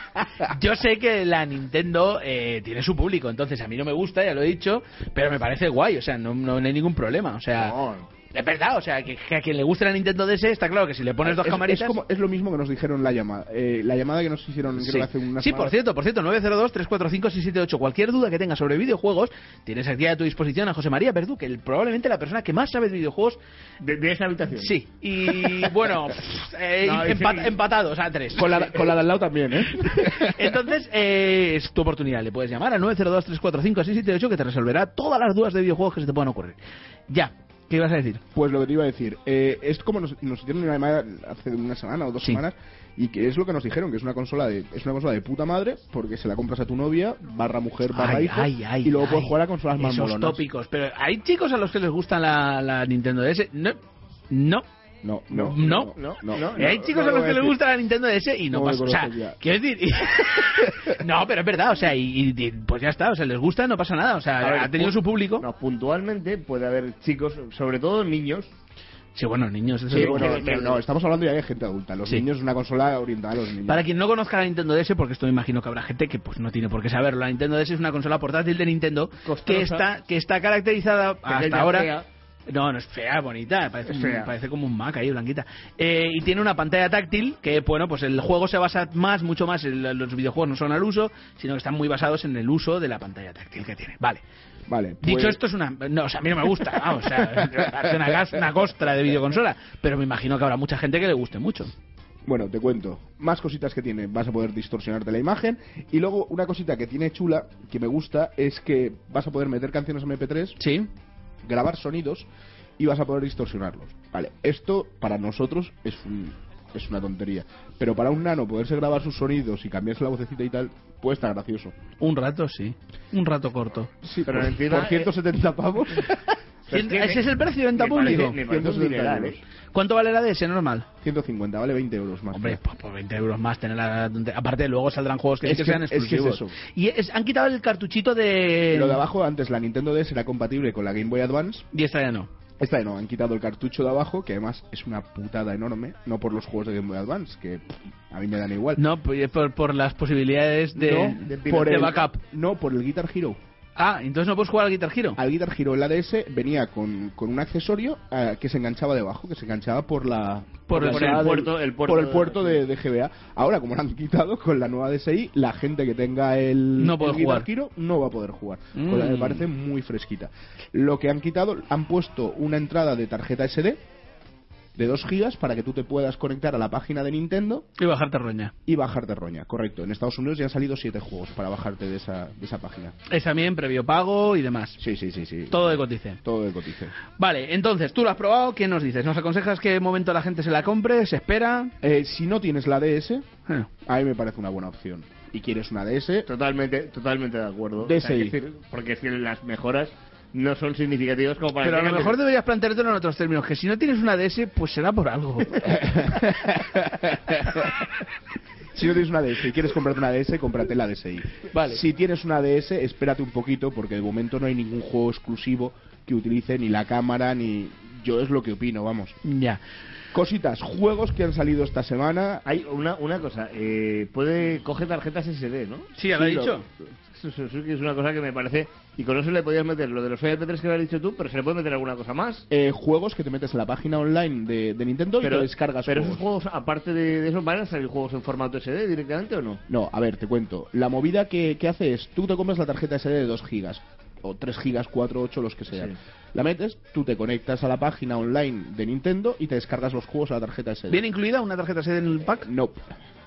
yo sé que la Nintendo eh, tiene su público, entonces a mí no me gusta, ya lo he dicho, pero me parece guay, o sea, no, no, no hay ningún problema, o sea, es verdad, o sea, que, que a quien le guste la Nintendo D S está claro que si le pones dos es, camaritas... es, como, es lo mismo que nos dijeron la llamada. Eh, la llamada que nos hicieron creo Sí, que hace unas sí, por semanas. cierto, por cierto, nueve cero dos, tres cuatro cinco, seis siete ocho. Cualquier duda que tengas sobre videojuegos, tienes aquí a tu disposición a José María Verdú, que el- probablemente la persona que más sabe de videojuegos. De, de esa habitación. Sí, y bueno, eh, No, y empat- sí. empatados a tres. Con la, con la de al lado también, ¿eh? Entonces, eh, es tu oportunidad. Le puedes llamar al nueve cero dos, tres cuatro cinco, seis siete ocho que te resolverá todas las dudas de videojuegos que se te puedan ocurrir. Ya, ¿qué ibas a decir? Pues lo que te iba a decir, eh, es como nos, nos hicieron una llamada hace una semana o dos Sí. semanas, y que es lo que nos dijeron, que es una consola de es una consola de puta madre, porque se la compras a tu novia, barra mujer, barra Ay, hijo, ay, ay, y luego ay. puedes jugar a consolas más Esos molonas. tópicos. Pero hay chicos a los que les gusta la, la Nintendo D S. No, no. No, no, No, no, no, no. Y hay chicos no a los voy que les decir. gusta la Nintendo D S y no, No me pasa. O sea, conoces ya. quiero decir. y- no, pero es verdad, o sea, y, y- pues ya está, o sea, les gusta, no pasa nada, o sea, A ver, ha tenido pu- su público. No, puntualmente puede haber chicos, sobre todo niños. Sí, bueno, niños, eso Sí, es- bueno, que- pero no, estamos hablando ya de gente adulta. Los Sí. niños es una consola orientada a los niños. Para quien no conozca la Nintendo D S, porque esto me imagino que habrá gente que pues no tiene por qué saberlo, la Nintendo D S es una consola portátil de Nintendo Costosa. que está que está caracterizada Pequeña, hasta ahora. fea. No, no es fea, bonita, parece, Es un- fea. parece como un Mac ahí, blanquita. Eh, y tiene una pantalla táctil que, bueno, pues el juego se basa más, mucho más, en los videojuegos no son al uso, sino que están muy basados en el uso de la pantalla táctil que tiene. Vale. Vale, pues- Dicho esto, es una. No, o sea, a mí no me gusta, vamos, o sea, es una, gas- una costra de videoconsola, pero me imagino que habrá mucha gente que le guste mucho. Bueno, te cuento. Más cositas que tiene. Vas a poder distorsionarte la imagen. Y luego una cosita que tiene chula, que me gusta, es que vas a poder meter canciones eme pe tres, Sí. grabar sonidos y vas a poder distorsionarlos. Vale, esto para nosotros es un, es una tontería. Pero para un nano poderse grabar sus sonidos y cambiarse la vocecita y tal, puede estar gracioso. Un rato, sí. Un rato corto. Sí, Pero por, encima, por ciento setenta pavos. Pero es que ¿Ese me- es el precio de venta me parece- público? me parece un ciento setenta dineral, euros. ¿eh? ¿Cuánto vale la D S normal? ciento cincuenta, vale veinte euros más. Hombre, pues por veinte euros más tener la... Aparte, luego saldrán juegos que, sí Es que que- sean es que es exclusivos. eso. Y es- han quitado el cartuchito de... Lo de abajo, antes la Nintendo D S era compatible con la Game Boy Advance. Y esta ya no. Esta ya no, han quitado el cartucho de abajo, que además es una putada enorme, no por los juegos de Game Boy Advance, que pff, a mí me dan igual. No, pues por, por las posibilidades de, No, de, por de el, backup. No, por el Guitar Hero. Ah, entonces no puedes jugar al Guitar Hero. Al Guitar Hero en la D S venía con, con un accesorio eh, que se enganchaba debajo, que se enganchaba por la Por la el- entrada por el del- puerto- el puerto por el de- puerto de, de G B A. Ahora, como lo han quitado con la nueva D S I, la gente que tenga el, No puede el Guitar jugar. Hero no va a poder jugar. Mm. Cosa que me parece muy fresquita. Lo que han quitado, han puesto una entrada de tarjeta ese de de dos gigas para que tú te puedas conectar a la página de Nintendo Y bajarte roña. y bajarte roña. Correcto. En Estados Unidos ya han salido siete juegos para bajarte de esa, de esa página. Es también previo pago y demás. Sí, sí, sí, sí. Todo de cotice. Todo de cotice. Vale, entonces, tú lo has probado, ¿qué nos dices? ¿Nos aconsejas qué momento la gente se la compre? ¿Se espera? Eh, si no tienes la D S, Eh. a mí me parece una buena opción. Y quieres una D S, Totalmente, totalmente de acuerdo. D O sea, S I. es decir, porque es que las mejoras no son significativas como para Pero a que lo tengan- mejor deberías planteártelo en otros términos, que si no tienes una D S, pues será por algo. si no tienes una D S y quieres comprarte una D S, cómprate la D S I. Vale. Si tienes una D S, espérate un poquito, porque de momento no hay ningún juego exclusivo que utilice ni la cámara, ni... Yo es lo que opino, vamos. Ya. Cositas, juegos que han salido esta semana. Hay una, una cosa, eh, puede coger tarjetas ese de, ¿no? Sí, ya lo he Sí, lo- dicho. Eso, eso- eso que es una cosa que me parece... Y con eso le podías meter lo de los eme pe tres que habías dicho tú, pero se le puede meter alguna cosa más. Eh, juegos que te metes en la página online de, de Nintendo y Pero, te descargas pero juegos. esos juegos, aparte de, de eso, ¿van a salir juegos en formato ese de directamente o no? No, a ver, te cuento. La movida que, que hace es, tú te compras la tarjeta ese de de dos gigas, o tres gigas, cuatro, ocho, los que sean. Sí. La metes, tú te conectas a la página online de Nintendo y te descargas los juegos a la tarjeta ese de. ¿Viene incluida una tarjeta S D en el pack? No.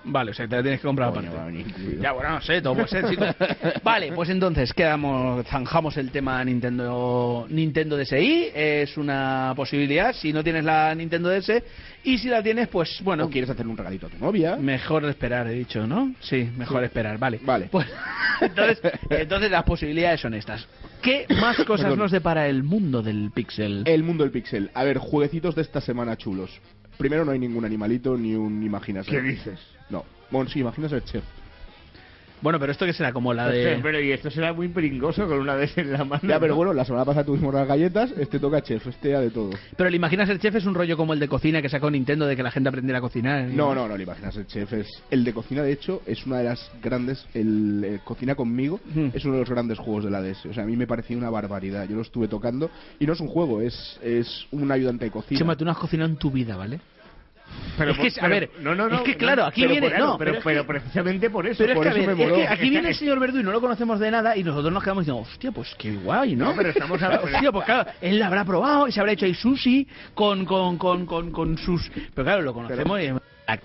Vale, o sea, te la tienes que comprar Coño, aparte. va a venir incluido. Ya, bueno, no sé, todo puede ser, chicos. Vale, pues entonces quedamos, zanjamos el tema Nintendo Nintendo D S i. Es una posibilidad si no tienes la Nintendo D S. Y si la tienes, pues bueno. O quieres hacerle un regalito a tu novia. Mejor esperar, he dicho, ¿no? Sí, mejor Sí. esperar, vale. Vale. Pues, entonces, entonces las posibilidades son estas. ¿Qué más cosas Perdón. nos depara el mundo del Pixel? El mundo del Pixel. A ver, jueguecitos de esta semana chulos. Primero, no hay ningún animalito ni un Imaginas. ¿Qué dices? No. Bueno, sí, Imaginas el chef. Bueno, pero esto que será como la de... Pero y esto será muy pringoso con una vez en la mano. Ya, pero ¿no? bueno, la semana pasada tuvimos las galletas, este toca chef, este ha de todo. Pero el Imaginas el Chef es un rollo como el de cocina que sacó Nintendo de que la gente aprendiera a cocinar. ¿Y No, no, no, el Imaginas el chef es... El de cocina, de hecho, es una de las grandes... El, eh, Cocina conmigo es uno de los grandes juegos de la D S. O sea, a mí me parecía una barbaridad. Yo lo estuve tocando y no es un juego, es, es un ayudante de cocina. Chema, tú no has cocinado en tu vida, ¿vale? Pero, es que, pero- a ver, no, no, no, es que no, claro, aquí pero viene... por- no, pero, pero, es pero que- precisamente por eso. Pero es por que, a eso ver, me es moló. que aquí Es viene que- el señor Verdú y no lo conocemos de nada y nosotros nos quedamos diciendo, hostia, pues qué guay, ¿no? No, pero estamos a- Hostia, pues claro, él la habrá probado y se habrá hecho ahí sushi con, con, con, con, con sus... Pero claro, lo conocemos y...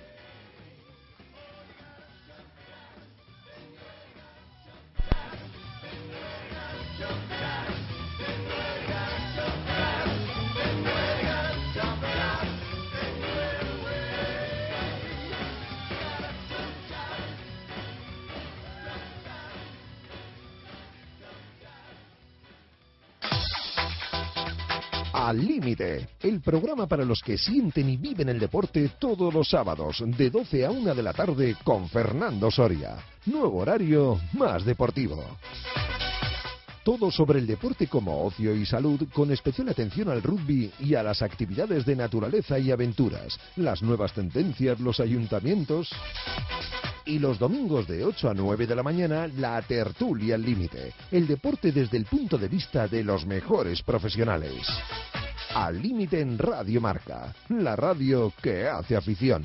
Al Límite, el programa para los que sienten y viven el deporte todos los sábados de doce a una de la tarde con Fernando Soria. Nuevo horario, más deportivo. Todo sobre el deporte como ocio y salud, con especial atención al rugby y a las actividades de naturaleza y aventuras, las nuevas tendencias, los ayuntamientos. Y los domingos de ocho a nueve de la mañana, la tertulia al límite. El deporte desde el punto de vista de los mejores profesionales. Al límite en Radio Marca, la radio que hace afición.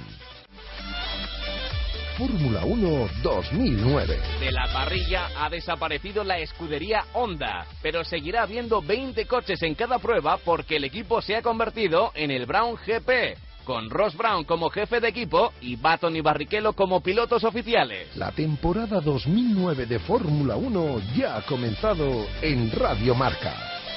Fórmula uno dos mil nueve. De la parrilla ha desaparecido la escudería Honda, pero seguirá habiendo veinte coches en cada prueba porque el equipo se ha convertido en el Brown G P, con Ross Brown como jefe de equipo y Baton y Barrichello como pilotos oficiales. La temporada dos mil nueve de Fórmula uno ya ha comenzado en Radio Marca.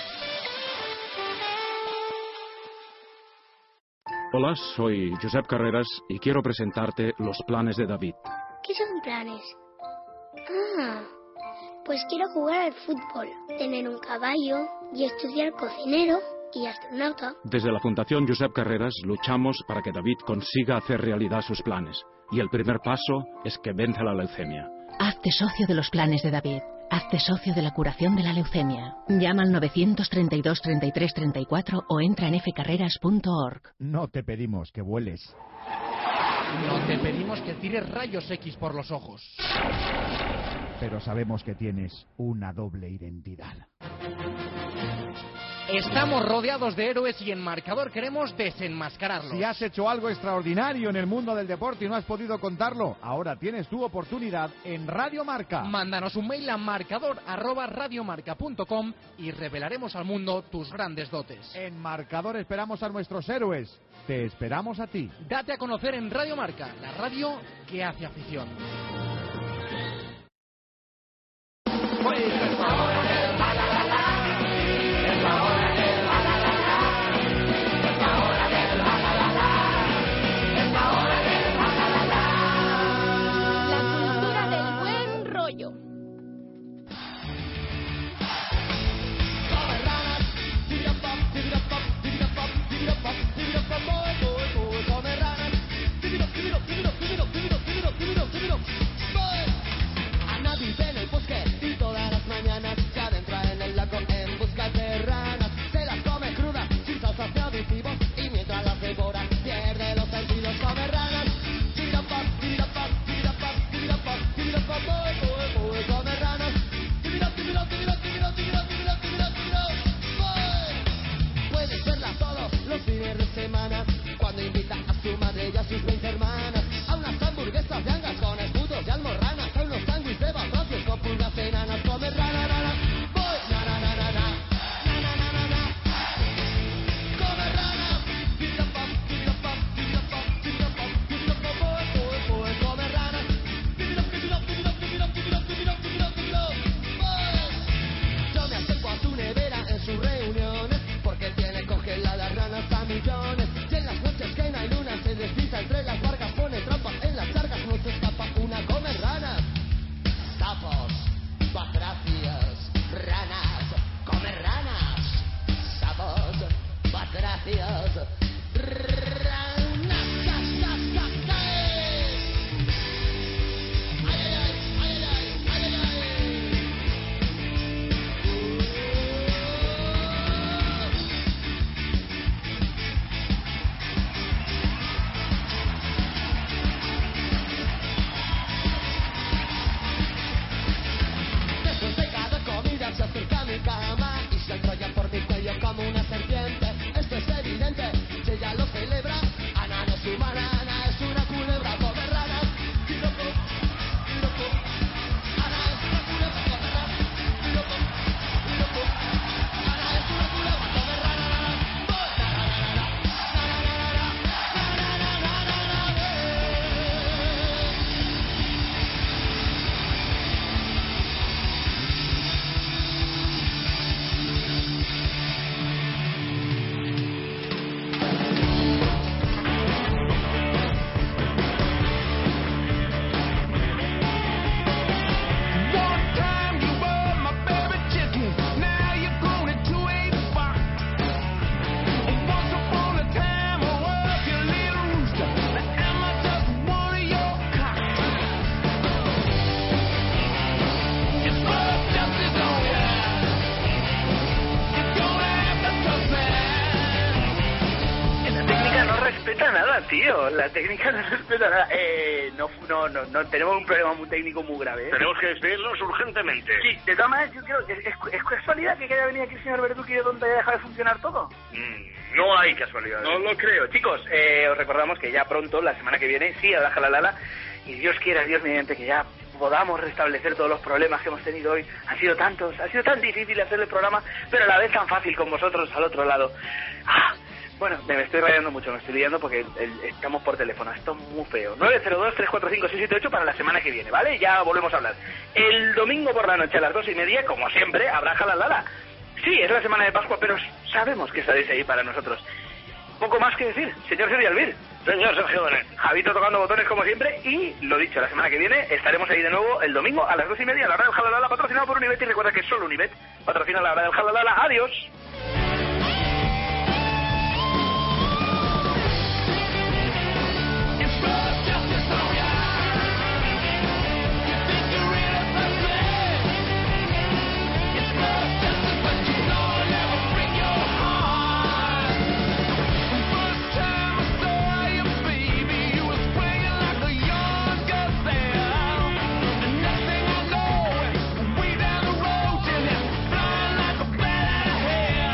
Hola, soy Josep Carreras y quiero presentarte los planes de David. ¿Qué son planes? Ah, pues quiero jugar al fútbol, tener un caballo y estudiar cocinero y astronauta. Desde la Fundación Josep Carreras luchamos para que David consiga hacer realidad sus planes. Y el primer paso es que venza la leucemia. Hazte socio de los planes de David. Hazte socio de la curación de la leucemia. Llama al novecientos treinta y dos treinta y tres treinta y cuatro o entra en fcarreras punto org. No te pedimos que vueles. No te pedimos que tires rayos X por los ojos. Pero sabemos que tienes una doble identidad. Estamos rodeados de héroes y en Marcador queremos desenmascararlos. Si has hecho algo extraordinario en el mundo del deporte y no has podido contarlo, ahora tienes tu oportunidad en Radio Marca. Mándanos un mail a marcador arroba radiomarca punto com y revelaremos al mundo tus grandes dotes. En Marcador esperamos a nuestros héroes. Te esperamos a ti. Date a conocer en Radio Marca, la radio que hace afición. La cultura del buen rollo. A nadie en el bosque y todas las mañanas nada, tío. La técnica no respeta nada. Eh, no, no, no, no, tenemos un problema muy técnico muy grave. ¿eh? Tenemos que despedirnos urgentemente. Sí, de todas maneras, yo creo que es, es, es casualidad que haya venido aquí el señor Verduque y de donde haya dejado de funcionar todo. Mm, no hay casualidad. No lo creo. Chicos, eh, os recordamos que ya pronto, la semana que viene, sí, habrá Jalalala. Y Dios quiera, Dios mediante, que ya podamos restablecer todos los problemas que hemos tenido hoy. Han sido tantos, ha sido tan difícil hacer el programa, pero a la vez tan fácil con vosotros al otro lado. Ah, bueno, me estoy rayando mucho, me estoy liando porque el, el, estamos por teléfono. Esto es muy feo. nueve cero dos, tres cuatro cinco, seis siete ocho para la semana que viene, ¿vale? Ya volvemos a hablar. El domingo por la noche a las dos y media, como siempre, habrá Jalalala. Sí, es la semana de Pascua, pero sabemos que estaréis ahí para nosotros. Poco más que decir, señor Sergio Albir. Señor Sergio Donet. Javito tocando botones como siempre y, lo dicho, la semana que viene estaremos ahí de nuevo el domingo a las dos y media a la hora del Jalalala, patrocinado por Unibet, y recuerda que solo Unibet patrocina la hora del Jalalala. Adiós. Hey!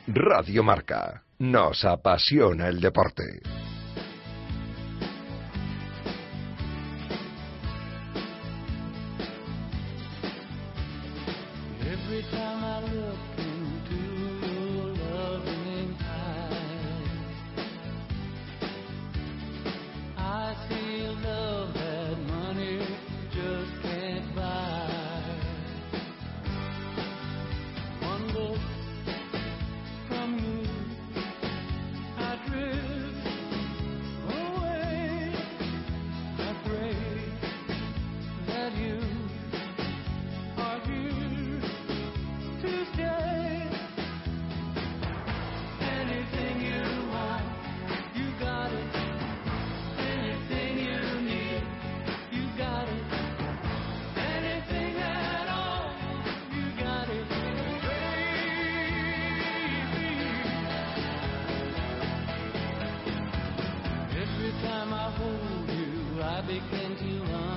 Radio Marca. Nos apasiona el deporte. Every time I look into your loving eyes, I see love that money just can't buy. One look from you, I drift away. I pray that you are here to stay. Anything you want, you got it. Anything you need, you got it. Anything at all, you got it. Baby, every time I hold you, I begin to